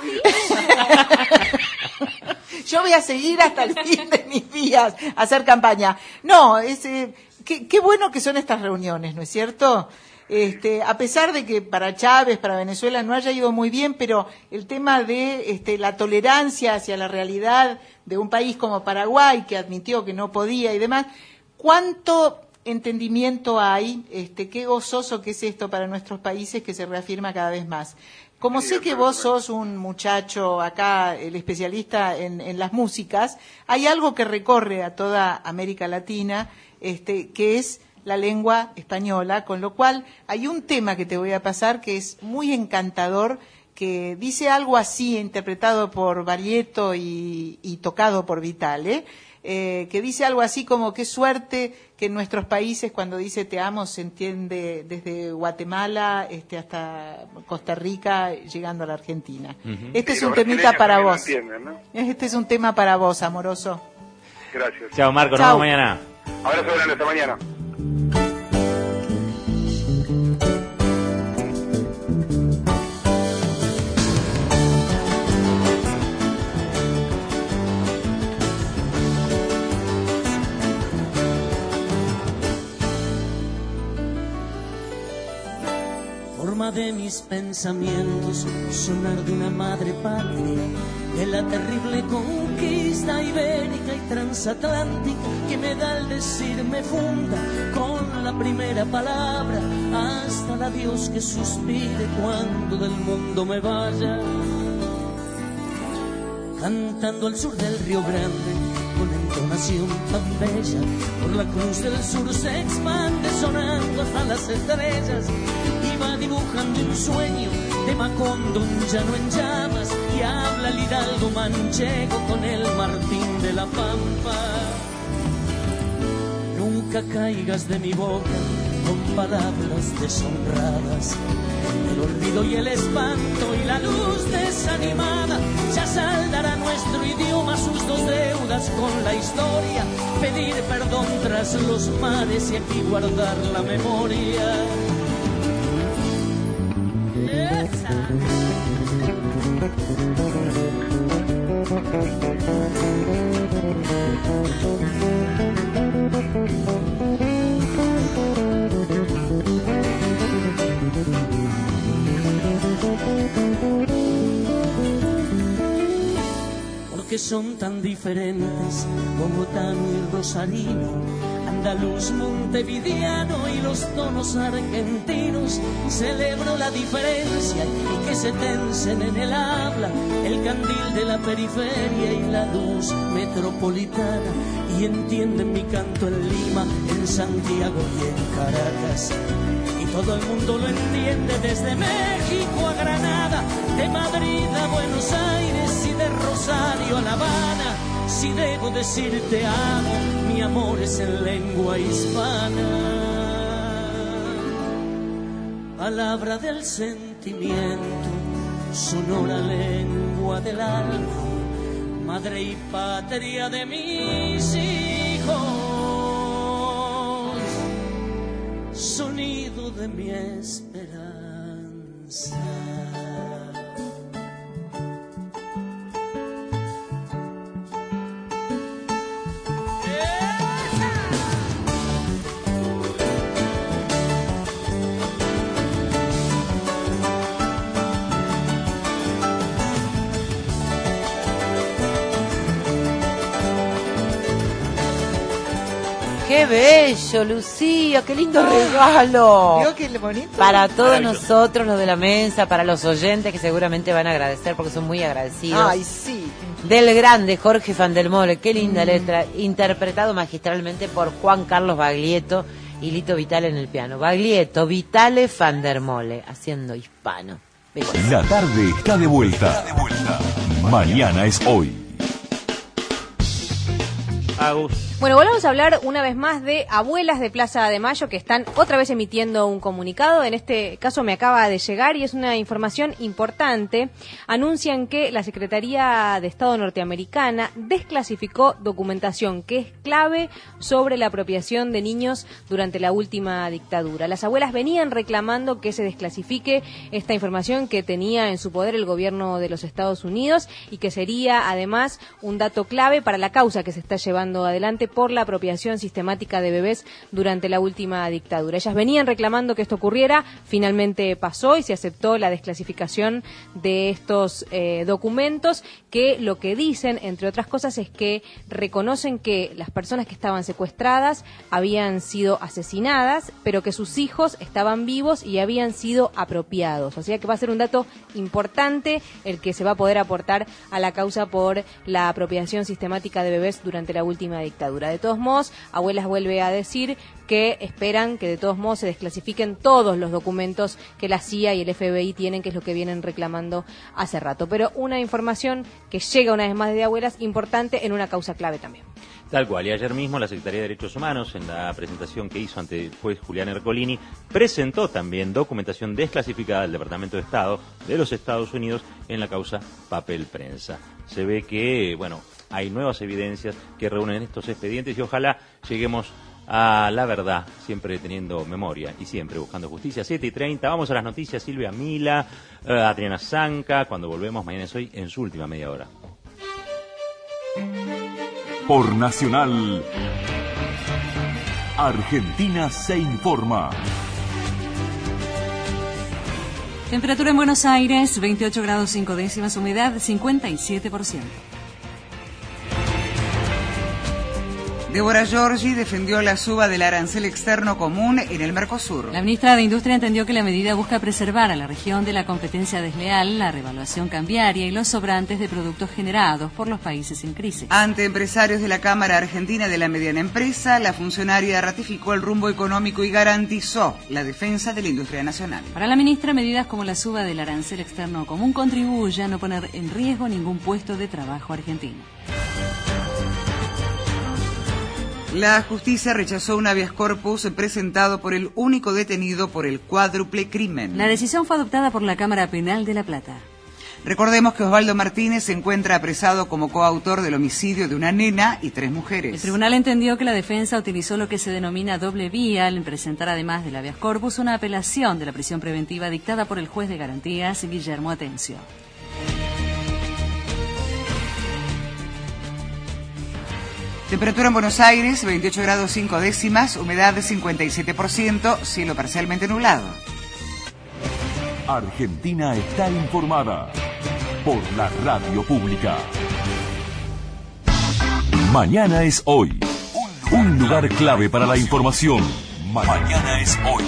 Yo voy a seguir hasta el fin de mis días a hacer campaña. No, qué bueno que son estas reuniones, ¿no es cierto? A pesar de que para Chávez, para Venezuela no haya ido muy bien, pero el tema de la tolerancia hacia la realidad de un país como Paraguay, que admitió que no podía y demás, ¿cuánto entendimiento hay? Qué gozoso que es esto para nuestros países, que se reafirma cada vez más. Como sé que vos sos un muchacho acá, el especialista en las músicas, hay algo que recorre a toda América Latina, que es la lengua española, con lo cual hay un tema que te voy a pasar que es muy encantador, que dice algo así, interpretado por Baglietto y tocado por Vitale, que dice algo así como: qué suerte que en nuestros países cuando dice te amo se entiende desde Guatemala hasta Costa Rica, llegando a la Argentina. Este es un temita para vos. ¿No? Este es un tema para vos, amoroso. Gracias. Chao, Marco, nos Chao. vemos mañana. Abrazo grande, hasta mañana. Forma de mis pensamientos, sonar de una madre patria, de la terrible conquista ibérica y transatlántica que me da el decir me funda con la primera palabra hasta el adiós que suspire cuando del mundo me vaya. Cantando al sur del Río Grande con entonación tan bella, por la cruz del sur se expande sonando hasta las estrellas. Va dibujando un sueño de Macondo, un llano en llamas, y habla el hidalgo manchego con el Martín de la Pampa. Nunca caigas de mi boca con palabras deshonradas, el olvido y el espanto y la luz desanimada ya saldará nuestro idioma sus dos deudas con la historia, pedir perdón tras los mares y aquí guardar la memoria. Porque son tan diferentes bogotano y rosarino, andaluz, montevideano y los tonos argentinos. Celebro la diferencia y que se tensen en el habla el candil de la periferia y la luz metropolitana, y entienden mi canto en Lima, en Santiago y en Caracas, y todo el mundo lo entiende desde México a Granada, de Madrid a Buenos Aires y de Rosario a La Habana. Si debo decir te amo, mi amor es en lengua hispana. Palabra del sentimiento, sonora lengua del alma, madre y patria de mis hijos, sonido de mi esperanza. ¡Qué bello, Lucía! ¡Qué lindo regalo! ¿Vio qué bonito? Para todos nosotros, los de la mesa, para los oyentes que seguramente van a agradecer porque son muy agradecidos. Ay, sí. Del grande Jorge Van der Mole, qué linda letra, interpretado magistralmente por Juan Carlos Baglietto y Lito Vitale en el piano. Baglietto, Vitale, Van der Mole, haciendo hispano. La tarde está de vuelta. Mañana es hoy. Bueno, volvamos a hablar una vez más de Abuelas de Plaza de Mayo, que están otra vez emitiendo un comunicado. En este caso me acaba de llegar y es una información importante. Anuncian que la Secretaría de Estado norteamericana desclasificó documentación que es clave sobre la apropiación de niños durante la última dictadura. Las abuelas venían reclamando que se desclasifique esta información que tenía en su poder el gobierno de los Estados Unidos y que sería además un dato clave para la causa que se está llevando adelante por la apropiación sistemática de bebés durante la última dictadura. Ellas venían reclamando que esto ocurriera, finalmente pasó y se aceptó la desclasificación de estos documentos que lo que dicen, entre otras cosas, es que reconocen que las personas que estaban secuestradas habían sido asesinadas, pero que sus hijos estaban vivos y habían sido apropiados. O sea que va a ser un dato importante el que se va a poder aportar a la causa por la apropiación sistemática de bebés durante la última dictadura. dictadura. De todos modos, Abuelas vuelve a decir que esperan que de todos modos se desclasifiquen todos los documentos que la CIA y el FBI tienen, que es lo que vienen reclamando hace rato. Pero una información que llega una vez más de Abuelas, importante en una causa clave también. Tal cual, y ayer mismo la Secretaría de Derechos Humanos, en la presentación que hizo ante el juez Julián Ercolini, presentó también documentación desclasificada del Departamento de Estado de los Estados Unidos en la causa Papel Prensa. Se ve que, bueno, hay nuevas evidencias que reúnen estos expedientes y ojalá lleguemos a la verdad, siempre teniendo memoria y siempre buscando justicia. 7:30, vamos a las noticias. Silvia Mila, Adriana Zanca, cuando volvemos mañana es hoy en su última media hora. Por Nacional, Argentina se informa. Temperatura en Buenos Aires, 28 grados 5 décimas, humedad 57%. Débora Giorgi defendió la suba del arancel externo común en el Mercosur. La ministra de Industria entendió que la medida busca preservar a la región de la competencia desleal, la revaluación cambiaria y los sobrantes de productos generados por los países en crisis. Ante empresarios de la Cámara Argentina de la Mediana Empresa, la funcionaria ratificó el rumbo económico y garantizó la defensa de la industria nacional. Para la ministra, medidas como la suba del arancel externo común contribuyen a no poner en riesgo ningún puesto de trabajo argentino. La justicia rechazó un habeas corpus presentado por el único detenido por el cuádruple crimen. La decisión fue adoptada por la Cámara Penal de La Plata. Recordemos que Osvaldo Martínez se encuentra apresado como coautor del homicidio de una nena y 3 mujeres. El tribunal entendió que la defensa utilizó lo que se denomina doble vía al presentar, además del habeas corpus, una apelación de la prisión preventiva dictada por el juez de garantías, Guillermo Atencio. Temperatura en Buenos Aires, 28 grados 5 décimas, humedad de 57%, cielo parcialmente nublado. Argentina está informada por la radio pública. Mañana es hoy. Un lugar clave para la información. Mañana es hoy.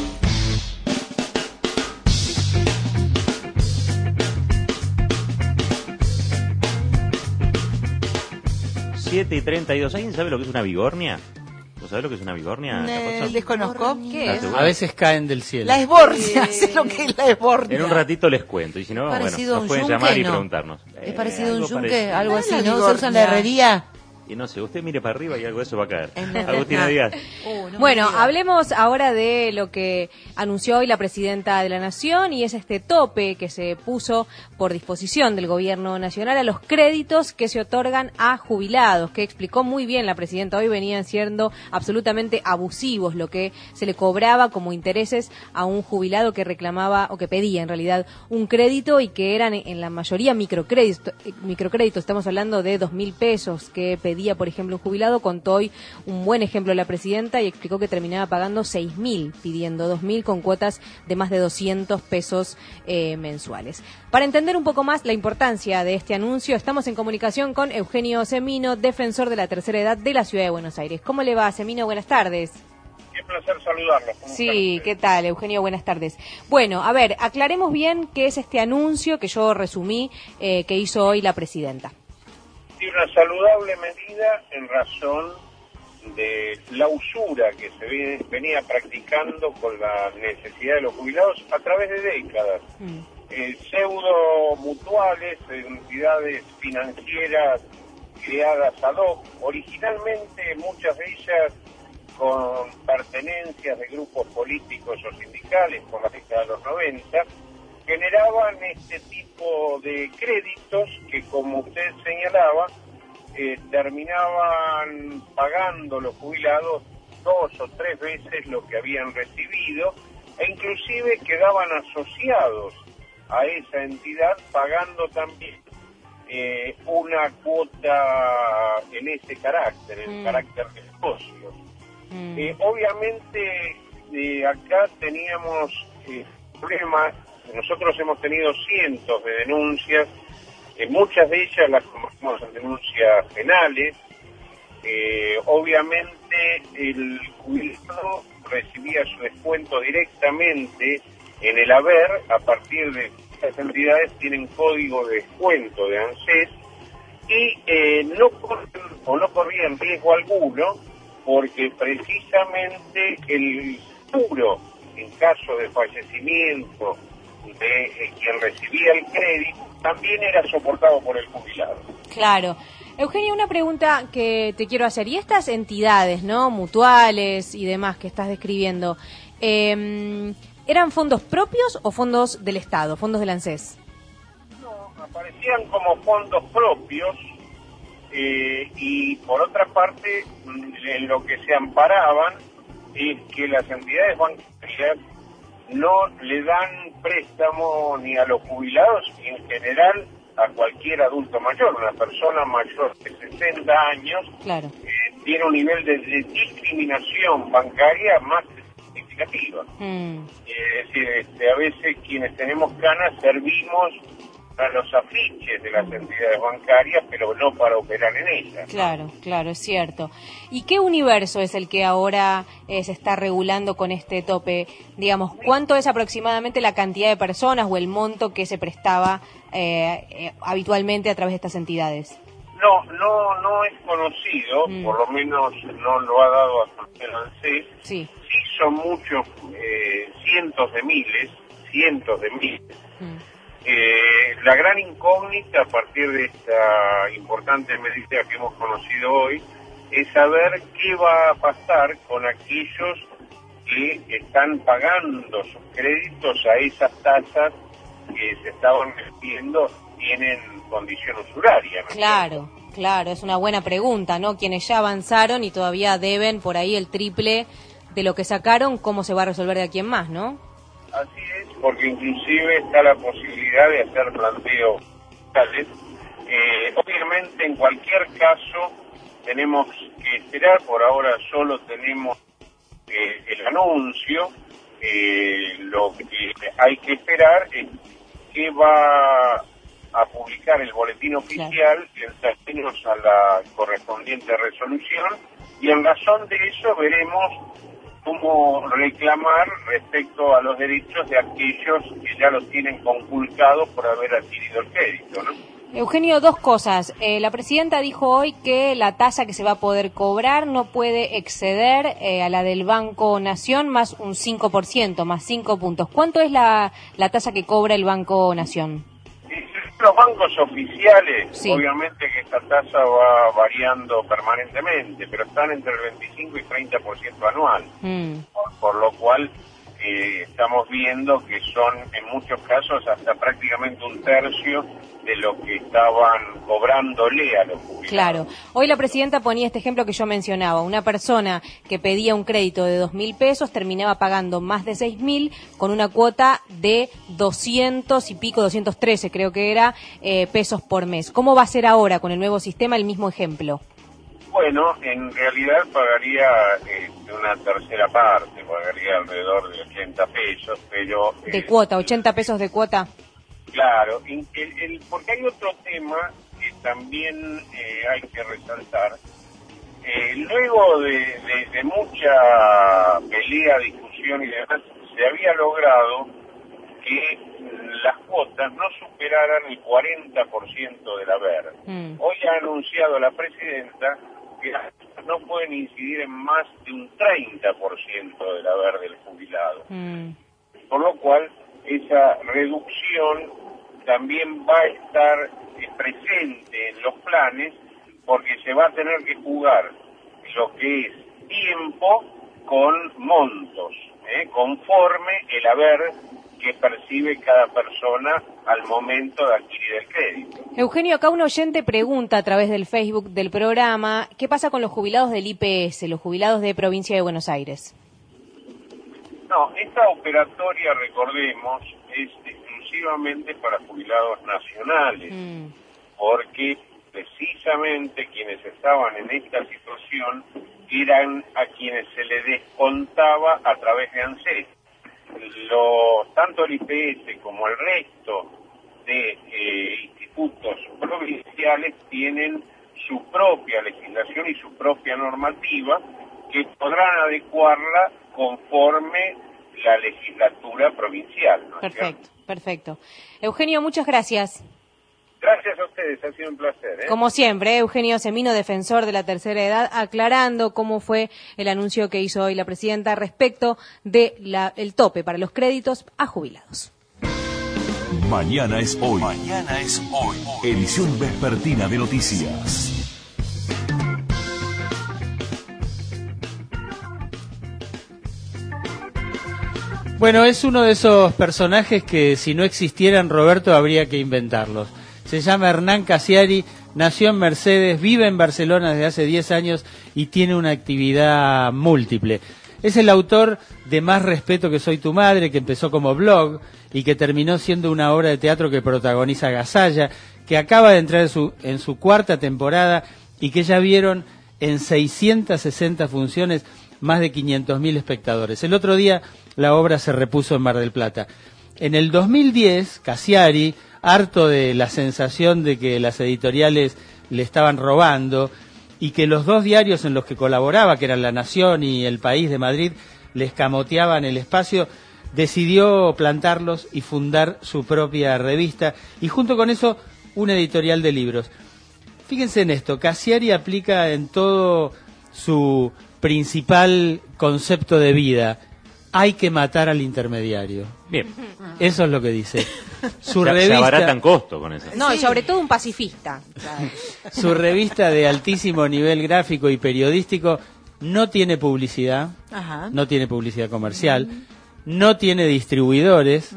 y 32. ¿Alguien sabe lo que es una bigornia? ¿Vos sabés lo que es una bigornia? Desconozco. ¿Qué es? A veces caen del cielo. La esbornia, sé lo que es la esbornia. En un ratito les cuento, y si no, bueno, nos pueden llamar y preguntarnos. ¿Es parecido a un yunque? Algo así, la ¿no? bigornia. ¿Se usa en la herrería? Y no sé, usted mire para arriba y algo de eso va a caer. Agustina Díaz. Bueno, hablemos ahora de lo que anunció hoy la presidenta de la Nación, y es este tope que se puso por disposición del Gobierno Nacional a los créditos que se otorgan a jubilados, que explicó muy bien la presidenta. Hoy venían siendo absolutamente abusivos lo que se le cobraba como intereses a un jubilado que reclamaba, o que pedía en realidad, un crédito, y que eran en la mayoría microcréditos. Estamos hablando de 2.000 pesos que pedía, por ejemplo, un jubilado. Contó hoy un buen ejemplo la presidenta y explicó que terminaba pagando 6.000, pidiendo 2.000 con cuotas de más de 200 pesos mensuales. Para entender un poco más la importancia de este anuncio, estamos en comunicación con Eugenio Semino, defensor de la tercera edad de la Ciudad de Buenos Aires. ¿Cómo le va, Semino? Buenas tardes. Qué placer saludarlo. Sí, ¿qué tal, Eugenio? Buenas tardes. Bueno, a ver, aclaremos bien qué es este anuncio que yo resumí que hizo hoy la presidenta. Y una saludable medida en razón de la usura que se venía practicando con la necesidad de los jubilados a través de décadas. Pseudo mutuales, entidades financieras creadas ad hoc, originalmente muchas de ellas con pertenencias de grupos políticos o sindicales por la década de los 90, generaban este tipo de créditos que, como usted señalaba, terminaban pagando los jubilados 2 o 3 veces lo que habían recibido, e inclusive quedaban asociados a esa entidad pagando también una cuota en ese carácter, el carácter de socios. Obviamente acá teníamos problemas. Nosotros hemos tenido cientos de denuncias, muchas de ellas las conocemos en denuncias penales. Obviamente el jubilado recibía su descuento directamente en el haber. A partir de estas entidades tienen código de descuento de ANSES y no ponen o no corrían riesgo alguno, porque precisamente el seguro, en caso de fallecimiento de quien recibía el crédito, también era soportado por el jubilado. Claro. Eugenio, una pregunta que te quiero hacer. ¿Y estas entidades, no, mutuales y demás que estás describiendo, eran fondos propios o fondos del Estado, fondos del ANSES? No, aparecían como fondos propios y por otra parte, en lo que se amparaban es que las entidades bancarias no le dan préstamo ni a los jubilados ni en general a cualquier adulto mayor. Una persona mayor de 60 años claro. Tiene un nivel de discriminación bancaria más significativa. Es decir, a veces quienes tenemos canas servimos a los afiches de las entidades bancarias, pero no para operar en ellas. Claro, claro, es cierto. ¿Y qué universo es el que ahora se está regulando con este tope? Digamos, ¿cuánto es aproximadamente la cantidad de personas o el monto que se prestaba habitualmente a través de estas entidades? No es conocido, por lo menos no lo ha dado a conocer ANSES. Sí. Sí son muchos, cientos de miles. La gran incógnita a partir de esta importante medida que hemos conocido hoy es saber qué va a pasar con aquellos que están pagando sus créditos a esas tasas que se estaban recibiendo, tienen condición usuraria, ¿no? Claro, claro, es una buena pregunta, ¿no? Quienes ya avanzaron y todavía deben por ahí el triple de lo que sacaron, ¿cómo se va a resolver de aquí en más, no? Así es, porque inclusive está la posibilidad de hacer planteos tales. Obviamente, en cualquier caso, tenemos que esperar. Por ahora solo tenemos el anuncio. Lo que hay que esperar es que va a publicar el boletín oficial en términos a la correspondiente resolución, y en razón de eso veremos cómo reclamar respecto a los derechos de aquellos que ya los tienen conculcados por haber adquirido el crédito, ¿no? Eugenio, dos cosas. La presidenta dijo hoy que la tasa que se va a poder cobrar no puede exceder a la del Banco Nación más un 5%, más 5 puntos. ¿Cuánto es la tasa que cobra el Banco Nación? Los bancos oficiales, sí. Obviamente que esta tasa va variando permanentemente, pero están entre el 25 y 30% anual, por lo cual estamos viendo que son en muchos casos hasta prácticamente un tercio de lo que estaban cobrándole a los jubilados. Claro. Hoy la presidenta ponía este ejemplo que yo mencionaba. Una persona que pedía un crédito de 2.000 pesos terminaba pagando más de 6.000 con una cuota de 200 y pico, 213 creo que era, pesos por mes. ¿Cómo va a ser ahora con el nuevo sistema el mismo ejemplo? Bueno, en realidad pagaría una tercera parte, pagaría alrededor de 80 pesos, pero... ¿De cuota? ¿80 pesos de cuota? Claro, porque hay otro tema que también hay que resaltar. Luego de mucha pelea, discusión y demás, se había logrado que las cuotas no superaran el 40% del haber. Hoy ha anunciado la presidenta que las cuotas no pueden incidir en más de un 30% del haber del jubilado. Por lo cual, esa reducción también va a estar presente en los planes, porque se va a tener que jugar lo que es tiempo con montos, conforme el haber que percibe cada persona al momento de adquirir el crédito. Eugenio, acá un oyente pregunta a través del Facebook del programa, ¿qué pasa con los jubilados del IPS, los jubilados de Provincia de Buenos Aires? No, esta operatoria, recordemos, es exclusivamente para jubilados nacionales, porque precisamente quienes estaban en esta situación eran a quienes se le descontaba a través de ANSES. Tanto el IPS como el resto de institutos provinciales tienen su propia legislación y su propia normativa que podrán adecuarla conforme la legislatura provincial, ¿no? Perfecto, perfecto. Eugenio, muchas gracias. Gracias a ustedes, ha sido un placer. Como siempre, Eugenio Semino, defensor de la tercera edad, aclarando cómo fue el anuncio que hizo hoy la presidenta respecto de el tope para los créditos a jubilados. Mañana es hoy. Mañana es hoy. Edición vespertina de noticias. Bueno, es uno de esos personajes que si no existieran, Roberto, habría que inventarlos. Se llama Hernán Cassiari, nació en Mercedes, vive en Barcelona desde hace 10 años y tiene una actividad múltiple. Es el autor de Más respeto que soy tu madre, que empezó como blog y que terminó siendo una obra de teatro que protagoniza Gasalla, que acaba de entrar en su cuarta temporada y que ya vieron en 660 funciones más de 500.000 espectadores. El otro día la obra se repuso en Mar del Plata. En el 2010, Cassiari, harto de la sensación de que las editoriales le estaban robando y que los dos diarios en los que colaboraba, que eran La Nación y El País de Madrid, le escamoteaban el espacio, decidió plantarlos y fundar su propia revista y junto con eso una editorial de libros. Fíjense en esto, Cassiari aplica en todo su principal concepto de vida: hay que matar al intermediario. Bien. Eso es lo que dice. Su se revista, abaratan costo con eso. No, y sobre todo un pacifista. su revista de altísimo nivel gráfico y periodístico no tiene publicidad, no tiene publicidad comercial, no tiene distribuidores,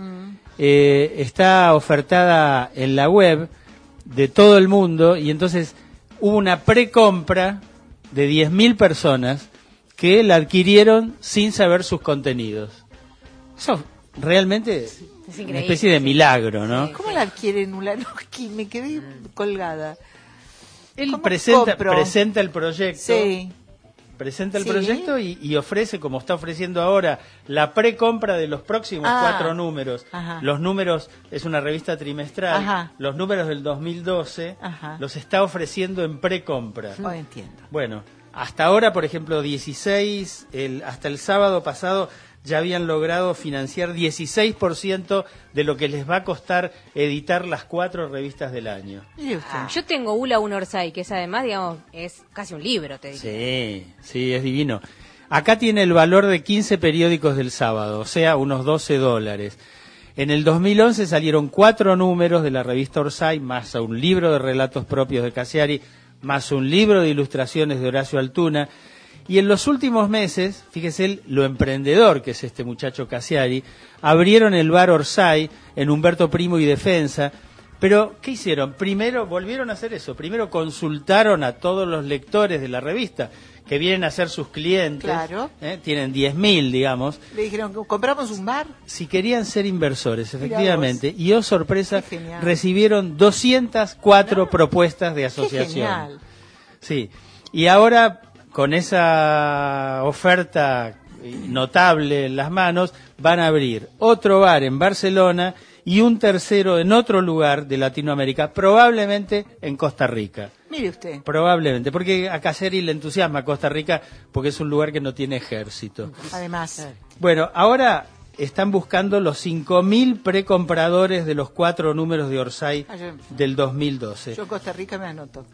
está ofertada en la web de todo el mundo y entonces hubo una precompra de 10.000 personas que la adquirieron sin saber sus contenidos. Eso realmente es una especie de milagro, ¿no? ¿Cómo la adquieren, Ulanowski? Me quedé colgada. Él presenta el proyecto. Sí. Presenta el proyecto y ofrece, como está ofreciendo ahora, la precompra de los próximos 4 números. Los números, es una revista trimestral, los números del 2012 los está ofreciendo en precompra. Oh, entiendo. Bueno, hasta ahora, por ejemplo, hasta el sábado pasado ya habían logrado financiar 16% de lo que les va a costar editar las 4 revistas del año. Yo tengo Ula un Orsay, que es además, digamos, es casi un libro, te digo. Sí, es divino. Acá tiene el valor de 15 periódicos del sábado, o sea, unos $12. En el 2011 salieron 4 números de la revista Orsay, más un libro de relatos propios de Cassiari, más un libro de ilustraciones de Horacio Altuna. Y en los últimos meses, fíjese lo emprendedor que es este muchacho Cassiari, abrieron el bar Orsay en Humberto Primo y Defensa. Pero, ¿qué hicieron? Primero, volvieron a hacer eso. Primero consultaron a todos los lectores de la revista, que vienen a ser sus clientes. Claro. Tienen 10.000, digamos. Le dijeron, ¿compramos un bar? Si querían ser inversores, efectivamente. Y, oh sorpresa, recibieron 204 propuestas de asociación. Qué genial. Sí. Y ahora, con esa oferta notable en las manos, van a abrir otro bar en Barcelona y un tercero en otro lugar de Latinoamérica, probablemente en Costa Rica. Mire usted. Probablemente, porque a Cassiari le entusiasma Costa Rica porque es un lugar que no tiene ejército. Además. Bueno, ahora están buscando los 5.000 precompradores de los 4 números de Orsay del 2012. Yo Costa Rica me anoto.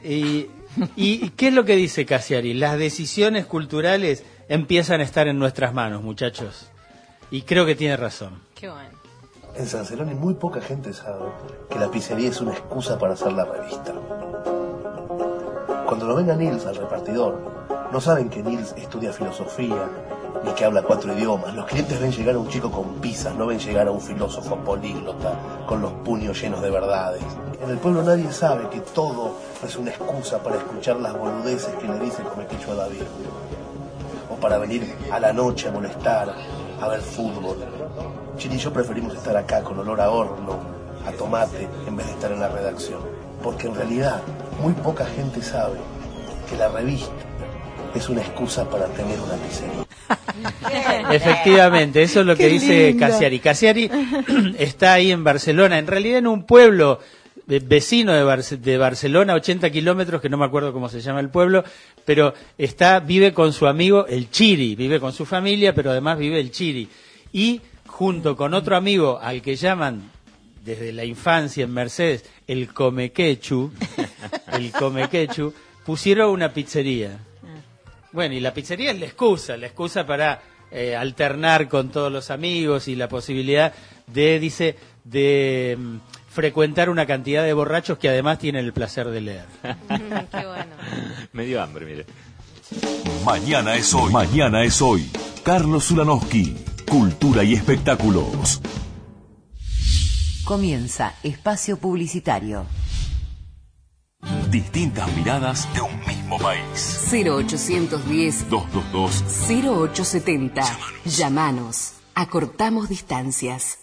¿Y qué es lo que dice Cassiari? Las decisiones culturales empiezan a estar en nuestras manos, muchachos. Y creo que tiene razón. Qué bueno. En San Celoni muy poca gente sabe que la pizzería es una excusa para hacer la revista. Cuando lo venga Nils al repartidor, no saben que Nils estudia filosofía, ni que habla 4 idiomas. Los clientes ven llegar a un chico con pizzas, no ven llegar a un filósofo políglota con los puños llenos de verdades. En el pueblo nadie sabe que todo es una excusa para escuchar las boludeces que le dice Comequicho a David. O para venir a la noche a molestar, a ver fútbol. Chiri y yo preferimos estar acá con olor a horno, a tomate, en vez de estar en la redacción. Porque en realidad muy poca gente sabe que la revista es una excusa para tener una pizzería. Efectivamente, eso es lo que dice Cassiari. Cassiari está ahí en Barcelona, en realidad en un pueblo vecino de Barcelona, 80 kilómetros, que no me acuerdo cómo se llama el pueblo, pero vive con su amigo el Chiri, vive con su familia, pero además vive el Chiri. Y junto con otro amigo al que llaman desde la infancia en Mercedes, el Comequechu, pusieron una pizzería. Bueno, y la pizzería es la excusa para alternar con todos los amigos y la posibilidad de frecuentar una cantidad de borrachos que además tienen el placer de leer. Qué bueno. Me dio hambre, mire. Mañana es hoy. Mañana es hoy. Carlos Zulanowski, Cultura y Espectáculos. Comienza Espacio Publicitario. Distintas miradas de un mismo país. 0810 222 0870. Llámanos. Acortamos distancias.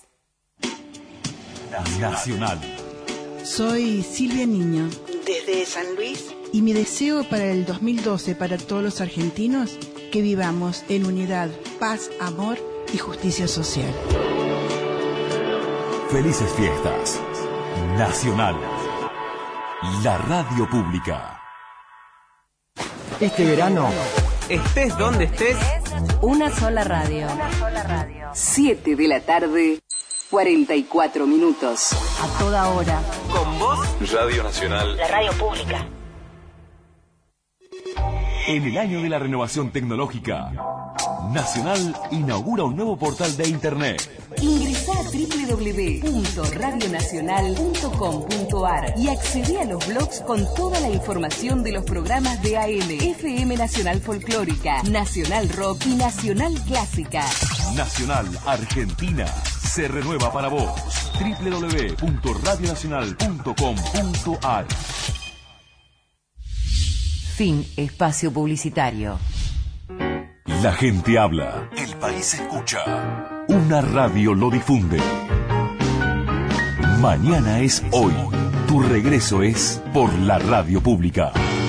Nacional. Soy Silvia Niño, desde San Luis, y mi deseo para el 2012 para todos los argentinos, que vivamos en unidad, paz, amor y justicia social. Felices fiestas. Nacional. La radio pública. Este verano, estés donde estés, Una sola radio. 7 de la tarde, 44 minutos. A toda hora. con vos, Radio Nacional. La radio pública. En el año de la renovación tecnológica, Nacional inaugura un nuevo portal de Internet. Ingresá a www.radionacional.com.ar y accedé a los blogs con toda la información de los programas de AM, FM Nacional Folclórica, Nacional Rock y Nacional Clásica. Nacional Argentina se renueva para vos. www.radionacional.com.ar. Fin Espacio Publicitario. La gente habla. El país escucha. Una radio lo difunde. Mañana es hoy. Tu regreso es por la radio pública.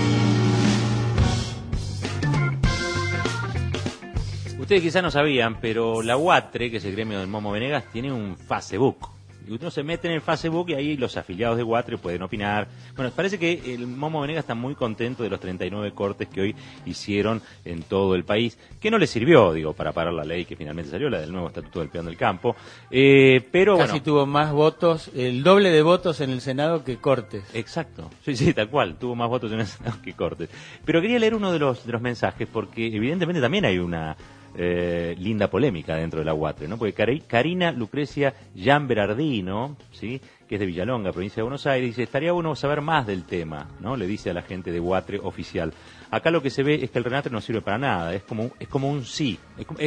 Ustedes quizás no sabían, pero la UATRE, que es el gremio del Momo Venegas, tiene un Facebook. Y uno se mete en el Facebook y ahí los afiliados de UATRE pueden opinar. Bueno, parece que el Momo Venegas está muy contento de los 39 cortes que hoy hicieron en todo el país, que no le sirvió, para parar la ley que finalmente salió, la del nuevo Estatuto del Peón del Campo. Pero Casi tuvo más votos, el doble de votos en el Senado que Cortes. Exacto, sí, tal cual, tuvo más votos en el Senado que Cortes. Pero quería leer uno de los mensajes, porque evidentemente también hay una linda polémica dentro de la UATRE, ¿no? Porque Karina Lucrecia Jan Berardino, ¿sí?, que es de Villalonga, provincia de Buenos Aires, dice: estaría bueno saber más del tema, ¿no? Le dice a la gente de UATRE oficial. Acá lo que se ve es que el RENATRE no sirve para nada, es como un sí,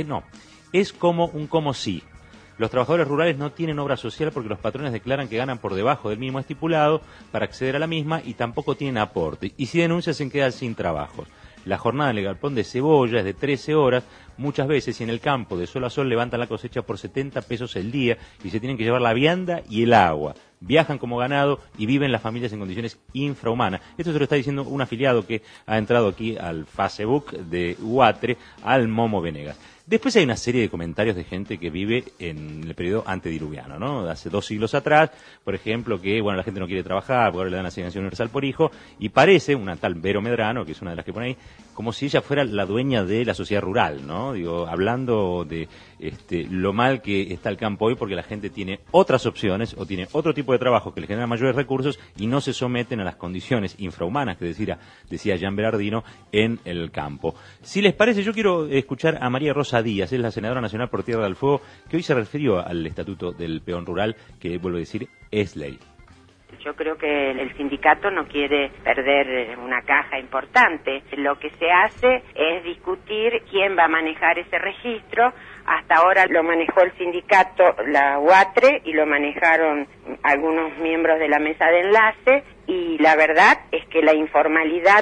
es como un como sí. Los trabajadores rurales no tienen obra social porque los patrones declaran que ganan por debajo del mínimo estipulado para acceder a la misma y tampoco tienen aporte. Y si denuncian se quedan sin trabajos. La jornada en el galpón de cebolla es de 13 horas, muchas veces, y en el campo de sol a sol levantan la cosecha por 70 pesos el día y se tienen que llevar la vianda y el agua. Viajan como ganado y viven las familias en condiciones infrahumanas. Esto se lo está diciendo un afiliado que ha entrado aquí al Facebook de UATRE, al Momo Venegas. Después hay una serie de comentarios de gente que vive en el periodo antediluviano, ¿no? Hace 2 siglos atrás, por ejemplo, que la gente no quiere trabajar, porque ahora le dan asignación universal por hijo, y parece una tal Vero Medrano, que es una de las que pone ahí, como si ella fuera la dueña de la sociedad rural, ¿no? Hablando de lo mal que está el campo hoy, porque la gente tiene otras opciones o tiene otro tipo de trabajo que le genera mayores recursos y no se someten a las condiciones infrahumanas que decía Jan Berardino en el campo. Si les parece, yo quiero escuchar a María Rosa Díaz, es la senadora nacional por Tierra del Fuego, que hoy se refirió al Estatuto del Peón Rural, que, vuelvo a decir, es ley. Yo creo que el sindicato no quiere perder una caja importante. Lo que se hace es discutir quién va a manejar ese registro. Hasta ahora lo manejó el sindicato, la UATRE, y lo manejaron algunos miembros de la mesa de enlace, y la verdad es que la informalidad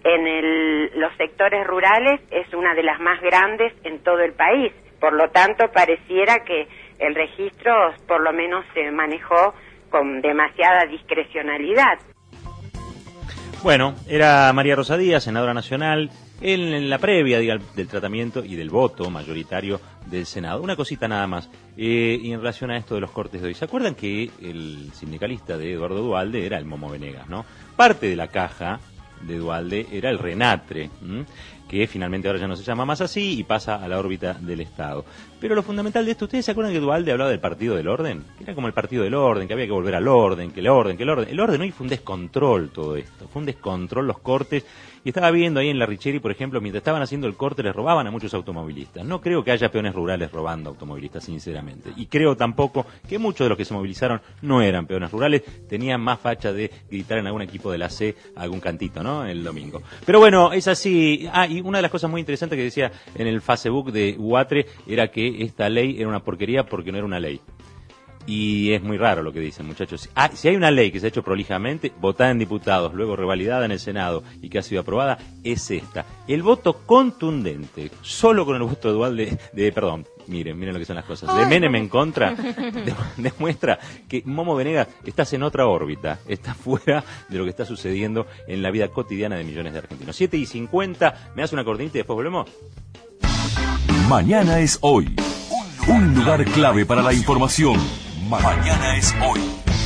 en los sectores rurales es una de las más grandes en todo el país. Por lo tanto, pareciera que el registro por lo menos se manejó con demasiada discrecionalidad. Bueno, era María Rosa Díaz, senadora nacional, en la previa del tratamiento y del voto mayoritario del Senado. Una cosita nada más, y en relación a esto de los cortes de hoy. ¿Se acuerdan que el sindicalista de Eduardo Duhalde era el Momo Venegas, no? Parte de la caja de Duhalde era el RENATRE, que finalmente ahora ya no se llama más así y pasa a la órbita del Estado. Pero lo fundamental de esto, ¿ustedes se acuerdan que Duhalde hablaba del partido del orden? Que era como el partido del orden, que había que volver al orden, que el orden. El orden hoy fue un descontrol todo esto, fue un descontrol los cortes. Y estaba viendo ahí en la Richeri, por ejemplo, mientras estaban haciendo el corte les robaban a muchos automovilistas. No creo que haya peones rurales robando automovilistas, sinceramente. Y creo tampoco que muchos de los que se movilizaron no eran peones rurales, tenían más facha de gritar en algún equipo de la C algún cantito, ¿no? El domingo. Pero bueno, es así. Y una de las cosas muy interesantes que decía en el Facebook de Huatre era que esta ley era una porquería porque no era una ley. Y es muy raro lo que dicen, muchachos. Si hay una ley que se ha hecho prolijamente, votada en diputados, luego revalidada en el Senado y que ha sido aprobada, es esta. El voto contundente, solo con el voto de Duhalde, miren lo que son las cosas, de Menem en contra, demuestra que Momo Venegas estás en otra órbita, estás fuera de lo que está sucediendo en la vida cotidiana de millones de argentinos. 7:50, ¿me das una cortinita y después volvemos? Mañana es hoy. Un lugar clave para la información. Mañana es hoy.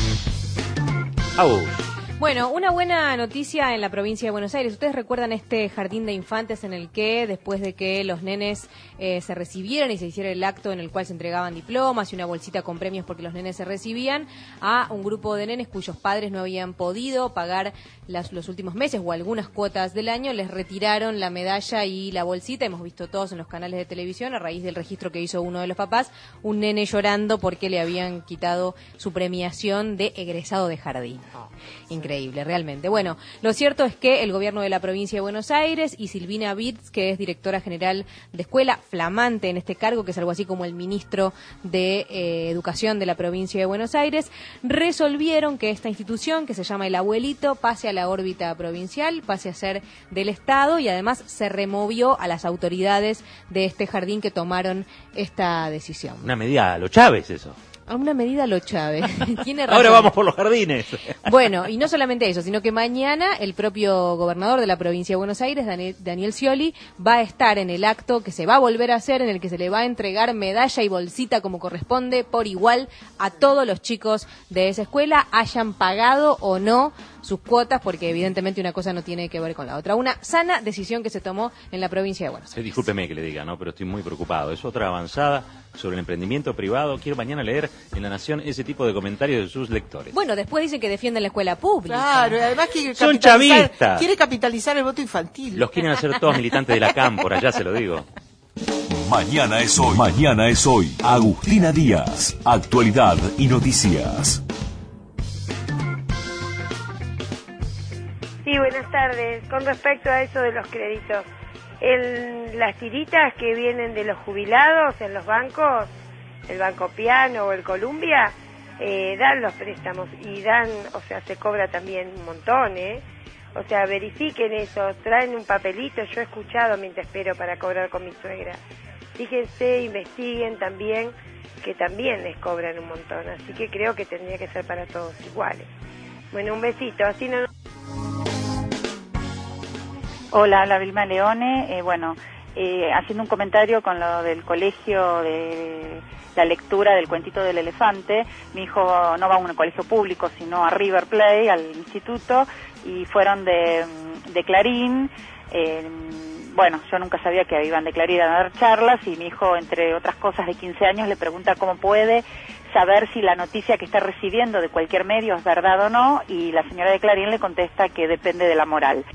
Bueno, una buena noticia en la provincia de Buenos Aires. Ustedes recuerdan este jardín de infantes en el que, después de que los nenes se recibieran y se hiciera el acto en el cual se entregaban diplomas y una bolsita con premios porque los nenes se recibían, a un grupo de nenes cuyos padres no habían podido pagar los últimos meses o algunas cuotas del año, les retiraron la medalla y la bolsita. Hemos visto todos en los canales de televisión, a raíz del registro que hizo uno de los papás, un nene llorando porque le habían quitado su premiación de egresado de jardín. Increíble, realmente. Bueno, lo cierto es que el gobierno de la provincia de Buenos Aires y Silvina Bitz, que es directora general de escuela, flamante en este cargo, que es algo así como el ministro de Educación de la provincia de Buenos Aires, resolvieron que esta institución, que se llama El Abuelito, pase a la órbita provincial, pase a ser del Estado, y además se removió a las autoridades de este jardín que tomaron esta decisión. Una medida a lo Chávez, eso. A una medida lo Chávez. Tiene razón. Ahora vamos por los jardines. Bueno, y no solamente eso, sino que mañana el propio gobernador de la provincia de Buenos Aires, Daniel Scioli, va a estar en el acto que se va a volver a hacer, en el que se le va a entregar medalla y bolsita como corresponde por igual a todos los chicos de esa escuela, hayan pagado o no sus cuotas, porque evidentemente una cosa no tiene que ver con la otra. Una sana decisión que se tomó en la provincia de Buenos Aires. Discúlpeme que le diga, ¿no? Pero estoy muy preocupado. Es otra avanzada sobre el emprendimiento privado. Quiero mañana leer en La Nación ese tipo de comentarios de sus lectores. Bueno, después dicen que defienden la escuela pública. Claro, y además son chavistas. Quiere capitalizar el voto infantil. Los quieren hacer todos militantes de la cámpora, ya se lo digo. Mañana es hoy. Mañana es hoy. Agustina Díaz. Actualidad y noticias. Sí, buenas tardes. Con respecto a eso de los créditos, las tiritas que vienen de los jubilados en los bancos, el Banco Piano o el Columbia, dan los préstamos y dan, o sea, se cobra también un montón, O sea, verifiquen eso, traen un papelito, yo he escuchado mientras espero para cobrar con mi suegra. Fíjense, investiguen también, que también les cobran un montón, así que creo que tendría que ser para todos iguales. Bueno, un besito, así no... Hola, la Vilma Leone. Haciendo un comentario con lo del colegio de la lectura del cuentito del elefante, mi hijo no va a un colegio público, sino a River Plate, al instituto, y fueron de Clarín. Yo nunca sabía que iban de Clarín a dar charlas, y mi hijo, entre otras cosas de 15 años, le pregunta cómo puede saber si la noticia que está recibiendo de cualquier medio es verdad o no, y la señora de Clarín le contesta que depende de la moral.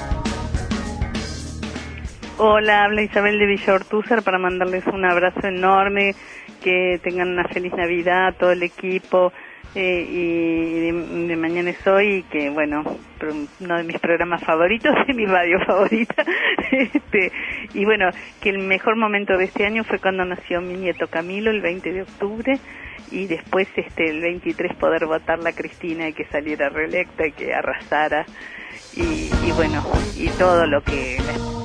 Hola, habla Isabel de Villa Ortúzar para mandarles un abrazo enorme, que tengan una feliz Navidad, todo el equipo, y de Mañana es Hoy, que uno de mis programas favoritos, de mi radio favorita, y que el mejor momento de este año fue cuando nació mi nieto Camilo, el 20 de octubre, y después el 23 poder votarla a Cristina y que saliera reelecta y que arrasara, y todo lo que...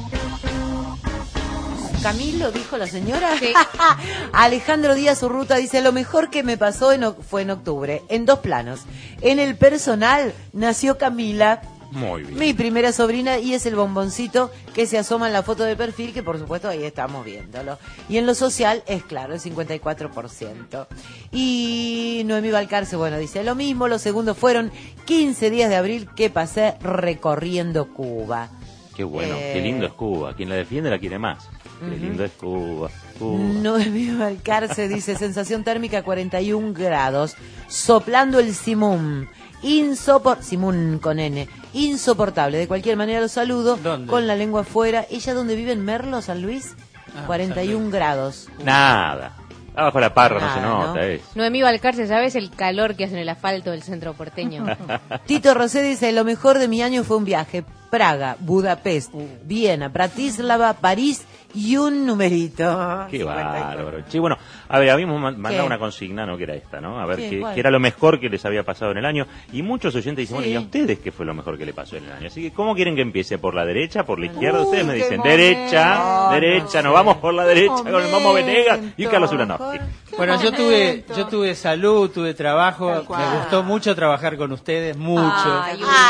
Camilo, dijo la señora. Sí. Alejandro Díaz Urruta dice: lo mejor que me pasó fue en octubre, en dos planos. En el personal nació Camila Muy bien. Mi primera sobrina, y es el bomboncito que se asoma en la foto de perfil, que por supuesto ahí estamos viéndolo. Y en lo social es claro, el 54%. Y Noemí Balcarce, bueno, dice lo mismo. Los segundos fueron 15 días de abril que pasé recorriendo Cuba. Qué bueno, qué lindo es Cuba. Quien la defiende la quiere más. Qué lindo es Cuba. Noemí Balcarce dice sensación térmica 41 grados, soplando el simum. Simún con N, insoportable. De cualquier manera los saludo. ¿Dónde? Con la lengua afuera. ¿Ella dónde vive? ¿En Merlo, San Luis? 41 grados. Nada. Abajo la parra no se Nada, nota, ¿no? es. Noemí Balcarce, ¿sabes el calor que hace en el asfalto del centro porteño? Tito Rosé dice, lo mejor de mi año fue un viaje. Praga, Budapest, Viena, Bratislava, París y un numerito. Qué bárbaro. Sí, bueno, a ver, habíamos mandado ¿Qué? una consigna, ¿no? Que era esta, ¿no? A ver, ¿Qué? qué ¿Cuál? era lo mejor que les había pasado en el año. Y muchos oyentes dicen, Sí. bueno, ¿y a ustedes qué fue lo mejor que le pasó en el año? Así que, ¿cómo quieren que empiece? ¿Por la derecha? ¿Por la izquierda? Ustedes me qué dicen, momento. derecha, nos vamos por la derecha con el Momo Venegas y Carlos Ulanovsky. Bueno, yo tuve salud, tuve trabajo, me gustó mucho trabajar con ustedes, mucho.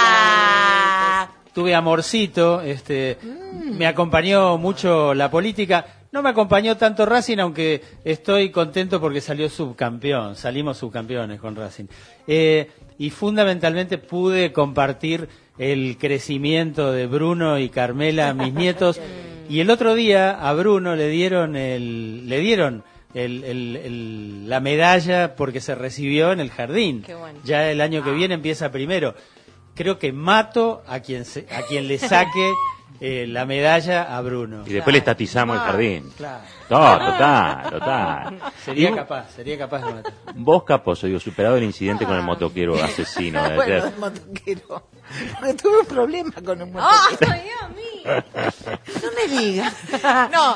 Tuve amorcito, me acompañó mucho la política. No me acompañó tanto Racing, aunque estoy contento porque salió subcampeón, salimos subcampeones con Racing. Y fundamentalmente pude compartir el crecimiento de Bruno y Carmela, mis nietos. Y el otro día a Bruno le dieron la medalla porque se recibió en el jardín. Qué bueno. Ya el año que viene empieza primero. Creo que mato a quien le saque la medalla a Bruno. Y después le estatizamos el jardín. Claro. Total. Sería Y capaz de matar. vos, Caposo, digo, superado el incidente con el motoquero asesino de Bueno, ayer. el motoquero. Porque tuve un problema con un motoquero. ¡Ay, Dios mío! No me digas. No,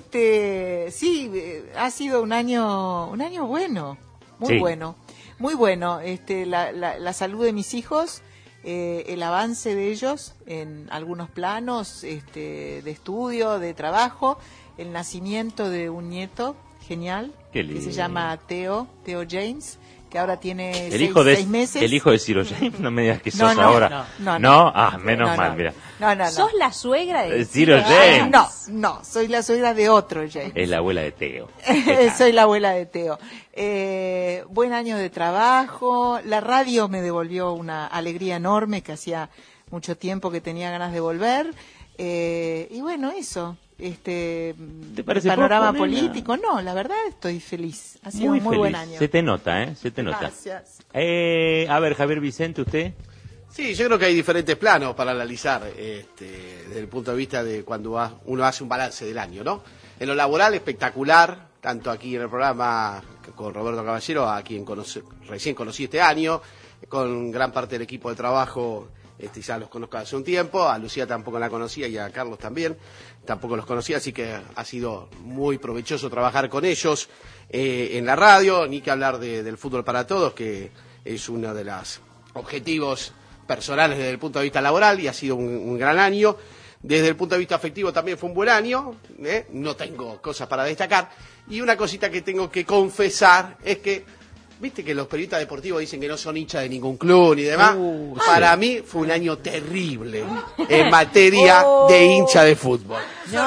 sí, ha sido un año bueno, muy Sí. bueno, muy bueno. La salud de mis hijos, el avance de ellos en algunos planos, de estudio, de trabajo, el nacimiento de un nieto genial Qué que lindo. se llama Theo James, que ahora tiene El hijo de 6 meses. el hijo de Ciro James, no me digas que sos No, ahora. no. Ah, menos No, mal, no. mira. No. ¿Sos la suegra de Ciro James. No, soy la suegra de otro James. Es la abuela de Teo. Soy la abuela de Teo. Buen año de trabajo. La radio me devolvió una alegría enorme que hacía mucho tiempo que tenía ganas de volver. Y bueno, eso. ¿Te El parece panorama poco, nena? político. No, la verdad estoy feliz. Ha sido un muy feliz. buen año. Se te nota, Se te nota. Gracias. A ver, Javier Vicente, ¿usted? Sí, yo creo que hay diferentes planos para analizar desde el punto de vista de cuando uno hace un balance del año, ¿no? En lo laboral, espectacular, tanto aquí en el programa con Roberto Caballero, a quien recién conocí este año, con gran parte del equipo de trabajo, ya los conozco hace un tiempo, a Lucía tampoco la conocía y a Carlos tampoco los conocía, así que ha sido muy provechoso trabajar con ellos en la radio, ni que hablar del fútbol para todos, que es uno de los objetivos personales desde el punto de vista laboral y ha sido un gran año. Desde el punto de vista afectivo también fue un buen año, no tengo cosas para destacar. Y una cosita que tengo que confesar es que, viste que los periodistas deportivos dicen que no son hinchas de ningún club ni demás. Para mí fue un año terrible en materia de hincha de fútbol.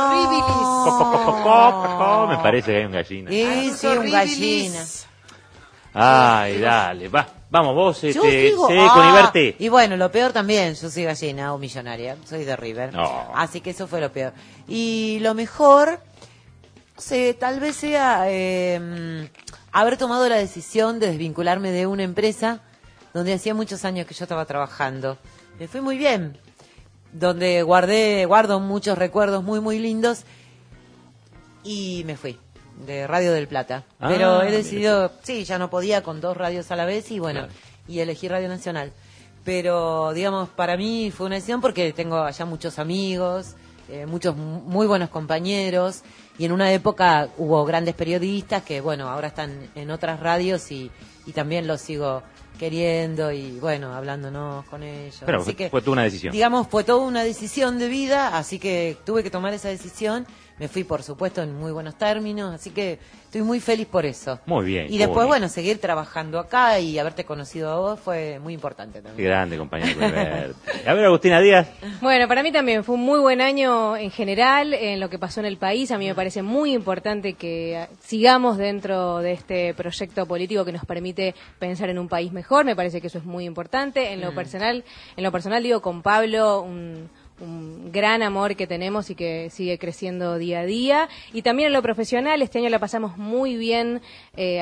Me parece que hay un gallina. Sí, un gallina. Ay, dale, vamos vos, Yo digo, con Iberte. y bueno, lo peor también, yo soy gallina o millonaria, soy de River. No. Así que eso fue lo peor. Y lo mejor, no sé, tal vez sea haber tomado la decisión de desvincularme de una empresa donde hacía muchos años que yo estaba trabajando. Me fue muy bien, donde guardo muchos recuerdos muy, muy lindos y me fui. De Radio del Plata. Pero he decidido, sí, ya no podía con 2 radios a la vez y bueno, y elegí Radio Nacional. Pero, digamos, para mí fue una decisión porque tengo allá muchos amigos, muchos muy buenos compañeros y en una época hubo grandes periodistas que, bueno, ahora están en otras radios y también los sigo queriendo y, bueno, hablándonos con ellos. Pero así que, fue toda una decisión. digamos, fue toda una decisión de vida, así que tuve que tomar esa decisión. me fui, por supuesto, en muy buenos términos, así que estoy muy feliz por eso. Muy bien. Y después, bueno, seguir trabajando acá y haberte conocido a vos fue muy importante también. Qué grande, compañero. A ver, Agustina Díaz. Bueno, para mí también fue un muy buen año en general en lo que pasó en el país. A mí me parece muy importante que sigamos dentro de este proyecto político que nos permite pensar en un país mejor. Me parece que eso es muy importante. En lo personal digo, con Pablo, un gran amor que tenemos y que sigue creciendo día a día. Y también en lo profesional, este año la pasamos muy bien